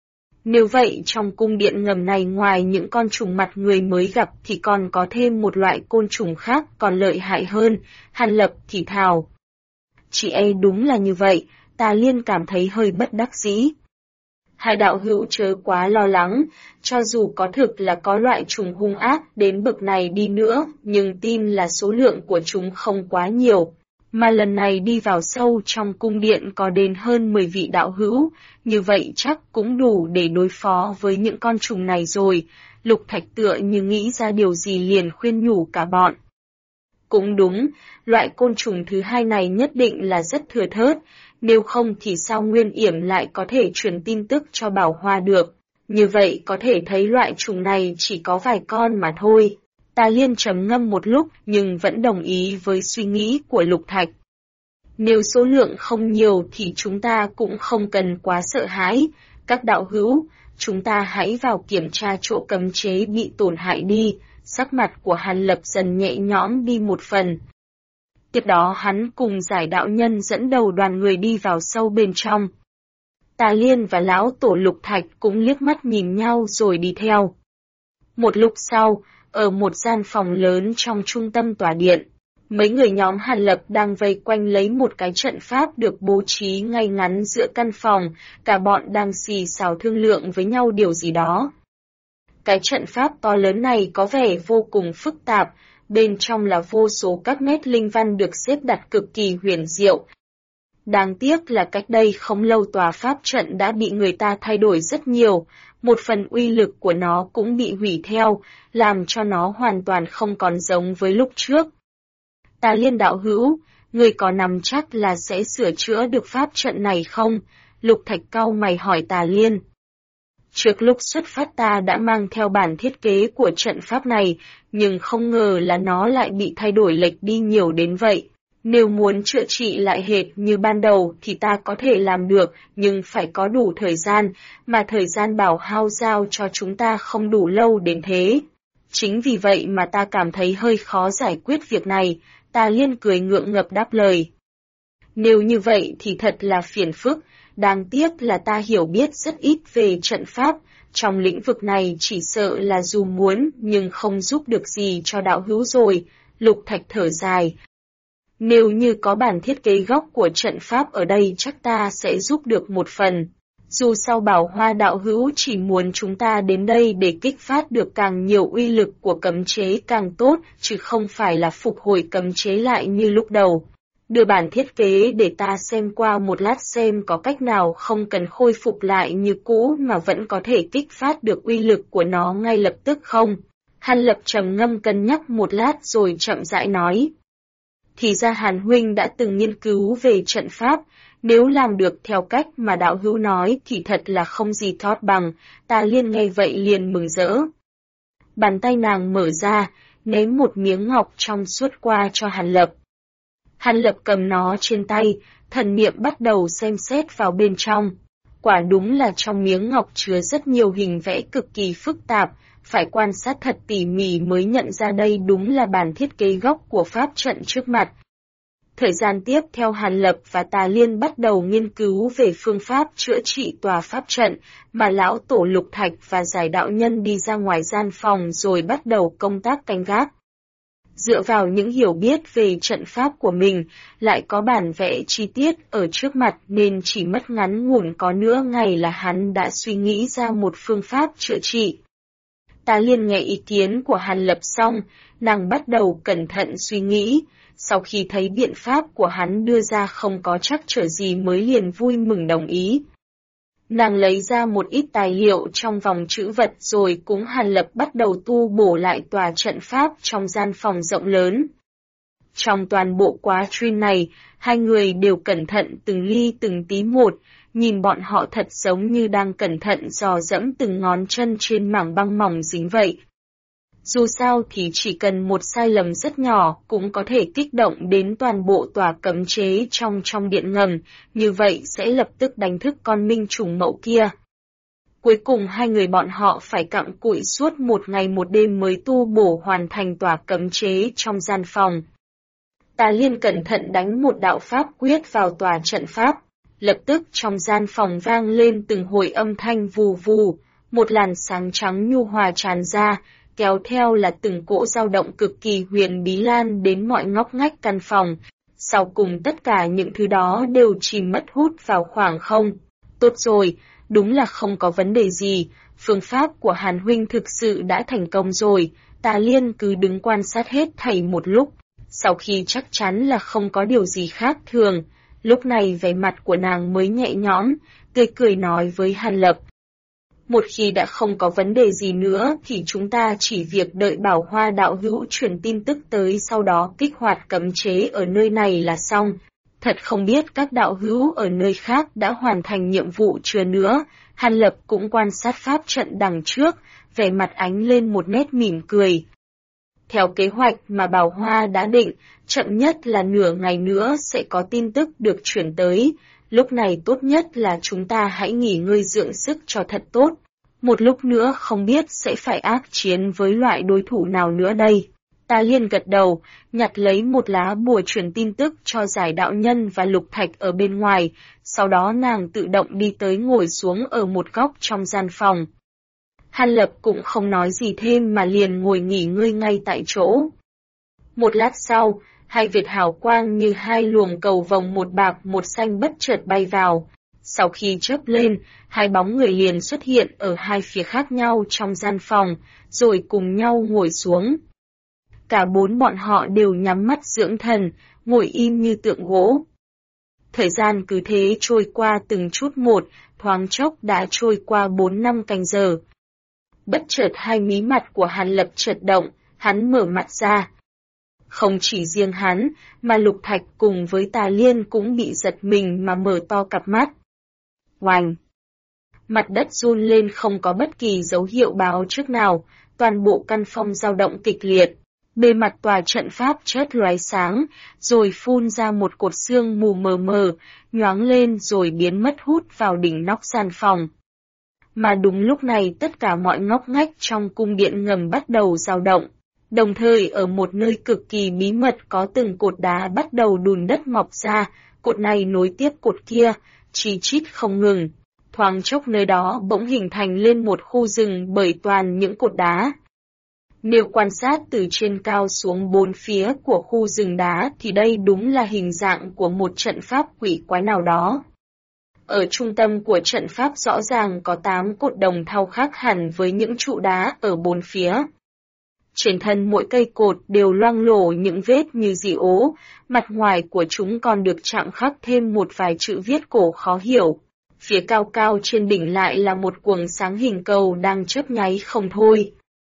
Nếu vậy trong cung điện ngầm này ngoài những con trùng mặt người mới gặp thì còn có thêm một loại côn trùng khác còn lợi hại hơn, Hàn Lập thì thào. Chị ấy đúng là như vậy, ta liên cảm thấy hơi bất đắc dĩ. Hai đạo hữu chớ quá lo lắng, cho dù có thực là có loại trùng hung ác đến bậc này đi nữa, nhưng tin là số lượng của chúng không quá nhiều. Mà lần này đi vào sâu trong cung điện có đến hơn 10 vị đạo hữu, như vậy chắc cũng đủ để đối phó với những con trùng này rồi. Lục Thạch tựa như nghĩ ra điều gì liền khuyên nhủ cả bọn. Cũng đúng, loại côn trùng thứ hai này nhất định là rất thừa thớt, nếu không thì sao Nguyên Yểm lại có thể truyền tin tức cho Bảo Hoa được. Như vậy có thể thấy loại trùng này chỉ có vài con mà thôi. Ta liên trầm ngâm một lúc nhưng vẫn đồng ý với suy nghĩ của Lục Thạch. Nếu số lượng không nhiều thì chúng ta cũng không cần quá sợ hãi. Các đạo hữu, chúng ta hãy vào kiểm tra chỗ cấm chế bị tổn hại đi. Sắc mặt của Hàn Lập dần nhẹ nhõm đi một phần. Tiếp đó hắn cùng giải đạo nhân dẫn đầu đoàn người đi vào sâu bên trong. Tà Liên và lão tổ Lục Thạch cũng liếc mắt nhìn nhau rồi đi theo. Một lúc sau, ở một gian phòng lớn trong trung tâm tòa điện, mấy người nhóm Hàn Lập đang vây quanh lấy một cái trận pháp được bố trí ngay ngắn giữa căn phòng, cả bọn đang xì xào thương lượng với nhau điều gì đó. Cái trận pháp to lớn này có vẻ vô cùng phức tạp, bên trong là vô số các nét linh văn được xếp đặt cực kỳ huyền diệu. Đáng tiếc là cách đây không lâu tòa pháp trận đã bị người ta thay đổi rất nhiều, một phần uy lực của nó cũng bị hủy theo, làm cho nó hoàn toàn không còn giống với lúc trước. Tà Liên đạo hữu, người có nắm chắc là sẽ sửa chữa được pháp trận này không? Lục Thạch cau mày hỏi Tà Liên. Trước lúc xuất phát ta đã mang theo bản thiết kế của trận pháp này, nhưng không ngờ là nó lại bị thay đổi lệch đi nhiều đến vậy. Nếu muốn chữa trị lại hệt như ban đầu thì ta có thể làm được, nhưng phải có đủ thời gian, mà thời gian bảo hao giao cho chúng ta không đủ lâu đến thế. Chính vì vậy mà ta cảm thấy hơi khó giải quyết việc này, Tà Liên cười ngượng ngập đáp lời. Nếu như vậy thì thật là phiền phức, đáng tiếc là ta hiểu biết rất ít về trận pháp, trong lĩnh vực này chỉ sợ là dù muốn nhưng không giúp được gì cho đạo hữu rồi, Lục Thạch thở dài. Nếu như có bản thiết kế gốc của trận pháp ở đây chắc ta sẽ giúp được một phần. Dù sao Bảo Hoa đạo hữu chỉ muốn chúng ta đến đây để kích phát được càng nhiều uy lực của cấm chế càng tốt, chứ không phải là phục hồi cấm chế lại như lúc đầu. Đưa bản thiết kế để ta xem qua một lát xem có cách nào không cần khôi phục lại như cũ mà vẫn có thể kích phát được uy lực của nó ngay lập tức không? Hàn Lập trầm ngâm cân nhắc một lát rồi chậm rãi nói. Thì ra Hàn huynh đã từng nghiên cứu về trận pháp, nếu làm được theo cách mà đạo hữu nói thì thật là không gì thót bằng, Ta Liên nghe vậy liền mừng rỡ. Bàn tay nàng mở ra, ném một miếng ngọc trong suốt qua cho Hàn Lập. Hàn Lập cầm nó trên tay, thần niệm bắt đầu xem xét vào bên trong. Quả đúng là trong miếng ngọc chứa rất nhiều hình vẽ cực kỳ phức tạp, phải quan sát thật tỉ mỉ mới nhận ra đây đúng là bản thiết kế gốc của pháp trận trước mặt. Thời gian tiếp theo Hàn Lập và Tà Liên bắt đầu nghiên cứu về phương pháp chữa trị tòa pháp trận, mà lão tổ Lục Thạch và Giải đạo nhân đi ra ngoài gian phòng rồi bắt đầu công tác canh gác. Dựa vào những hiểu biết về trận pháp của mình, lại có bản vẽ chi tiết ở trước mặt nên chỉ mất ngắn ngủn có nửa ngày là hắn đã suy nghĩ ra một phương pháp chữa trị. Tà Liên nghe ý kiến của Hàn Lập xong, nàng bắt đầu cẩn thận suy nghĩ, sau khi thấy biện pháp của hắn đưa ra không có trắc trở gì mới liền vui mừng đồng ý. Nàng lấy ra một ít tài liệu trong vòng trữ vật rồi cùng Hàn Lập bắt đầu tu bổ lại tòa trận pháp trong gian phòng rộng lớn. Trong toàn bộ quá trình này, hai người đều cẩn thận từng ly từng tí một, nhìn bọn họ thật giống như đang cẩn thận dò dẫm từng ngón chân trên mảng băng mỏng dính vậy. Dù sao thì chỉ cần một sai lầm rất nhỏ cũng có thể kích động đến toàn bộ tòa cấm chế trong điện ngầm, như vậy sẽ lập tức đánh thức con minh trùng mậu kia. Cuối cùng hai người bọn họ phải cặm cụi suốt một ngày một đêm mới tu bổ hoàn thành tòa cấm chế trong gian phòng. Tà Liên cẩn thận đánh một đạo pháp quyết vào tòa trận pháp, lập tức trong gian phòng vang lên từng hồi âm thanh vù vù, một làn sáng trắng nhu hòa tràn ra, kéo theo là từng cỗ dao động cực kỳ huyền bí lan đến mọi ngóc ngách căn phòng. Sau cùng tất cả những thứ đó đều chìm mất hút vào khoảng không. Tốt rồi, đúng là không có vấn đề gì, phương pháp của Hàn huynh thực sự đã thành công rồi. Tà Liên cứ đứng quan sát hết thảy một lúc, sau khi chắc chắn là không có điều gì khác thường, lúc này vẻ mặt của nàng mới nhẹ nhõm, tươi cười nói với Hàn Lập. Một khi đã không có vấn đề gì nữa thì chúng ta chỉ việc đợi Bảo Hoa đạo hữu truyền tin tức tới, sau đó kích hoạt cấm chế ở nơi này là xong. Thật không biết các đạo hữu ở nơi khác đã hoàn thành nhiệm vụ chưa nữa. Hàn Lập cũng quan sát pháp trận đằng trước, vẻ mặt ánh lên một nét mỉm cười. Theo kế hoạch mà Bảo Hoa đã định, chậm nhất là nửa ngày nữa sẽ có tin tức được chuyển tới. Lúc này tốt nhất là chúng ta hãy nghỉ ngơi dưỡng sức cho thật tốt. Một lúc nữa không biết sẽ phải ác chiến với loại đối thủ nào nữa đây. Tà Liên gật đầu, nhặt lấy một lá bùa truyền tin tức cho Giải đạo nhân và Lục Thạch ở bên ngoài, sau đó nàng tự động đi tới ngồi xuống ở một góc trong gian phòng. Hàn Lập cũng không nói gì thêm mà liền ngồi nghỉ ngơi ngay tại chỗ. Một lát sau, hai vệt hào quang như hai luồng cầu vồng một bạc một xanh bất chợt bay vào. Sau khi chớp lên, hai bóng người liền xuất hiện ở hai phía khác nhau trong gian phòng, rồi cùng nhau ngồi xuống. Cả bốn bọn họ đều nhắm mắt dưỡng thần, ngồi im như tượng gỗ. Thời gian cứ thế trôi qua từng chút một, thoáng chốc đã trôi qua 4 năm canh giờ. Bất chợt hai mí mặt của Hàn Lập chợt động, hắn mở mặt ra. Không chỉ riêng hắn, mà Lục Thạch cùng với Tà Liên cũng bị giật mình mà mở to cặp mắt. Oành! Mặt đất run lên không có bất kỳ dấu hiệu báo trước nào, toàn bộ căn phòng dao động kịch liệt. Bề mặt tòa trận pháp chớp lóe sáng, rồi phun ra một cột sương mù mờ mờ, nhoáng lên rồi biến mất hút vào đỉnh nóc gian phòng. Mà đúng lúc này tất cả mọi ngóc ngách trong cung điện ngầm bắt đầu dao động. Đồng thời ở một nơi cực kỳ bí mật có từng cột đá bắt đầu đùn đất mọc ra, cột này nối tiếp cột kia, chi chít không ngừng. Thoáng chốc nơi đó bỗng hình thành lên một khu rừng bởi toàn những cột đá. Nếu quan sát từ trên cao xuống bốn phía của khu rừng đá thì đây đúng là hình dạng của một trận pháp quỷ quái nào đó. Ở trung tâm của trận pháp rõ ràng có 8 cột đồng thau khác hẳn với những trụ đá ở bốn phía. Trên thân mỗi cây cột đều loang lổ những vết như dị ố, mặt ngoài của chúng còn được chạm khắc thêm một vài chữ viết cổ khó hiểu. Phía cao cao trên đỉnh lại là một quầng sáng hình cầu đang chớp nháy không thôi.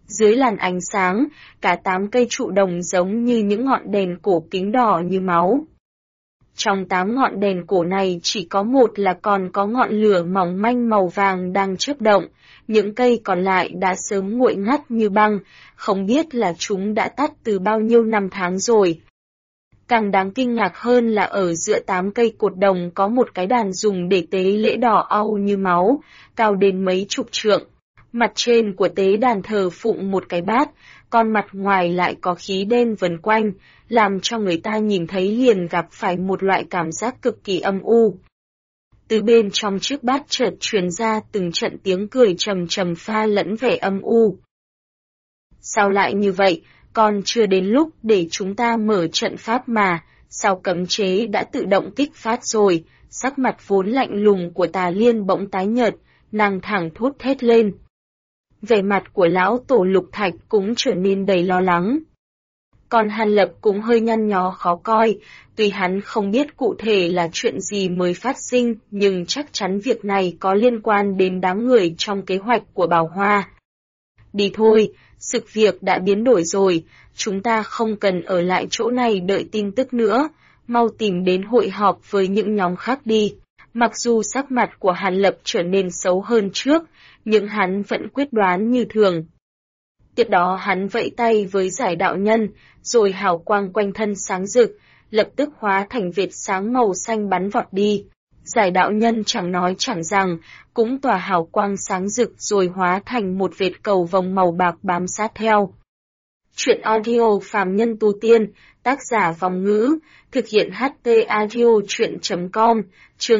Dưới làn ánh sáng, cả 8 cây trụ đồng giống như những ngọn đèn cổ kính đỏ như máu. Trong 8 ngọn đèn cổ này chỉ có một là còn có ngọn lửa mỏng manh màu vàng đang chớp động, những cây còn lại đã sớm nguội ngắt như băng, không biết là chúng đã tắt từ bao nhiêu năm tháng rồi. Càng đáng kinh ngạc hơn là ở giữa 8 cây cột đồng có một cái đàn dùng để tế lễ đỏ au như máu, cao đến mấy chục trượng. Mặt trên của tế đàn thờ phụng một cái bát, còn mặt ngoài lại có khí đen vần quanh, làm cho người ta nhìn thấy liền gặp phải một loại cảm giác cực kỳ âm u. Từ bên trong chiếc bát chợt truyền ra từng trận tiếng cười trầm trầm pha lẫn vẻ âm u. Sao lại như vậy, còn chưa đến lúc để chúng ta mở trận pháp mà, sao cấm chế đã tự động kích phát rồi, sắc mặt vốn lạnh lùng của Tà Liên bỗng tái nhợt, nàng thẳng thốt thét lên. Vẻ mặt của lão tổ Lục Thạch cũng trở nên đầy lo lắng. Còn Hàn Lập cũng hơi nhăn nhó khó coi, tuy hắn không biết cụ thể là chuyện gì mới phát sinh, nhưng chắc chắn việc này có liên quan đến đám người trong kế hoạch của Bảo Hoa. Đi thôi, sự việc đã biến đổi rồi, chúng ta không cần ở lại chỗ này đợi tin tức nữa, mau tìm đến hội họp với những nhóm khác đi. Mặc dù sắc mặt của Hàn Lập trở nên xấu hơn trước, nhưng hắn vẫn quyết đoán như thường. Tiếp đó hắn vẫy tay với giải đạo nhân, rồi hào quang quanh thân sáng rực, lập tức hóa thành vệt sáng màu xanh bắn vọt đi. Giải đạo nhân chẳng nói chẳng rằng, cũng tỏa hào quang sáng rực rồi hóa thành một vệt cầu vồng màu bạc bám sát theo. Chuyện audio phàm nhân tu tiên, tác giả Vòng Ngữ, thực hiện HT audio chuyện.com, chương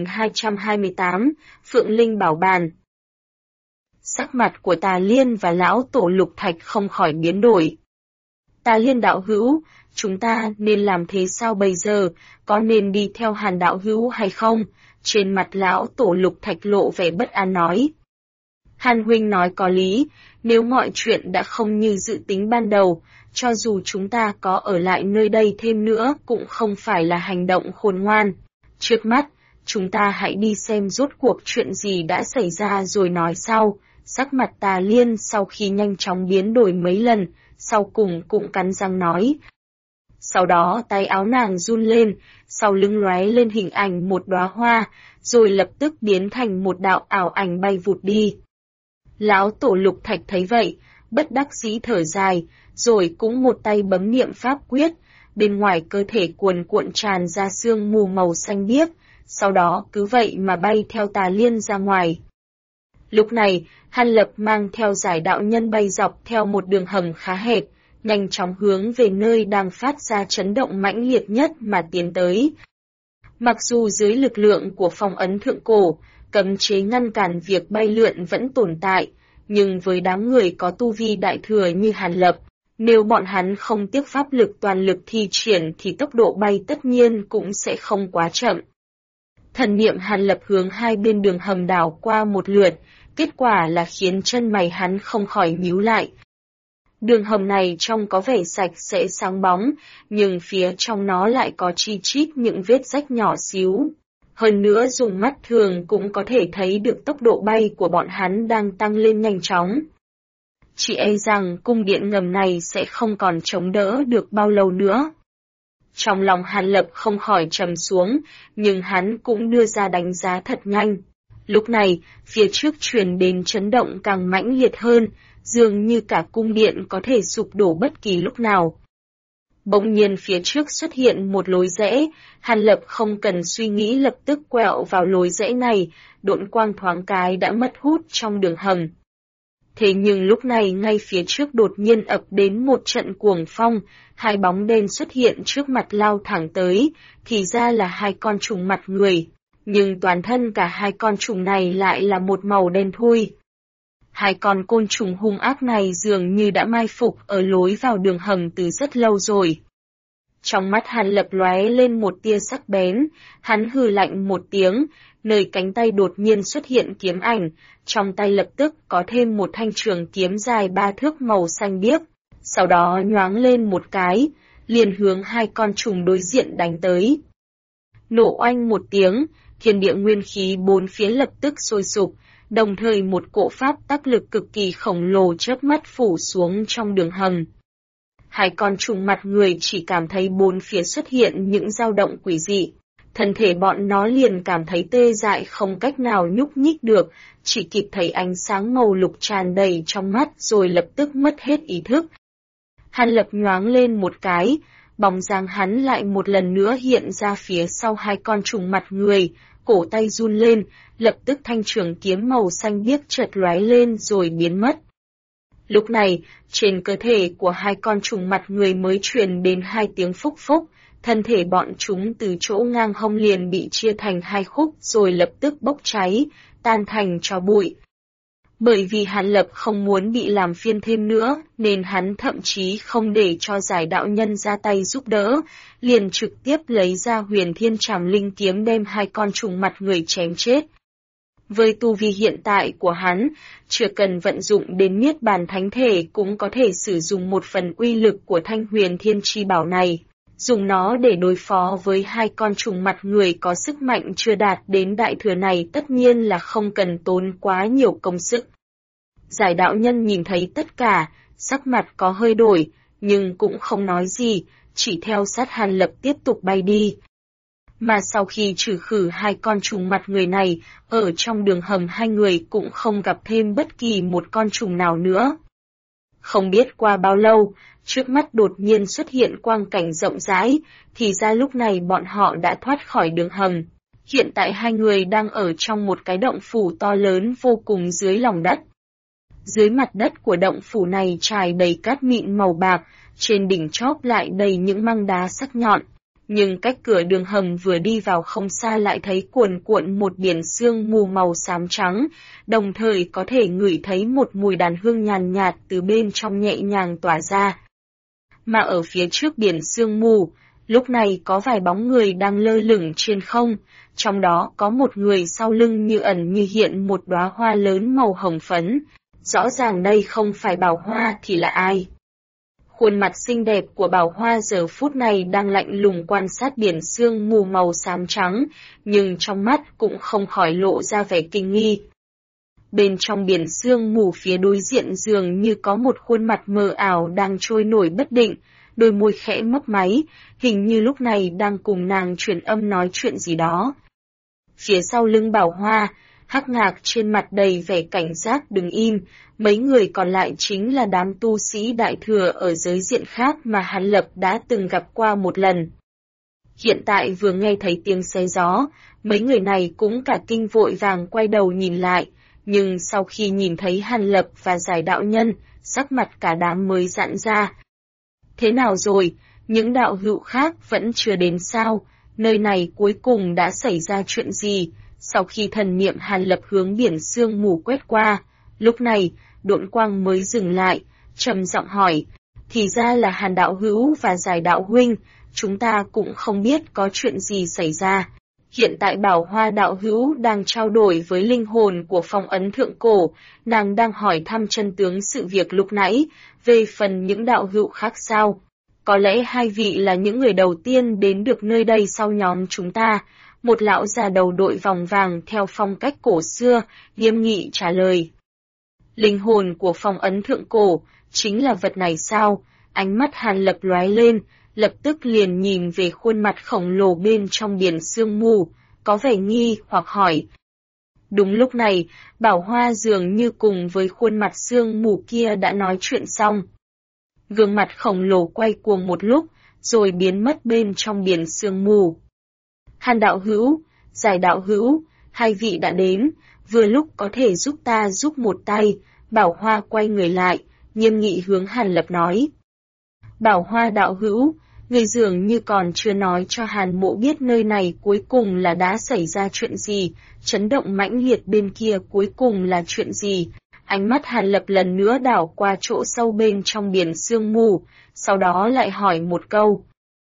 2228, Phượng Linh Bảo Bàn. Sắc mặt của Tà Liên và lão tổ Lục Thạch không khỏi biến đổi. Tà Liên đạo hữu, chúng ta nên làm thế sao bây giờ, có nên đi theo Hàn đạo hữu hay không? Trên mặt lão tổ Lục Thạch lộ vẻ bất an nói. Hàn huynh nói có lý, nếu mọi chuyện đã không như dự tính ban đầu, cho dù chúng ta có ở lại nơi đây thêm nữa cũng không phải là hành động khôn ngoan. Trước mắt, chúng ta hãy đi xem rốt cuộc chuyện gì đã xảy ra rồi nói sau. Sắc mặt Tà Liên sau khi nhanh chóng biến đổi mấy lần, sau cùng cũng cắn răng nói. Sau đó tay áo nàng run lên, sau lưng lóe lên hình ảnh một đóa hoa, rồi lập tức biến thành một đạo ảo ảnh bay vụt đi. Lão tổ Lục Thạch thấy vậy, bất đắc dĩ thở dài, rồi cũng một tay bấm niệm pháp quyết, bên ngoài cơ thể cuồn cuộn tràn ra sương mù màu xanh biếc, sau đó cứ vậy mà bay theo Tà Liên ra ngoài. Lúc này, Hàn Lập mang theo giải đạo nhân bay dọc theo một đường hầm khá hẹp, nhanh chóng hướng về nơi đang phát ra chấn động mãnh liệt nhất mà tiến tới. Mặc dù dưới lực lượng của phong ấn thượng cổ, cấm chế ngăn cản việc bay lượn vẫn tồn tại, nhưng với đám người có tu vi đại thừa như Hàn Lập, nếu bọn hắn không tiếc pháp lực toàn lực thi triển thì tốc độ bay tất nhiên cũng sẽ không quá chậm. Thần niệm Hàn Lập hướng hai bên đường hầm đảo qua một lượt, kết quả là khiến chân mày hắn không khỏi nhíu lại. Đường hầm này trông có vẻ sạch sẽ sáng bóng, nhưng phía trong nó lại có chi chít những vết rách nhỏ xíu. Hơn nữa dùng mắt thường cũng có thể thấy được tốc độ bay của bọn hắn đang tăng lên nhanh chóng. Chỉ e rằng cung điện ngầm này sẽ không còn chống đỡ được bao lâu nữa. Trong lòng Hàn Lập không khỏi trầm xuống, nhưng hắn cũng đưa ra đánh giá thật nhanh. Lúc này, phía trước truyền đến chấn động càng mãnh liệt hơn, dường như cả cung điện có thể sụp đổ bất kỳ lúc nào. Bỗng nhiên phía trước xuất hiện một lối rẽ, Hàn Lập không cần suy nghĩ lập tức quẹo vào lối rẽ này, độn quang thoáng cái đã mất hút trong đường hầm. Thế nhưng lúc này ngay phía trước đột nhiên ập đến một trận cuồng phong, hai bóng đen xuất hiện trước mặt lao thẳng tới, thì ra là hai con trùng mặt người. Nhưng toàn thân cả hai con trùng này lại là một màu đen thui. Hai con côn trùng hung ác này dường như đã mai phục ở lối vào đường hầm từ rất lâu rồi. Trong mắt Hàn Lập lóe lên một tia sắc bén, hắn hừ lạnh một tiếng, nơi cánh tay đột nhiên xuất hiện kiếm ảnh, trong tay lập tức có thêm một thanh trường kiếm dài 3 thước màu xanh biếc, sau đó nhoáng lên một cái, liền hướng hai con trùng đối diện đánh tới. Nổ oanh một tiếng, thiên địa nguyên khí bốn phía lập tức sôi sục, đồng thời một cỗ pháp tác lực cực kỳ khổng lồ chớp mắt phủ xuống trong đường hầm. Hai con trùng mặt người chỉ cảm thấy bốn phía xuất hiện những dao động quỷ dị. Thân thể bọn nó liền cảm thấy tê dại không cách nào nhúc nhích được, chỉ kịp thấy ánh sáng màu lục tràn đầy trong mắt rồi lập tức mất hết ý thức. Hàn Lập nhoáng lên một cái, bóng dáng hắn lại một lần nữa hiện ra phía sau hai con trùng mặt người, cổ tay run lên, lập tức thanh trường kiếm màu xanh biếc chợt lóe lên rồi biến mất. Lúc này, trên cơ thể của hai con trùng mặt người mới truyền đến hai tiếng phúc phúc, thân thể bọn chúng từ chỗ ngang hông liền bị chia thành hai khúc rồi lập tức bốc cháy, tan thành tro bụi. Bởi vì Hàn Lập không muốn bị làm phiền thêm nữa, nên hắn thậm chí không để cho giải đạo nhân ra tay giúp đỡ, liền trực tiếp lấy ra Huyền Thiên Trảm Linh kiếm đem hai con trùng mặt người chém chết. Với tu vi hiện tại của hắn, chưa cần vận dụng đến Niết Bàn Thánh Thể cũng có thể sử dụng một phần uy lực của Thanh Huyền Thiên Chi Bảo này. Dùng nó để đối phó với hai con trùng mặt người có sức mạnh chưa đạt đến đại thừa này tất nhiên là không cần tốn quá nhiều công sức. Giải đạo nhân nhìn thấy tất cả, sắc mặt có hơi đổi, nhưng cũng không nói gì, chỉ theo sát Hàn Lập tiếp tục bay đi. Mà sau khi trừ khử hai con trùng mặt người này, ở trong đường hầm hai người cũng không gặp thêm bất kỳ một con trùng nào nữa. Không biết qua bao lâu, trước mắt đột nhiên xuất hiện quang cảnh rộng rãi, thì ra lúc này bọn họ đã thoát khỏi đường hầm. Hiện tại hai người đang ở trong một cái động phủ to lớn vô cùng dưới lòng đất. Dưới mặt đất của động phủ này trải đầy cát mịn màu bạc, trên đỉnh chóp lại đầy những măng đá sắc nhọn. Nhưng cách cửa đường hầm vừa đi vào không xa lại thấy cuồn cuộn một biển sương mù màu xám trắng, đồng thời có thể ngửi thấy một mùi đàn hương nhàn nhạt từ bên trong nhẹ nhàng tỏa ra. Mà ở phía trước biển sương mù, lúc này có vài bóng người đang lơ lửng trên không, trong đó có một người sau lưng như ẩn như hiện một đóa hoa lớn màu hồng phấn. Rõ ràng đây không phải Bảo Hoa thì là ai? Khuôn mặt xinh đẹp của Bảo Hoa giờ phút này đang lạnh lùng quan sát biển sương mù màu xám trắng, nhưng trong mắt cũng không khỏi lộ ra vẻ kinh nghi. Bên trong biển sương mù phía đối diện dường như có một khuôn mặt mờ ảo đang trôi nổi bất định, đôi môi khẽ mấp máy, hình như lúc này đang cùng nàng truyền âm nói chuyện gì đó. Phía sau lưng Bảo Hoa, Hắc Ngạc trên mặt đầy vẻ cảnh giác đứng im, mấy người còn lại chính là đám tu sĩ đại thừa ở giới diện khác mà Hàn Lập đã từng gặp qua một lần. Hiện tại vừa nghe thấy tiếng xé gió, mấy người này cũng cả kinh vội vàng quay đầu nhìn lại, nhưng sau khi nhìn thấy Hàn Lập và giải đạo nhân, sắc mặt cả đám mới giãn ra. Thế nào rồi, những đạo hữu khác vẫn chưa đến sao, nơi này cuối cùng đã xảy ra chuyện gì? Sau khi thần niệm Hàn Lập hướng biển sương mù quét qua, lúc này, độn quang mới dừng lại, trầm giọng hỏi, thì ra là Hàn đạo hữu và giải đạo huynh, chúng ta cũng không biết có chuyện gì xảy ra. Hiện tại Bảo Hoa đạo hữu đang trao đổi với linh hồn của phong ấn thượng cổ, nàng đang hỏi thăm chân tướng sự việc lúc nãy, về phần những đạo hữu khác sao? Có lẽ hai vị là những người đầu tiên đến được nơi đây sau nhóm chúng ta. Một lão già đầu đội vòng vàng theo phong cách cổ xưa, nghiêm nghị trả lời. Linh hồn của phong ấn thượng cổ, chính là vật này sao? Ánh mắt Hàn Lập lóe lên, lập tức liền nhìn về khuôn mặt khổng lồ bên trong biển sương mù, có vẻ nghi hoặc hỏi. Đúng lúc này, Bảo Hoa dường như cùng với khuôn mặt sương mù kia đã nói chuyện xong. Gương mặt khổng lồ quay cuồng một lúc, rồi biến mất bên trong biển sương mù. Hàn đạo hữu, giải đạo hữu, hai vị đã đến, vừa lúc có thể giúp ta giúp một tay. Bảo Hoa quay người lại, nghiêm nghị hướng Hàn Lập nói. Bảo Hoa đạo hữu, người dường như còn chưa nói cho Hàn Mộ biết nơi này cuối cùng là đã xảy ra chuyện gì, chấn động mãnh liệt bên kia cuối cùng là chuyện gì. Ánh mắt Hàn Lập lần nữa đảo qua chỗ sâu bên trong biển sương mù, sau đó lại hỏi một câu.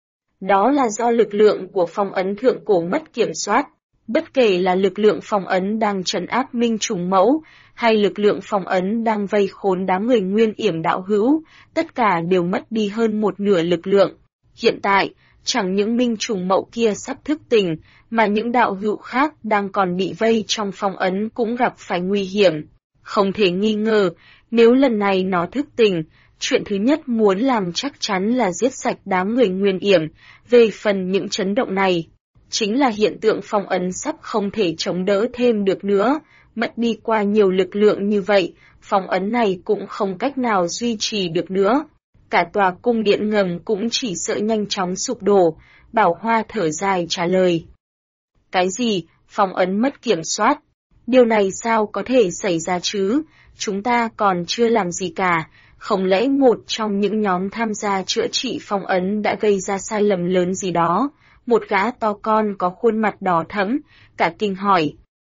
Đó là do lực lượng của phong ấn thượng cổ mất kiểm soát, bất kể là lực lượng phong ấn đang trấn áp Minh Trùng Mẫu, hay lực lượng phong ấn đang vây khốn đám người Nguyên Yểm đạo hữu, tất cả đều mất đi hơn một nửa lực lượng. Hiện tại, Chẳng những minh trùng mậu kia sắp thức tỉnh, mà những đạo hữu khác đang còn bị vây trong phong ấn cũng gặp phải nguy hiểm. Không thể nghi ngờ, nếu lần này nó thức tỉnh, chuyện thứ nhất muốn làm chắc chắn là giết sạch đám người Nguyên Yểm. Về phần những chấn động này, chính là hiện tượng phong ấn sắp không thể chống đỡ thêm được nữa. Mất đi qua nhiều lực lượng như vậy, phong ấn này cũng không cách nào duy trì được nữa. Cả tòa cung điện ngầm cũng chỉ sợ nhanh chóng sụp đổ. Bảo Hoa thở dài trả lời. Cái gì? Phong ấn mất kiểm soát? Điều này sao có thể xảy ra chứ? Chúng ta còn chưa làm gì cả. Không lẽ một trong những nhóm tham gia chữa trị phong ấn đã gây ra sai lầm lớn gì đó? Một gã to con có khuôn mặt đỏ thẫm, cả kinh hỏi.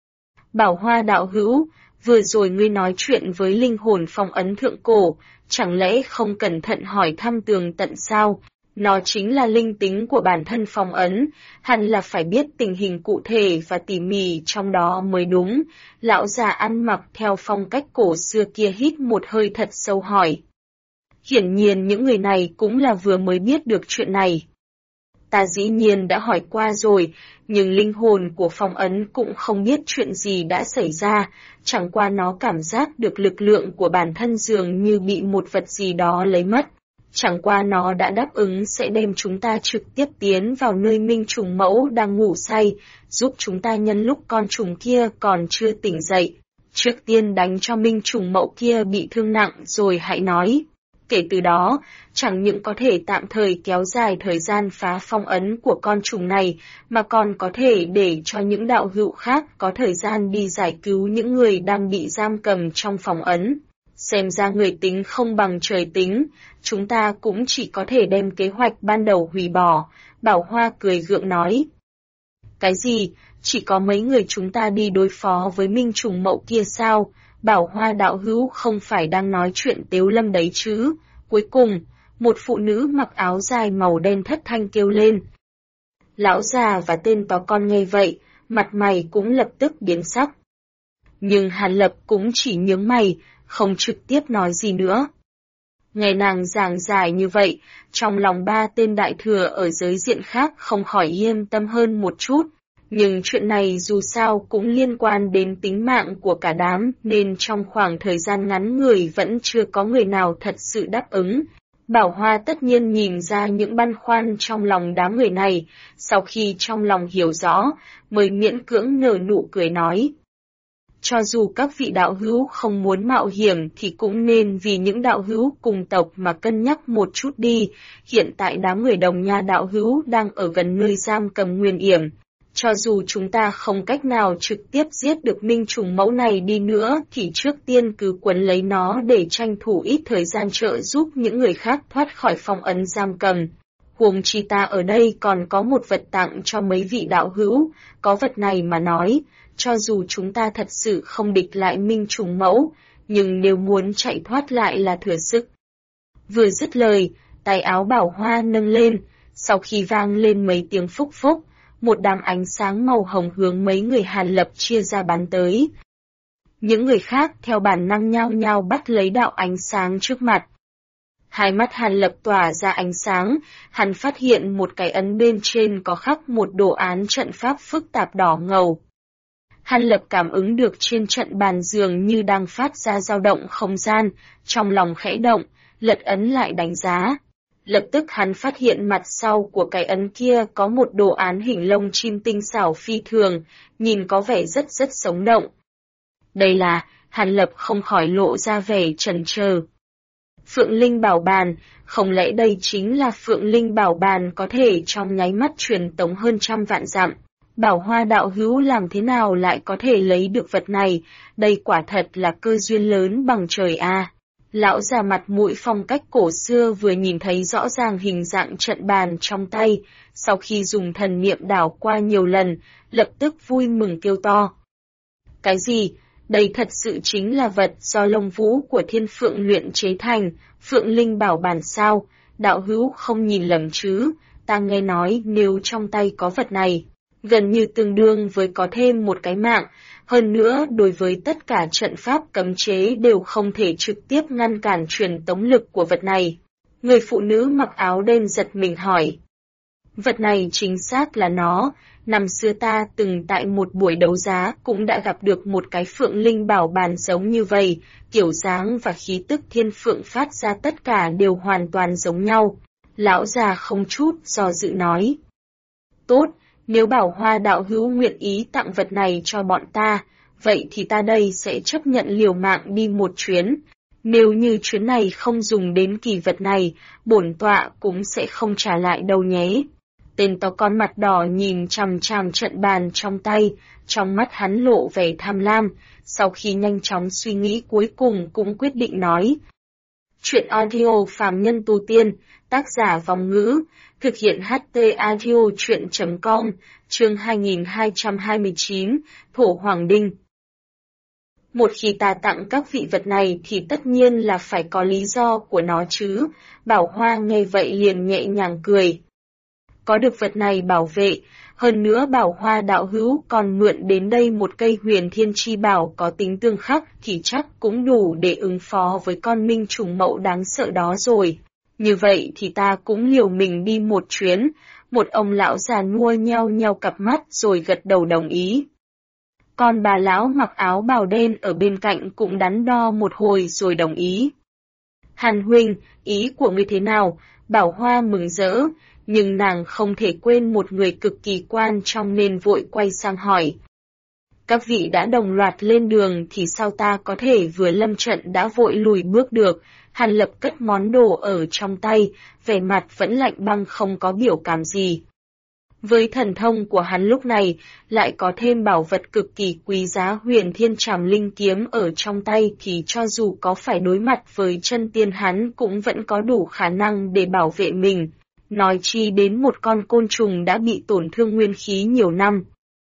Bảo Hoa đạo hữu, vừa rồi ngươi nói chuyện với linh hồn phong ấn thượng cổ, chẳng lẽ không cẩn thận hỏi thăm tường tận sao? Nó chính là linh tính của bản thân phong ấn, hẳn là phải biết tình hình cụ thể và tỉ mỉ trong đó mới đúng. Lão già ăn mặc theo phong cách cổ xưa kia hít một hơi thật sâu hỏi. Hiển nhiên những người này cũng là vừa mới biết được chuyện này. Ta dĩ nhiên đã hỏi qua rồi, nhưng linh hồn của phong ấn cũng không biết chuyện gì đã xảy ra, chẳng qua nó cảm giác được lực lượng của bản thân dường như bị một vật gì đó lấy mất. Chẳng qua nó đã đáp ứng sẽ đem chúng ta trực tiếp tiến vào nơi minh trùng mẫu đang ngủ say, giúp chúng ta nhân lúc con trùng kia còn chưa tỉnh dậy. Trước tiên đánh cho minh trùng mẫu kia bị thương nặng rồi hãy nói. Kể từ đó, chẳng những có thể tạm thời kéo dài thời gian phá phong ấn của con trùng này, mà còn có thể để cho những đạo hữu khác có thời gian đi giải cứu những người đang bị giam cầm trong phòng ấn. Xem ra người tính không bằng trời tính, chúng ta cũng chỉ có thể đem kế hoạch ban đầu hủy bỏ, Bảo Hoa cười gượng nói. Cái gì, chỉ có mấy người chúng ta đi đối phó với minh trùng mậu kia sao? Bảo Hoa đạo hữu không phải đang nói chuyện Tiếu Lâm đấy chứ? Cuối cùng, một phụ nữ mặc áo dài màu đen thất thanh kêu lên. Lão già và tên to con nghe vậy, mặt mày cũng lập tức biến sắc. Nhưng Hàn Lập cũng chỉ nhướng mày, không trực tiếp nói gì nữa. Nghe nàng giảng giải như vậy, trong lòng ba tên đại thừa ở giới diện khác không khỏi yên tâm hơn một chút. Nhưng chuyện này dù sao cũng liên quan đến tính mạng của cả đám, nên trong khoảng thời gian ngắn người vẫn chưa có người nào thật sự đáp ứng. Bảo Hoa tất nhiên nhìn ra những băn khoăn trong lòng đám người này, sau khi trong lòng hiểu rõ, mới miễn cưỡng nở nụ cười nói. Cho dù các vị đạo hữu không muốn mạo hiểm thì cũng nên vì những đạo hữu cùng tộc mà cân nhắc một chút đi, hiện tại đám người Đồng Nha đạo hữu đang ở gần nơi giam cầm Nguyên Yểm. Cho dù chúng ta không cách nào trực tiếp giết được minh trùng mẫu này đi nữa thì trước tiên cứ quấn lấy nó để tranh thủ ít thời gian trợ giúp những người khác thoát khỏi phong ấn giam cầm. Huống chi ta ở đây còn có một vật tặng cho mấy vị đạo hữu, có vật này mà nói, cho dù chúng ta thật sự không địch lại minh trùng mẫu, nhưng nếu muốn chạy thoát lại là thừa sức. Vừa dứt lời, tay áo Bảo Hoa nâng lên, sau khi vang lên mấy tiếng phúc phúc, một đám ánh sáng màu hồng hướng mấy người Hàn Lập chia ra bắn tới. Những người khác theo bản năng nhao nhao bắt lấy đạo ánh sáng trước mặt. Hai mắt Hàn Lập tỏa ra ánh sáng, hắn phát hiện một cái ấn bên trên có khắc một đồ án trận pháp phức tạp đỏ ngầu. Hàn Lập cảm ứng được trên trận bàn dường như đang phát ra dao động không gian, trong lòng khẽ động, lật ấn lại đánh giá. Lập tức hắn phát hiện mặt sau của cái ấn kia có một đồ án hình lông chim tinh xảo phi thường, nhìn có vẻ rất sống động. Đây là, Hàn Lập không khỏi lộ ra vẻ chần chờ. Phượng Linh Bảo Bàn, không lẽ đây chính là Phượng Linh Bảo Bàn có thể trong nháy mắt truyền tống hơn 100 vạn dặm? Bảo Hoa đạo hữu làm thế nào lại có thể lấy được vật này, đây quả thật là cơ duyên lớn bằng trời a. Lão già mặt mũi phong cách cổ xưa vừa nhìn thấy rõ ràng hình dạng trận bàn trong tay, sau khi dùng thần niệm đảo qua nhiều lần, lập tức vui mừng kêu to. Cái gì? Đây thật sự chính là vật do lông vũ của Thiên Phượng luyện chế thành, Phượng Linh Bảo Bàn sao? Đạo hữu không nhìn lầm chứ, ta nghe nói nếu trong tay có vật này, gần như tương đương với có thêm một cái mạng. Hơn nữa, đối với tất cả trận pháp cấm chế đều không thể trực tiếp ngăn cản truyền tống lực của vật này. Người phụ nữ mặc áo đen giật mình hỏi. Vật này chính xác là nó. Năm xưa ta từng tại một buổi đấu giá cũng đã gặp được một cái phượng linh bảo bàn giống như vậy, kiểu dáng và khí tức thiên phượng phát ra tất cả đều hoàn toàn giống nhau. Lão già không chút do dự nói. Tốt, nếu Bảo Hoa đạo hữu nguyện ý tặng vật này cho bọn ta, vậy thì ta đây sẽ chấp nhận liều mạng đi một chuyến. Nếu như chuyến này không dùng đến kỳ vật này, bổn tọa cũng sẽ không trả lại đâu nhé. Tên to con mặt đỏ nhìn chằm chằm trận bàn trong tay, trong mắt hắn lộ vẻ tham lam, sau khi nhanh chóng suy nghĩ cuối cùng cũng quyết định nói. Chuyện audio phàm nhân tu tiên, tác giả Vong Ngữ, thực hiện HT audio chuyện.com, chương 2229, Thổ Hoàng Đinh. Một khi ta tặng các vị vật này thì tất nhiên là phải có lý do của nó chứ, Bảo Hoa nghe vậy liền nhẹ nhàng cười. Có được vật này bảo vệ, hơn nữa Bảo Hoa đạo hữu còn mượn đến đây một cây huyền thiên chi bảo có tính tương khắc thì chắc cũng đủ để ứng phó với con minh trùng mậu đáng sợ đó rồi. Như vậy thì ta cũng liều mình đi một chuyến, một ông lão già nua nheo nheo cặp mắt rồi gật đầu đồng ý. Còn bà lão mặc áo bào đen ở bên cạnh cũng đắn đo một hồi rồi đồng ý. Hàn huynh, ý của ngươi thế nào? Bảo Hoa mừng rỡ, nhưng nàng không thể quên một người cực kỳ quan trọng nên vội quay sang hỏi. Các vị đã đồng loạt lên đường thì sao ta có thể vừa lâm trận đã vội lùi bước được? Hàn Lập cất món đồ ở trong tay, vẻ mặt vẫn lạnh băng không có biểu cảm gì. Với thần thông của hắn lúc này, lại có thêm bảo vật cực kỳ quý giá huyền thiên trảm linh kiếm ở trong tay thì cho dù có phải đối mặt với chân tiên hắn cũng vẫn có đủ khả năng để bảo vệ mình. Nói chi đến một con côn trùng đã bị tổn thương nguyên khí nhiều năm.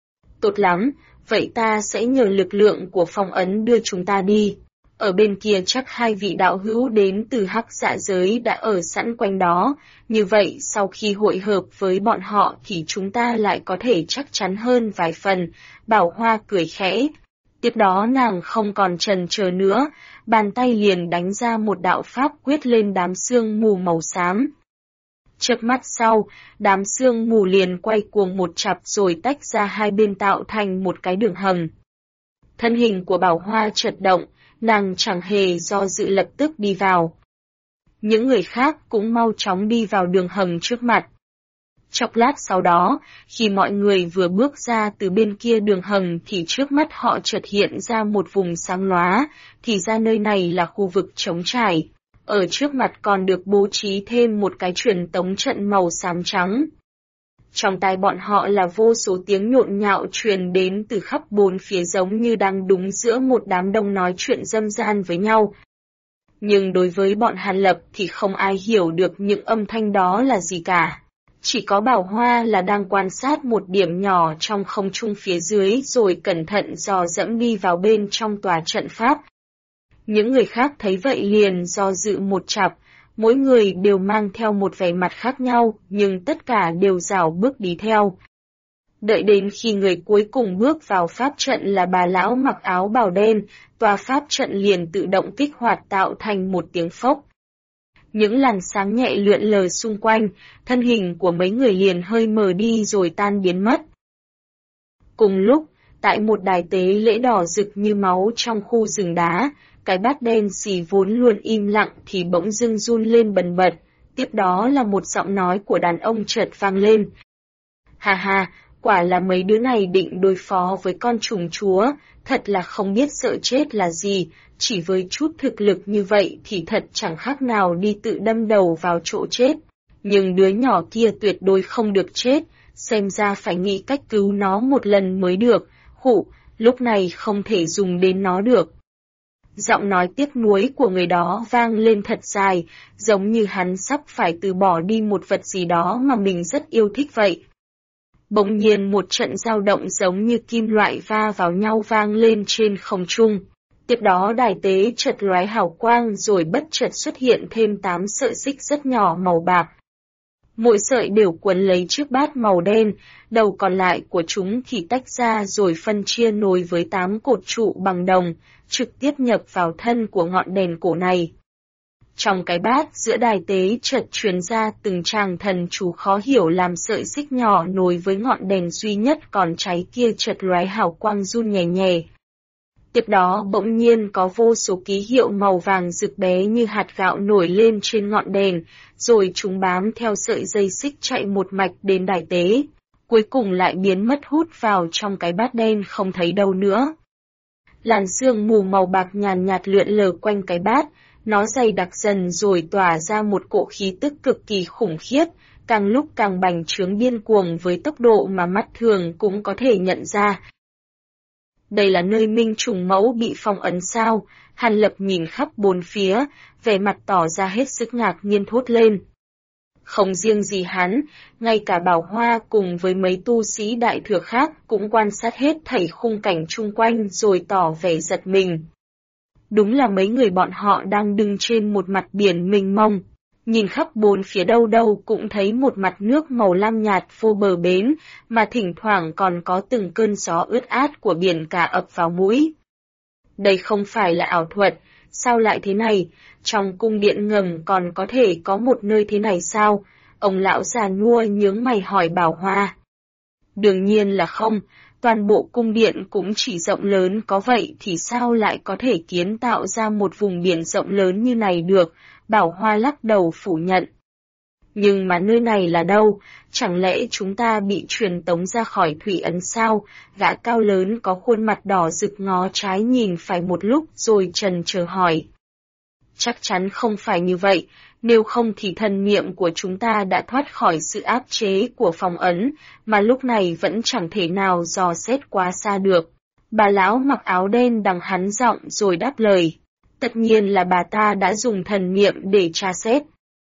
Tốt lắm, vậy ta sẽ nhờ lực lượng của phong ấn đưa chúng ta đi. Ở bên kia chắc hai vị đạo hữu đến từ Hắc Dạ giới đã ở sẵn quanh đó, như vậy sau khi hội hợp với bọn họ thì chúng ta lại có thể chắc chắn hơn vài phần, Bảo Hoa cười khẽ. Tiếp đó nàng không còn chần chờ nữa, bàn tay liền đánh ra một đạo pháp quyết lên đám sương mù màu xám. Chớp mắt sau, đám sương mù liền quay cuồng một chặp rồi tách ra hai bên tạo thành một cái đường hầm. Thân hình của Bảo Hoa chợt động, nàng chẳng hề do dự lập tức đi vào. Những người khác cũng mau chóng đi vào đường hầm trước mặt. Chốc lát sau đó, khi mọi người vừa bước ra từ bên kia đường hầm thì trước mắt họ chợt hiện ra một vùng sáng lóa, thì ra nơi này là khu vực trống trải. Ở trước mặt còn được bố trí thêm một cái truyền tống trận màu xám trắng. Trong tai bọn họ là vô số tiếng nhộn nhạo truyền đến từ khắp bốn phía giống như đang đúng giữa một đám đông nói chuyện râm ran với nhau. Nhưng đối với bọn Hàn Lập thì không ai hiểu được những âm thanh đó là gì cả. Chỉ có Bảo Hoa là đang quan sát một điểm nhỏ trong không trung phía dưới rồi cẩn thận dò dẫm đi vào bên trong tòa trận pháp. Những người khác thấy vậy liền do dự một chặp, mỗi người đều mang theo một vẻ mặt khác nhau, nhưng tất cả đều rảo bước đi theo. Đợi đến khi người cuối cùng bước vào pháp trận là bà lão mặc áo bào đen, tòa pháp trận liền tự động kích hoạt tạo thành một tiếng phốc. Những làn sáng nhẹ lượn lờ xung quanh, thân hình của mấy người liền hơi mờ đi rồi tan biến mất. Cùng lúc, tại một đài tế lễ đỏ rực như máu trong khu rừng đá, cái bát đen xì vốn luôn im lặng thì bỗng dưng run lên bần bật, tiếp đó là một giọng nói của đàn ông chợt vang lên. Hà hà, quả là mấy đứa này định đối phó với con trùng chúa, thật là không biết sợ chết là gì, chỉ với chút thực lực như vậy thì thật chẳng khác nào đi tự đâm đầu vào chỗ chết. Nhưng đứa nhỏ kia tuyệt đối không được chết, xem ra phải nghĩ cách cứu nó một lần mới được, khụ, lúc này không thể dùng đến nó được. Giọng nói tiếc nuối của người đó vang lên thật dài, giống như hắn sắp phải từ bỏ đi một vật gì đó mà mình rất yêu thích vậy. Bỗng nhiên một trận dao động giống như kim loại va vào nhau vang lên trên không trung. Tiếp đó đài tế chợt lóe hào quang rồi bất chợt xuất hiện thêm 8 sợi xích rất nhỏ màu bạc. Mỗi sợi đều quấn lấy chiếc bát màu đen, đầu còn lại của chúng thì tách ra rồi phân chia nối với 8 cột trụ bằng đồng, trực tiếp nhập vào thân của ngọn đèn cổ này. Trong cái bát giữa đài tế chợt truyền ra từng tràng thần chú khó hiểu, làm sợi xích nhỏ nối với ngọn đèn duy nhất còn cháy kia chợt lóe hào quang run nhẹ nhẹ. Tiếp đó bỗng nhiên có vô số ký hiệu màu vàng rực bé như hạt gạo nổi lên trên ngọn đèn, rồi chúng bám theo sợi dây xích chạy một mạch đến đài tế, cuối cùng lại biến mất hút vào trong cái bát đen không thấy đâu nữa. Làn sương mù màu bạc nhàn nhạt lượn lờ quanh cái bát, nó dày đặc dần rồi tỏa ra một cỗ khí tức cực kỳ khủng khiếp, càng lúc càng bành trướng điên cuồng với tốc độ mà mắt thường cũng có thể nhận ra. Đây là nơi Minh Trùng Mẫu bị phong ấn sao? Hàn Lập nhìn khắp bốn phía, vẻ mặt tỏ ra hết sức ngạc nhiên thốt lên. Không riêng gì hắn, ngay cả Bảo Hoa cùng với mấy tu sĩ đại thừa khác cũng quan sát hết thảy khung cảnh chung quanh rồi tỏ vẻ giật mình. Đúng là mấy người bọn họ đang đứng trên một mặt biển mênh mông. Nhìn khắp bốn phía đâu đâu cũng thấy một mặt nước màu lam nhạt vô bờ bến, mà thỉnh thoảng còn có từng cơn gió ướt át của biển cả ập vào mũi. Đây không phải là ảo thuật, sao lại thế này? Trong cung điện ngầm còn có thể có một nơi thế này sao? Ông lão già nua nhướng mày hỏi Bảo Hoa. Đương nhiên là không, toàn bộ cung điện cũng chỉ rộng lớn có vậy thì sao lại có thể kiến tạo ra một vùng biển rộng lớn như này được? Bảo Hoa lắc đầu phủ nhận. Nhưng mà nơi này là đâu? Chẳng lẽ chúng ta bị truyền tống ra khỏi thủy ấn sao? Gã cao lớn có khuôn mặt đỏ rực ngó trái nhìn phải một lúc rồi trần chờ hỏi. Chắc chắn không phải như vậy, nếu không thì thần niệm của chúng ta đã thoát khỏi sự áp chế của phong ấn, mà lúc này vẫn chẳng thể nào dò xét quá xa được. Bà lão mặc áo đen đằng hắn giọng rồi đáp lời. Tất nhiên là bà ta đã dùng thần niệm để tra xét.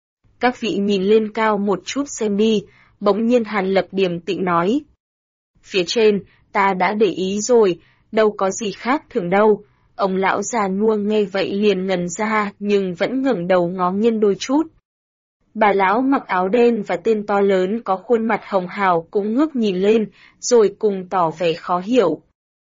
Các vị nhìn lên cao một chút xem đi, bỗng nhiên Hàn Lập điềm tĩnh nói. Phía trên, ta đã để ý rồi, đâu có gì khác thường đâu. Ông lão già nua nghe vậy liền ngần ra nhưng vẫn ngẩng đầu ngó nghiêng đôi chút. Bà lão mặc áo đen và tên to lớn có khuôn mặt hồng hào cũng ngước nhìn lên, rồi cùng tỏ vẻ khó hiểu.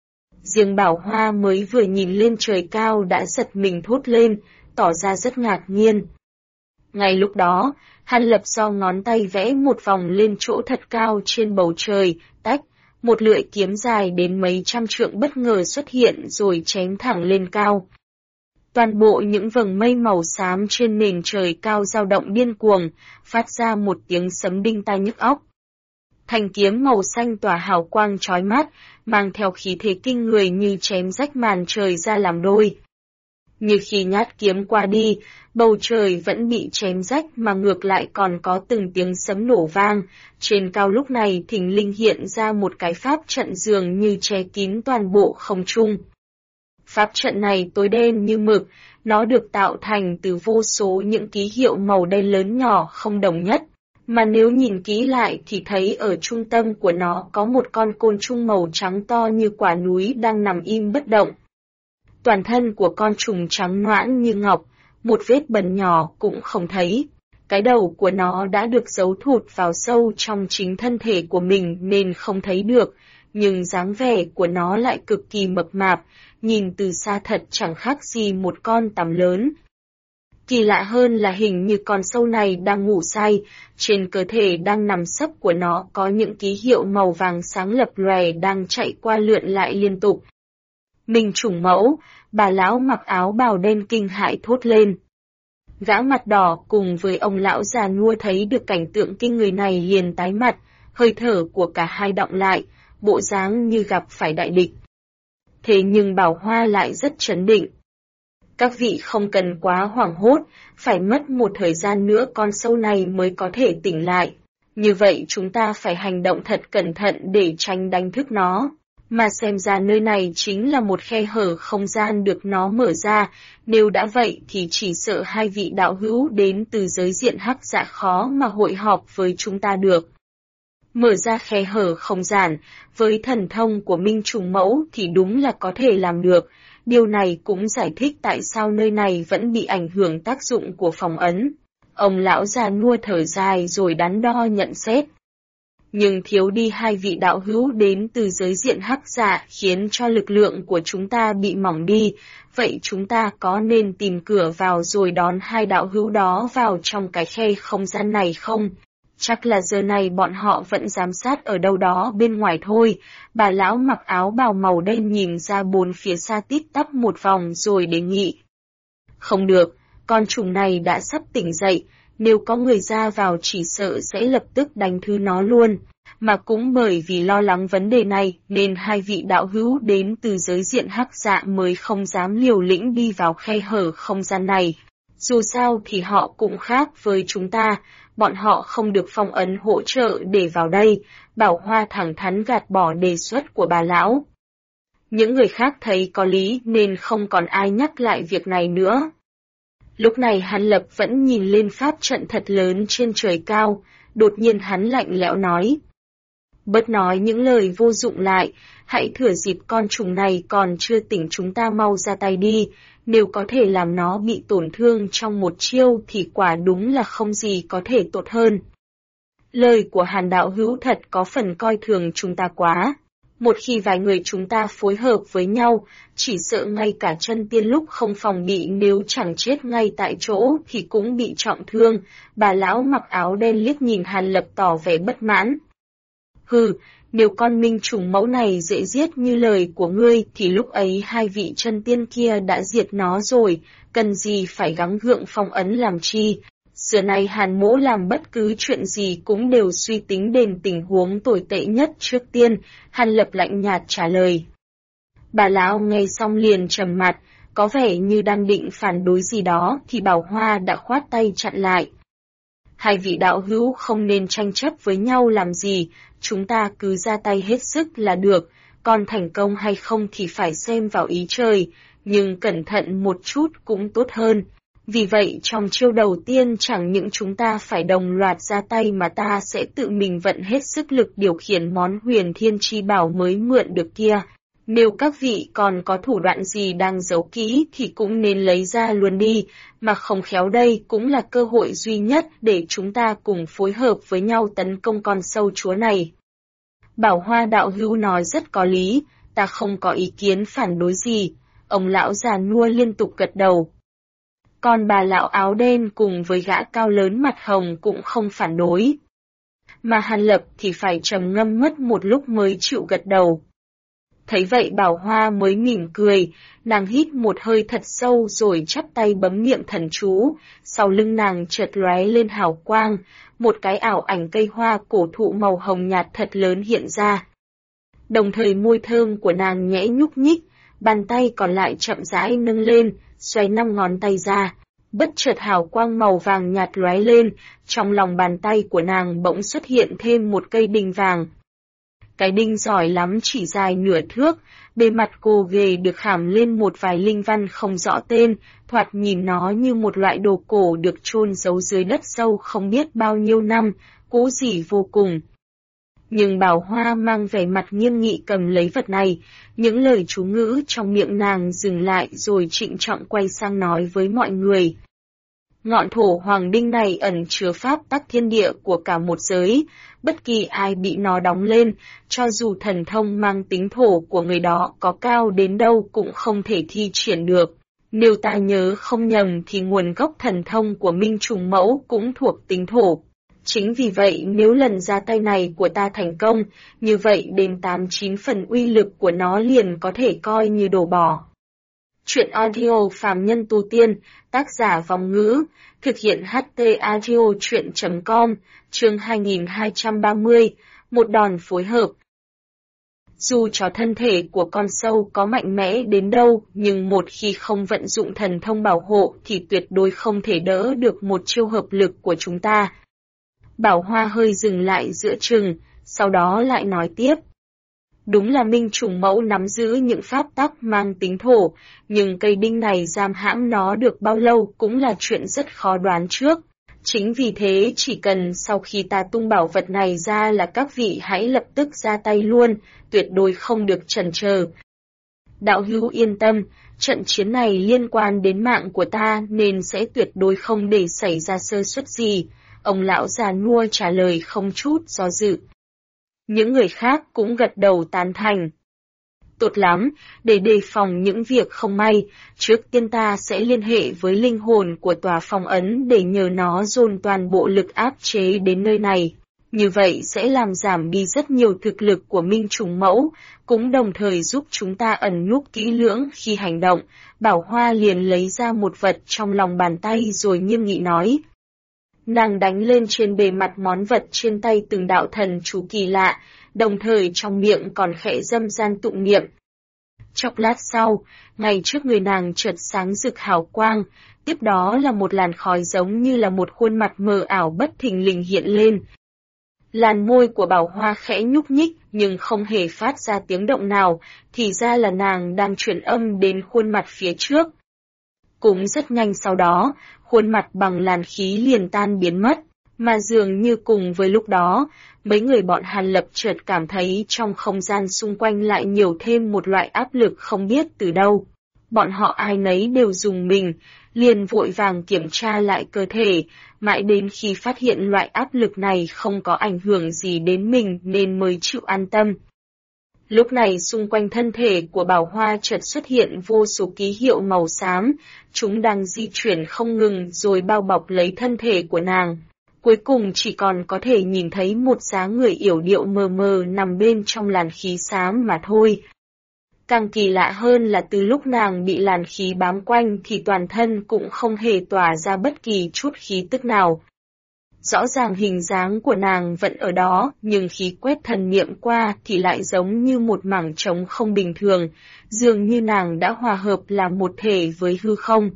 Riêng Bảo Hoa mới vừa nhìn lên trời cao đã giật mình thốt lên, tỏ ra rất ngạc nhiên. Ngay lúc đó, Hàn Lập do ngón tay vẽ một vòng lên chỗ thật cao trên bầu trời, tách, một lưỡi kiếm dài đến mấy trăm trượng bất ngờ xuất hiện rồi chém thẳng lên cao. Toàn bộ những vầng mây màu xám trên nền trời cao dao động điên cuồng, phát ra một tiếng sấm đinh tai nhức óc. Thanh kiếm màu xanh tỏa hào quang chói mắt, mang theo khí thế kinh người như chém rách màn trời ra làm đôi. Như khi nhát kiếm qua đi, bầu trời vẫn bị chém rách mà ngược lại còn có từng tiếng sấm nổ vang. Trên cao lúc này thình lình hiện ra một cái pháp trận dường như che kín toàn bộ không trung. Pháp trận này tối đen như mực, nó được tạo thành từ vô số những ký hiệu màu đen lớn nhỏ không đồng nhất. Mà nếu nhìn kỹ lại thì thấy ở trung tâm của nó có một con côn trùng màu trắng to như quả núi đang nằm im bất động. Toàn thân của con trùng trắng nõn như ngọc, một vết bẩn nhỏ cũng không thấy. Cái đầu của nó đã được giấu thụt vào sâu trong chính thân thể của mình nên không thấy được, nhưng dáng vẻ của nó lại cực kỳ mập mạp, nhìn từ xa thật chẳng khác gì một con tằm lớn. Kỳ lạ hơn là hình như con sâu này đang ngủ say, trên cơ thể đang nằm sấp của nó có những ký hiệu màu vàng sáng lập lòe đang chạy qua lượn lại liên tục. Minh Trùng Mẫu, bà lão mặc áo bào đen kinh hãi thốt lên. Gã mặt đỏ cùng với ông lão già nua thấy được cảnh tượng kinh người này liền tái mặt, hơi thở của cả hai đọng lại, bộ dáng như gặp phải đại địch. Thế nhưng Bảo Hoa lại rất trấn định. Các vị không cần quá hoảng hốt, phải mất một thời gian nữa con sâu này mới có thể tỉnh lại. Như vậy chúng ta phải hành động thật cẩn thận để tránh đánh thức nó. Mà xem ra nơi này chính là một khe hở không gian được nó mở ra, nếu đã vậy thì chỉ sợ hai vị đạo hữu đến từ giới diện hắc dạ khó mà hội họp với chúng ta được. Mở ra khe hở không gian, với thần thông của Minh Trùng Mẫu thì đúng là có thể làm được, điều này cũng giải thích tại sao nơi này vẫn bị ảnh hưởng tác dụng của phong ấn. Ông lão già nua thở dài rồi đắn đo nhận xét. nhưng thiếu đi hai vị đạo hữu đến từ giới diện hắc dạ khiến cho lực lượng của chúng ta bị mỏng đi, vậy chúng ta có nên tìm cửa vào rồi đón hai đạo hữu đó vào trong cái khe không gian này không? Chắc là giờ này bọn họ vẫn giám sát ở đâu đó bên ngoài thôi. Bà lão mặc áo bào màu đen nhìn ra bốn phía xa tít tắp một vòng rồi đề nghị. Không được, con trùng này đã sắp tỉnh dậy, nếu có người ra vào chỉ sợ sẽ lập tức đánh thứ nó luôn. Mà cũng bởi vì lo lắng vấn đề này nên hai vị đạo hữu đến từ giới diện hắc dạ mới không dám liều lĩnh đi vào khe hở không gian này. Dù sao thì họ cũng khác với chúng ta, bọn họ không được phong ấn hỗ trợ để vào đây, Bảo Hoa thẳng thắn gạt bỏ đề xuất của bà lão. Những người khác thấy có lý nên không còn ai nhắc lại việc này nữa. Lúc này Hàn Lập vẫn nhìn lên pháp trận thật lớn trên trời cao, đột nhiên hắn lạnh lẽo nói. Bớt nói những lời vô dụng lại, hãy thừa dịp con trùng này còn chưa tỉnh chúng ta mau ra tay đi, nếu có thể làm nó bị tổn thương trong một chiêu thì quả đúng là không gì có thể tốt hơn. Lời của Hàn đạo hữu thật có phần coi thường chúng ta quá. Một khi vài người chúng ta phối hợp với nhau, chỉ sợ ngay cả chân tiên lúc không phòng bị nếu chẳng chết ngay tại chỗ thì cũng bị trọng thương. Bà lão mặc áo đen liếc nhìn Hàn Lập tỏ vẻ bất mãn. Hừ, nếu con minh trùng mẫu này dễ giết như lời của ngươi thì lúc ấy hai vị chân tiên kia đã diệt nó rồi, cần gì phải gắng gượng phong ấn làm chi. Xưa nay Hàn mỗ làm bất cứ chuyện gì cũng đều suy tính đến tình huống tồi tệ nhất trước tiên, Hàn Lập lạnh nhạt trả lời. Bà lão nghe xong liền trầm mặt, có vẻ như đang định phản đối gì đó thì Bảo Hoa đã khoát tay chặn lại. Hai vị đạo hữu không nên tranh chấp với nhau làm gì, chúng ta cứ ra tay hết sức là được, còn thành công hay không thì phải xem vào ý trời, nhưng cẩn thận một chút cũng tốt hơn. Vì vậy trong chiêu đầu tiên chẳng những chúng ta phải đồng loạt ra tay mà ta sẽ tự mình vận hết sức lực điều khiển món huyền thiên chi bảo mới mượn được kia. Nếu các vị còn có thủ đoạn gì đang giấu kỹ thì cũng nên lấy ra luôn đi, mà không khéo đây cũng là cơ hội duy nhất để chúng ta cùng phối hợp với nhau tấn công con sâu chúa này. Bảo Hoa đạo hữu nói rất có lý, ta không có ý kiến phản đối gì, ông lão già nua liên tục gật đầu. Còn bà lão áo đen cùng với gã cao lớn mặt hồng cũng không phản đối. Mà Hàn Lập thì phải trầm ngâm mất một lúc mới chịu gật đầu. Thấy vậy Bảo Hoa mới mỉm cười, nàng hít một hơi thật sâu rồi chắp tay bấm niệm thần chú, sau lưng nàng chợt lóe lên hào quang, một cái ảo ảnh cây hoa cổ thụ màu hồng nhạt thật lớn hiện ra. Đồng thời môi thơm của nàng nhẽ nhúc nhích, bàn tay còn lại chậm rãi nâng lên, xoay 5 ngón tay ra. Bất chợt hào quang màu vàng nhạt lóe lên, trong lòng bàn tay của nàng bỗng xuất hiện thêm một cây đinh vàng. Cái đinh giỏi lắm chỉ dài nửa thước, bề mặt gồ ghề được khảm lên một vài linh văn không rõ tên, thoạt nhìn nó như một loại đồ cổ được chôn giấu dưới đất sâu không biết bao nhiêu năm, cũ rỉ vô cùng. Nhưng Bảo Hoa mang vẻ mặt nghiêm nghị cầm lấy vật này, những lời chú ngữ trong miệng nàng dừng lại rồi trịnh trọng quay sang nói với mọi người. Ngọn thổ hoàng đinh này ẩn chứa pháp tắc thiên địa của cả một giới, bất kỳ ai bị nó đóng lên, cho dù thần thông mang tính thổ của người đó có cao đến đâu cũng không thể thi triển được. Nếu ta nhớ không nhầm thì nguồn gốc thần thông của Minh Trùng Mẫu cũng thuộc tính thổ. Chính vì vậy nếu lần ra tay này của ta thành công, như vậy đến 8-9 phần uy lực của nó liền có thể coi như đổ bỏ. Chuyện audio phàm nhân tu tiên, tác giả Vong Ngữ, thực hiện HT Audio Chuyện.com, chương 2230, một đòn phối hợp. Dù cho thân thể của con sâu có mạnh mẽ đến đâu, nhưng một khi không vận dụng thần thông bảo hộ thì tuyệt đối không thể đỡ được một chiêu hợp lực của chúng ta. Bảo Hoa hơi dừng lại giữa chừng, sau đó lại nói tiếp. Đúng là Minh Trùng Mẫu nắm giữ những pháp tắc mang tính thổ, nhưng cây đinh này giam hãm nó được bao lâu cũng là chuyện rất khó đoán trước. Chính vì thế chỉ cần sau khi ta tung bảo vật này ra là các vị hãy lập tức ra tay luôn, tuyệt đối không được chần chờ. Đạo hữu yên tâm, trận chiến này liên quan đến mạng của ta nên sẽ tuyệt đối không để xảy ra sơ suất gì, ông lão già nua trả lời không chút do dự. Những người khác cũng gật đầu tán thành. Tốt lắm, để đề phòng những việc không may, trước tiên ta sẽ liên hệ với linh hồn của tòa phong ấn để nhờ nó dồn toàn bộ lực áp chế đến nơi này. Như vậy sẽ làm giảm đi rất nhiều thực lực của Minh Trùng Mẫu, cũng đồng thời giúp chúng ta ẩn núp kỹ lưỡng khi hành động. Bảo Hoa liền lấy ra một vật trong lòng bàn tay rồi nghiêm nghị nói. Nàng đánh lên trên bề mặt món vật trên tay từng đạo thần chú kỳ lạ, đồng thời trong miệng còn khẽ dâm gian tụng niệm. Chốc lát sau, ngay trước người nàng chợt sáng rực hào quang, tiếp đó là một làn khói giống như là một khuôn mặt mờ ảo bất thình lình hiện lên. Làn môi của Bảo Hoa khẽ nhúc nhích nhưng không hề phát ra tiếng động nào, thì ra là nàng đang chuyển âm đến khuôn mặt phía trước. Cũng rất nhanh sau đó, khuôn mặt bằng làn khí liền tan biến mất, mà dường như cùng với lúc đó, mấy người bọn Hàn Lập chợt cảm thấy trong không gian xung quanh lại nhiều thêm một loại áp lực không biết từ đâu. Bọn họ ai nấy đều rùng mình, liền vội vàng kiểm tra lại cơ thể, mãi đến khi phát hiện loại áp lực này không có ảnh hưởng gì đến mình nên mới chịu an tâm. Lúc này xung quanh thân thể của Bảo Hoa chợt xuất hiện vô số ký hiệu màu xám, chúng đang di chuyển không ngừng rồi bao bọc lấy thân thể của nàng. Cuối cùng chỉ còn có thể nhìn thấy một dáng người yểu điệu mờ mờ nằm bên trong làn khí xám mà thôi. Càng kỳ lạ hơn là từ lúc nàng bị làn khí bám quanh thì toàn thân cũng không hề tỏa ra bất kỳ chút khí tức nào. Rõ ràng hình dáng của nàng vẫn ở đó, nhưng khí quét thần niệm qua thì lại giống như một mảng trống không bình thường, dường như nàng đã hòa hợp làm một thể với hư không.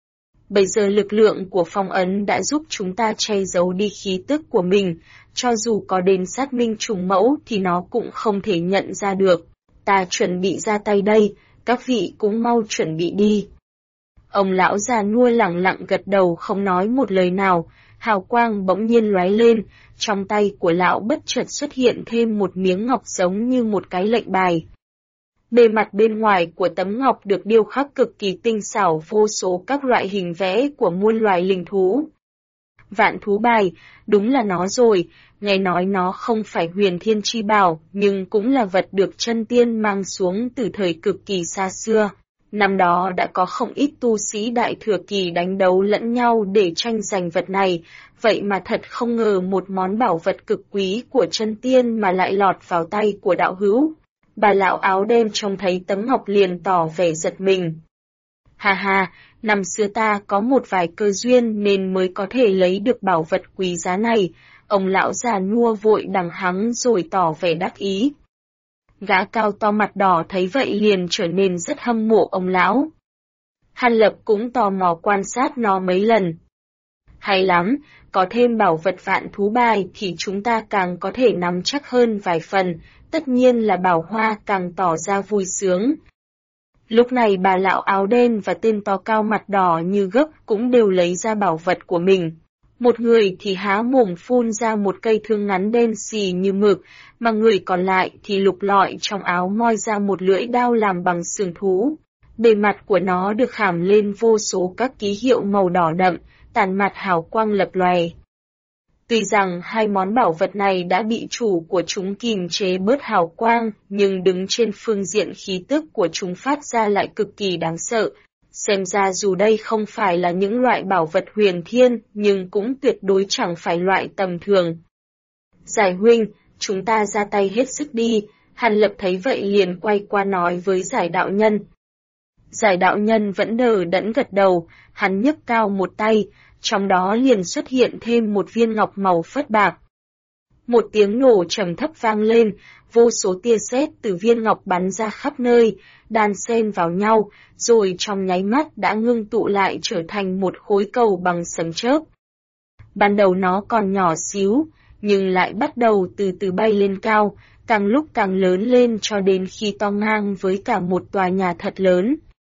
Bây giờ lực lượng của phong ấn đã giúp chúng ta che giấu đi khí tức của mình, cho dù có đến sát Minh Trùng Mẫu thì nó cũng không thể nhận ra được. Ta chuẩn bị ra tay đây, các vị cũng mau chuẩn bị đi. Ông lão già nua lẳng lặng gật đầu không nói một lời nào, hào quang bỗng nhiên lóe lên, trong tay của lão bất chợt xuất hiện thêm một miếng ngọc giống như một cái lệnh bài. Bề mặt bên ngoài của tấm ngọc được điêu khắc cực kỳ tinh xảo vô số các loại hình vẽ của muôn loài linh thú. Vạn thú bài, đúng là nó rồi, nghe nói nó không phải huyền thiên chi bảo, nhưng cũng là vật được chân tiên mang xuống từ thời cực kỳ xa xưa. Năm đó đã có không ít tu sĩ đại thừa kỳ đánh đấu lẫn nhau để tranh giành vật này, vậy mà thật không ngờ một món bảo vật cực quý của chân tiên mà lại lọt vào tay của đạo hữu. Bà lão áo đen trông thấy tấm ngọc liền tỏ vẻ giật mình. Ha ha, năm xưa ta có một vài cơ duyên nên mới có thể lấy được bảo vật quý giá này, ông lão già nua vội đằng hắng rồi tỏ vẻ đắc ý. Gã cao to mặt đỏ thấy vậy liền trở nên rất hâm mộ ông lão. Hàn Lập cũng tò mò quan sát nó mấy lần. Hay lắm, có thêm bảo vật vạn thú bài thì chúng ta càng có thể nắm chắc hơn vài phần, tất nhiên là Bảo Hoa càng tỏ ra vui sướng. Lúc này bà lão áo đen và tên to cao mặt đỏ như gấc cũng đều lấy ra bảo vật của mình. Một người thì há mồm phun ra một cây thương ngắn đen xì như mực, mà người còn lại thì lục lọi trong áo moi ra một lưỡi đao làm bằng xương thú. Bề mặt của nó được khảm lên vô số các ký hiệu màu đỏ đậm, tản mạt hào quang lập lòe. Tuy rằng hai món bảo vật này đã bị chủ của chúng kìm chế bớt hào quang, nhưng đứng trên phương diện khí tức của chúng phát ra lại cực kỳ đáng sợ. Xem ra dù đây không phải là những loại bảo vật huyền thiên, nhưng cũng tuyệt đối chẳng phải loại tầm thường. Giải huynh, chúng ta ra tay hết sức đi, Hàn Lập thấy vậy liền quay qua nói với Giải đạo nhân. Giải đạo nhân vẫn đờ đẫn gật đầu, hắn nhấc cao một tay, trong đó liền xuất hiện thêm một viên ngọc màu phất bạc. Một tiếng nổ trầm thấp vang lên, vô số tia sét từ viên ngọc bắn ra khắp nơi, đan xen vào nhau, rồi trong nháy mắt đã ngưng tụ lại trở thành một khối cầu bằng sấm chớp. Ban đầu nó còn nhỏ xíu, nhưng lại bắt đầu từ từ bay lên cao, càng lúc càng lớn lên cho đến khi to ngang với cả một tòa nhà thật lớn.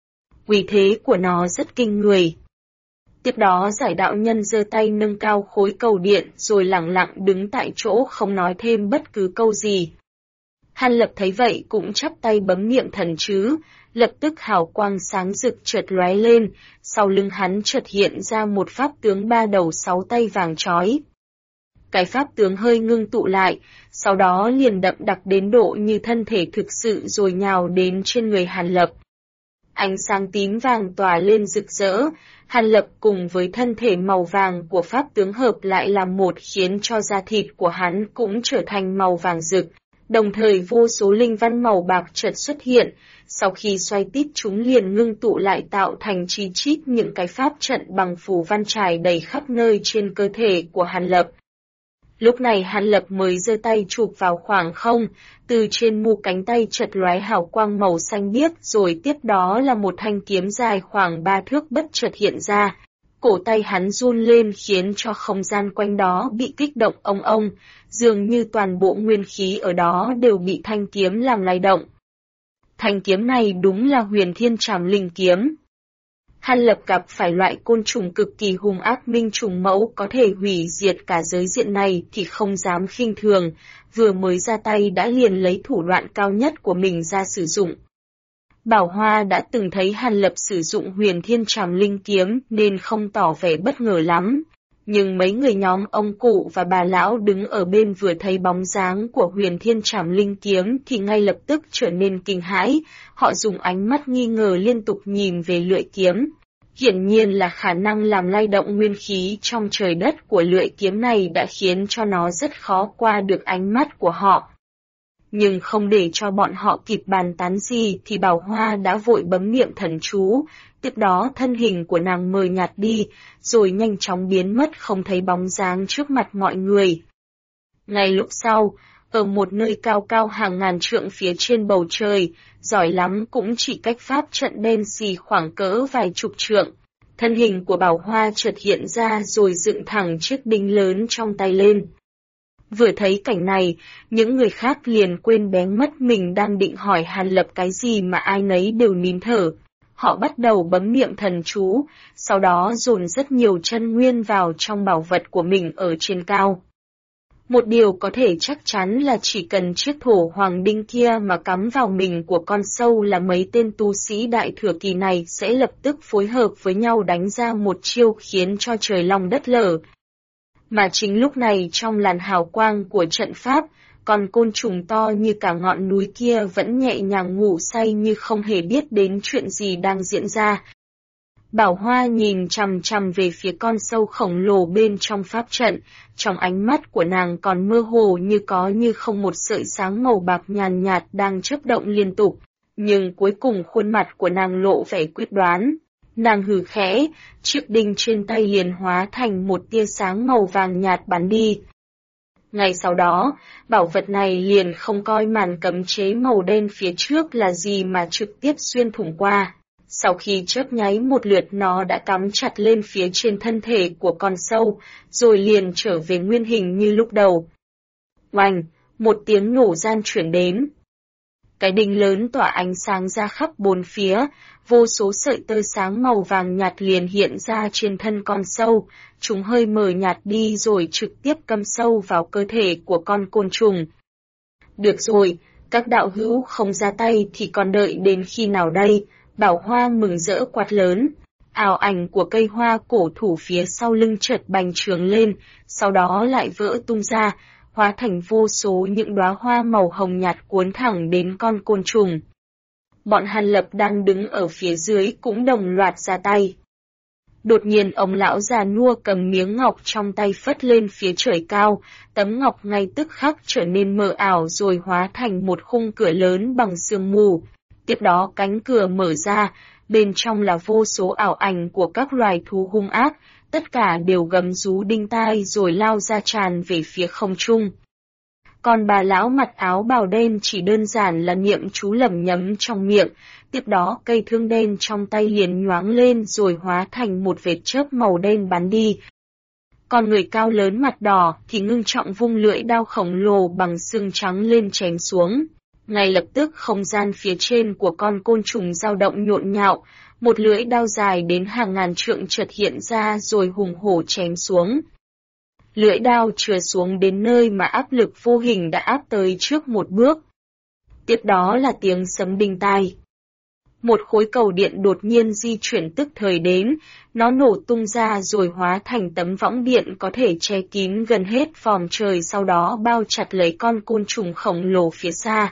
Uy thế của nó rất kinh người. Tiếp đó Giải đạo nhân giơ tay nâng cao khối cầu điện rồi lẳng lặng đứng tại chỗ không nói thêm bất cứ câu gì. Hàn Lập thấy vậy cũng chắp tay bấm niệm thần chú, lập tức hào quang sáng rực chợt lóe lên, sau lưng hắn chợt hiện ra một pháp tướng ba đầu sáu tay vàng chói. Cái pháp tướng hơi ngưng tụ lại, sau đó liền đậm đặc đến độ như thân thể thực sự rồi nhào đến trên người Hàn Lập. Ánh sáng tím vàng tỏa lên rực rỡ, Hàn Lập cùng với thân thể màu vàng của pháp tướng hợp lại làm một khiến cho da thịt của hắn cũng trở thành màu vàng rực. Đồng thời vô số linh văn màu bạc chợt xuất hiện, sau khi xoay tít chúng liền ngưng tụ lại tạo thành chi chít những cái pháp trận bằng phù văn trải đầy khắp nơi trên cơ thể của Hàn Lập. Lúc này Hàn Lập mới giơ tay chụp vào khoảng không, từ trên mu cánh tay chợt lóe hào quang màu xanh biếc rồi tiếp đó là một thanh kiếm dài khoảng 3 thước bất chợt hiện ra. Cổ tay hắn run lên khiến cho không gian quanh đó bị kích động ong ong, dường như toàn bộ nguyên khí ở đó đều bị thanh kiếm làm lay động. Thanh kiếm này đúng là Huyền Thiên Trảm Linh kiếm. Hàn Lập gặp phải loại côn trùng cực kỳ hung ác minh trùng mẫu có thể hủy diệt cả giới diện này thì không dám khinh thường, vừa mới ra tay đã liền lấy thủ đoạn cao nhất của mình ra sử dụng. Bảo Hoa đã từng thấy Hàn Lập sử dụng Huyền Thiên Trảm Linh kiếm nên không tỏ vẻ bất ngờ lắm. Nhưng mấy người nhóm ông cụ và bà lão đứng ở bên vừa thấy bóng dáng của Huyền Thiên Trảm Linh kiếm thì ngay lập tức trở nên kinh hãi, họ dùng ánh mắt nghi ngờ liên tục nhìn về lưỡi kiếm. Hiển nhiên là khả năng làm lay động nguyên khí trong trời đất của lưỡi kiếm này đã khiến cho nó rất khó qua được ánh mắt của họ. Nhưng không để cho bọn họ kịp bàn tán gì thì Bảo Hoa đã vội bấm niệm thần chú, tiếp đó thân hình của nàng mờ nhạt đi, rồi nhanh chóng biến mất không thấy bóng dáng trước mặt mọi người. Ngay lúc sau, ở một nơi cao cao hàng ngàn trượng phía trên bầu trời, giỏi lắm cũng chỉ cách pháp trận đen xì khoảng cỡ vài chục trượng. Thân hình của Bảo Hoa chợt hiện ra rồi dựng thẳng chiếc đinh lớn trong tay lên. Vừa thấy cảnh này, những người khác liền quên bén mất mình đang định hỏi Hàn Lập cái gì mà ai nấy đều nín thở. Họ bắt đầu bấm niệm thần chú, sau đó dồn rất nhiều chân nguyên vào trong bảo vật của mình ở trên cao. Một điều có thể chắc chắn là chỉ cần chiếc thổ hoàng đinh kia mà cắm vào mình của con sâu là mấy tên tu sĩ đại thừa kỳ này sẽ lập tức phối hợp với nhau đánh ra một chiêu khiến cho trời long đất lở. Mà chính lúc này trong làn hào quang của trận pháp, con côn trùng to như cả ngọn núi kia vẫn nhẹ nhàng ngủ say như không hề biết đến chuyện gì đang diễn ra. Bảo Hoa nhìn chằm chằm về phía con sâu khổng lồ bên trong pháp trận, trong ánh mắt của nàng còn mơ hồ như có như không một sợi sáng màu bạc nhàn nhạt đang chớp động liên tục, nhưng cuối cùng khuôn mặt của nàng lộ vẻ quyết đoán. Nàng hừ khẽ, chiếc đinh trên tay liền hóa thành một tia sáng màu vàng nhạt bắn đi. Ngay sau đó, bảo vật này liền không coi màn cấm chế màu đen phía trước là gì mà trực tiếp xuyên thủng qua. Sau khi chớp nháy một lượt nó đã cắm chặt lên phía trên thân thể của con sâu, rồi liền trở về nguyên hình như lúc đầu. Oanh, một tiếng nổ gian chuyển đến. Cái đinh lớn tỏa ánh sáng ra khắp bốn phía, vô số sợi tơ sáng màu vàng nhạt liền hiện ra trên thân con sâu, chúng hơi mờ nhạt đi rồi trực tiếp cắm sâu vào cơ thể của con côn trùng. Được rồi, các đạo hữu không ra tay thì còn đợi đến khi nào đây? Bảo Hoa mừng rỡ quát lớn. Ảo ảnh của cây hoa cổ thủ phía sau lưng chợt bành trướng lên, sau đó lại vỡ tung ra, hóa thành vô số những đóa hoa màu hồng nhạt cuốn thẳng đến con côn trùng. Bọn Hàn Lập đang đứng ở phía dưới cũng đồng loạt ra tay. Đột nhiên ông lão già nua cầm miếng ngọc trong tay phất lên phía trời cao, tấm ngọc ngay tức khắc trở nên mờ ảo rồi hóa thành một khung cửa lớn bằng sương mù. Tiếp đó cánh cửa mở ra, bên trong là vô số ảo ảnh của các loài thú hung ác, tất cả đều gầm rú đinh tai rồi lao ra tràn về phía không trung. Còn bà lão mặc áo bào đen chỉ đơn giản là niệm chú lẩm nhẩm trong miệng, tiếp đó cây thương đen trong tay liền nhoáng lên rồi hóa thành một vệt chớp màu đen bắn đi. Còn người cao lớn mặt đỏ thì ngưng trọng vung lưỡi đao khổng lồ bằng xương trắng lên chém xuống. Ngay lập tức không gian phía trên của con côn trùng dao động nhộn nhạo, một lưỡi đao dài đến hàng ngàn trượng chợt hiện ra rồi hùng hổ chém xuống. Lưỡi đao chừa xuống đến nơi mà áp lực vô hình đã áp tới trước một bước. Tiếp đó là tiếng sấm đinh tai. Một khối cầu điện đột nhiên di chuyển tức thời đến, nó nổ tung ra rồi hóa thành tấm võng điện có thể che kín gần hết vòm trời, sau đó bao chặt lấy con côn trùng khổng lồ phía xa.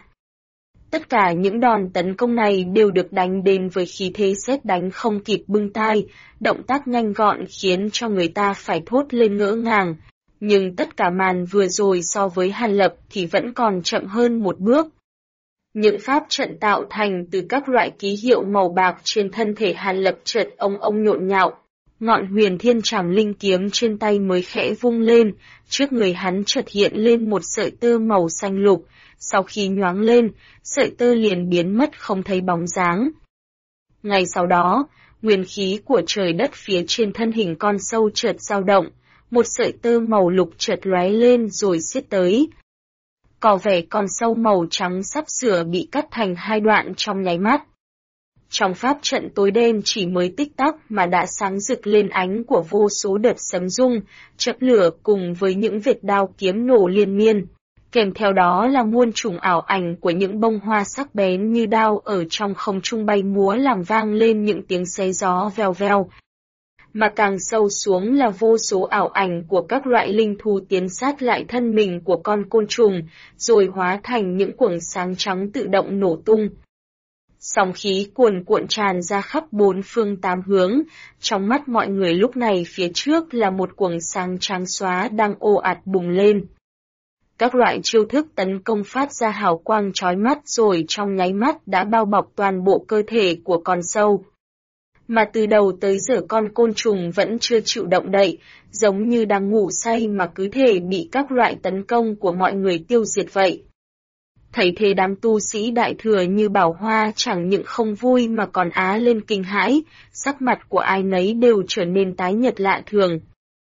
Tất cả những đòn tấn công này đều được đánh đến với khí thế sét đánh không kịp bưng tai, động tác nhanh gọn khiến cho người ta phải thốt lên ngỡ ngàng. Nhưng tất cả màn vừa rồi so với Hàn Lập thì vẫn còn chậm hơn một bước. Những pháp trận tạo thành từ các loại ký hiệu màu bạc trên thân thể Hàn Lập chợt ông nhộn nhạo. Ngọn huyền thiên trảm linh kiếm trên tay mới khẽ vung lên, trước người hắn chợt hiện lên một sợi tơ màu xanh lục, sau khi nhoáng lên, sợi tơ liền biến mất không thấy bóng dáng. Ngay sau đó, nguyên khí của trời đất phía trên thân hình con sâu chợt dao động, một sợi tơ màu lục chợt lóe lên rồi siết tới. Có vẻ con sâu màu trắng sắp sửa bị cắt thành hai đoạn trong nháy mắt. Trong pháp trận tối đen chỉ mới tích tắc mà đã sáng rực lên ánh của vô số đợt sấm rung, chớp lửa cùng với những vệt đao kiếm nổ liên miên. Kèm theo đó là muôn trùng ảo ảnh của những bông hoa sắc bén như đao ở trong không trung bay múa làm vang lên những tiếng xé gió vèo vèo. Mà càng sâu xuống là vô số ảo ảnh của các loại linh thú tiến sát lại thân mình của con côn trùng, rồi hóa thành những quầng sáng trắng tự động nổ tung. Sóng khí cuồn cuộn tràn ra khắp bốn phương tám hướng, trong mắt mọi người lúc này phía trước là một quầng sáng trắng xóa đang ồ ạt bùng lên. Các loại chiêu thức tấn công phát ra hào quang chói mắt rồi trong nháy mắt đã bao bọc toàn bộ cơ thể của con sâu. Mà từ đầu tới giờ con côn trùng vẫn chưa chịu động đậy, giống như đang ngủ say mà cứ thể bị các loại tấn công của mọi người tiêu diệt vậy. Thấy thế đám tu sĩ đại thừa như Bảo Hoa chẳng những không vui mà còn á lên kinh hãi, sắc mặt của ai nấy đều trở nên tái nhợt lạ thường.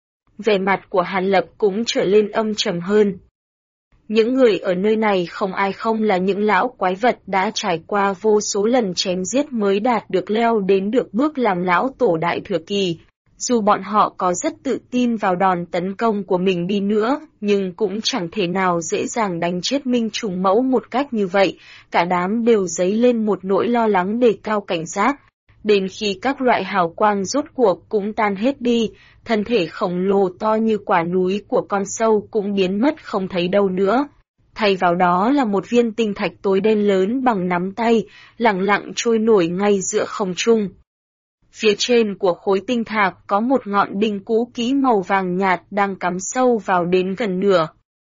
Vẻ mặt của Hàn Lập cũng trở lên âm trầm hơn. Những người ở nơi này không ai không là những lão quái vật đã trải qua vô số lần chém giết mới đạt được leo đến được bước làm lão tổ đại thừa kỳ. Dù bọn họ có rất tự tin vào đòn tấn công của mình đi nữa, nhưng cũng chẳng thể nào dễ dàng đánh chết Minh Trùng Mẫu một cách như vậy, cả đám đều dấy lên một nỗi lo lắng đề cao cảnh giác. Đến khi các loại hào quang rốt cuộc cũng tan hết đi, thân thể khổng lồ to như quả núi của con sâu cũng biến mất không thấy đâu nữa. Thay vào đó là một viên tinh thạch tối đen lớn bằng nắm tay, lẳng lặng trôi nổi ngay giữa không trung. Phía trên của khối tinh thạch có một ngọn đinh cũ kỹ màu vàng nhạt đang cắm sâu vào đến gần nửa.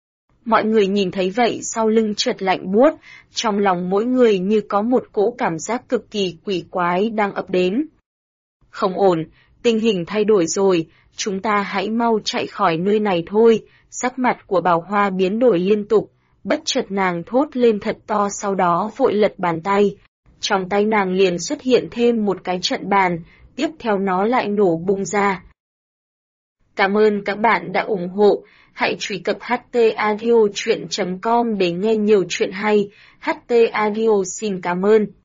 Mọi người nhìn thấy vậy sau lưng chợt lạnh buốt, trong lòng mỗi người như có một cỗ cảm giác cực kỳ quỷ quái đang ập đến. Không ổn, tình hình thay đổi rồi, chúng ta hãy mau chạy khỏi nơi này thôi. Sắc mặt của Bảo Hoa biến đổi liên tục, bất chợt nàng thốt lên thật to, sau đó vội lật bàn tay. Trong tay nàng liền xuất hiện thêm một cái trận bàn, tiếp theo nó lại nổ bung ra. Cảm ơn các bạn đã ủng hộ, hãy truy cập htaudio.com để nghe nhiều chuyện hay. HT Audio xin cảm ơn.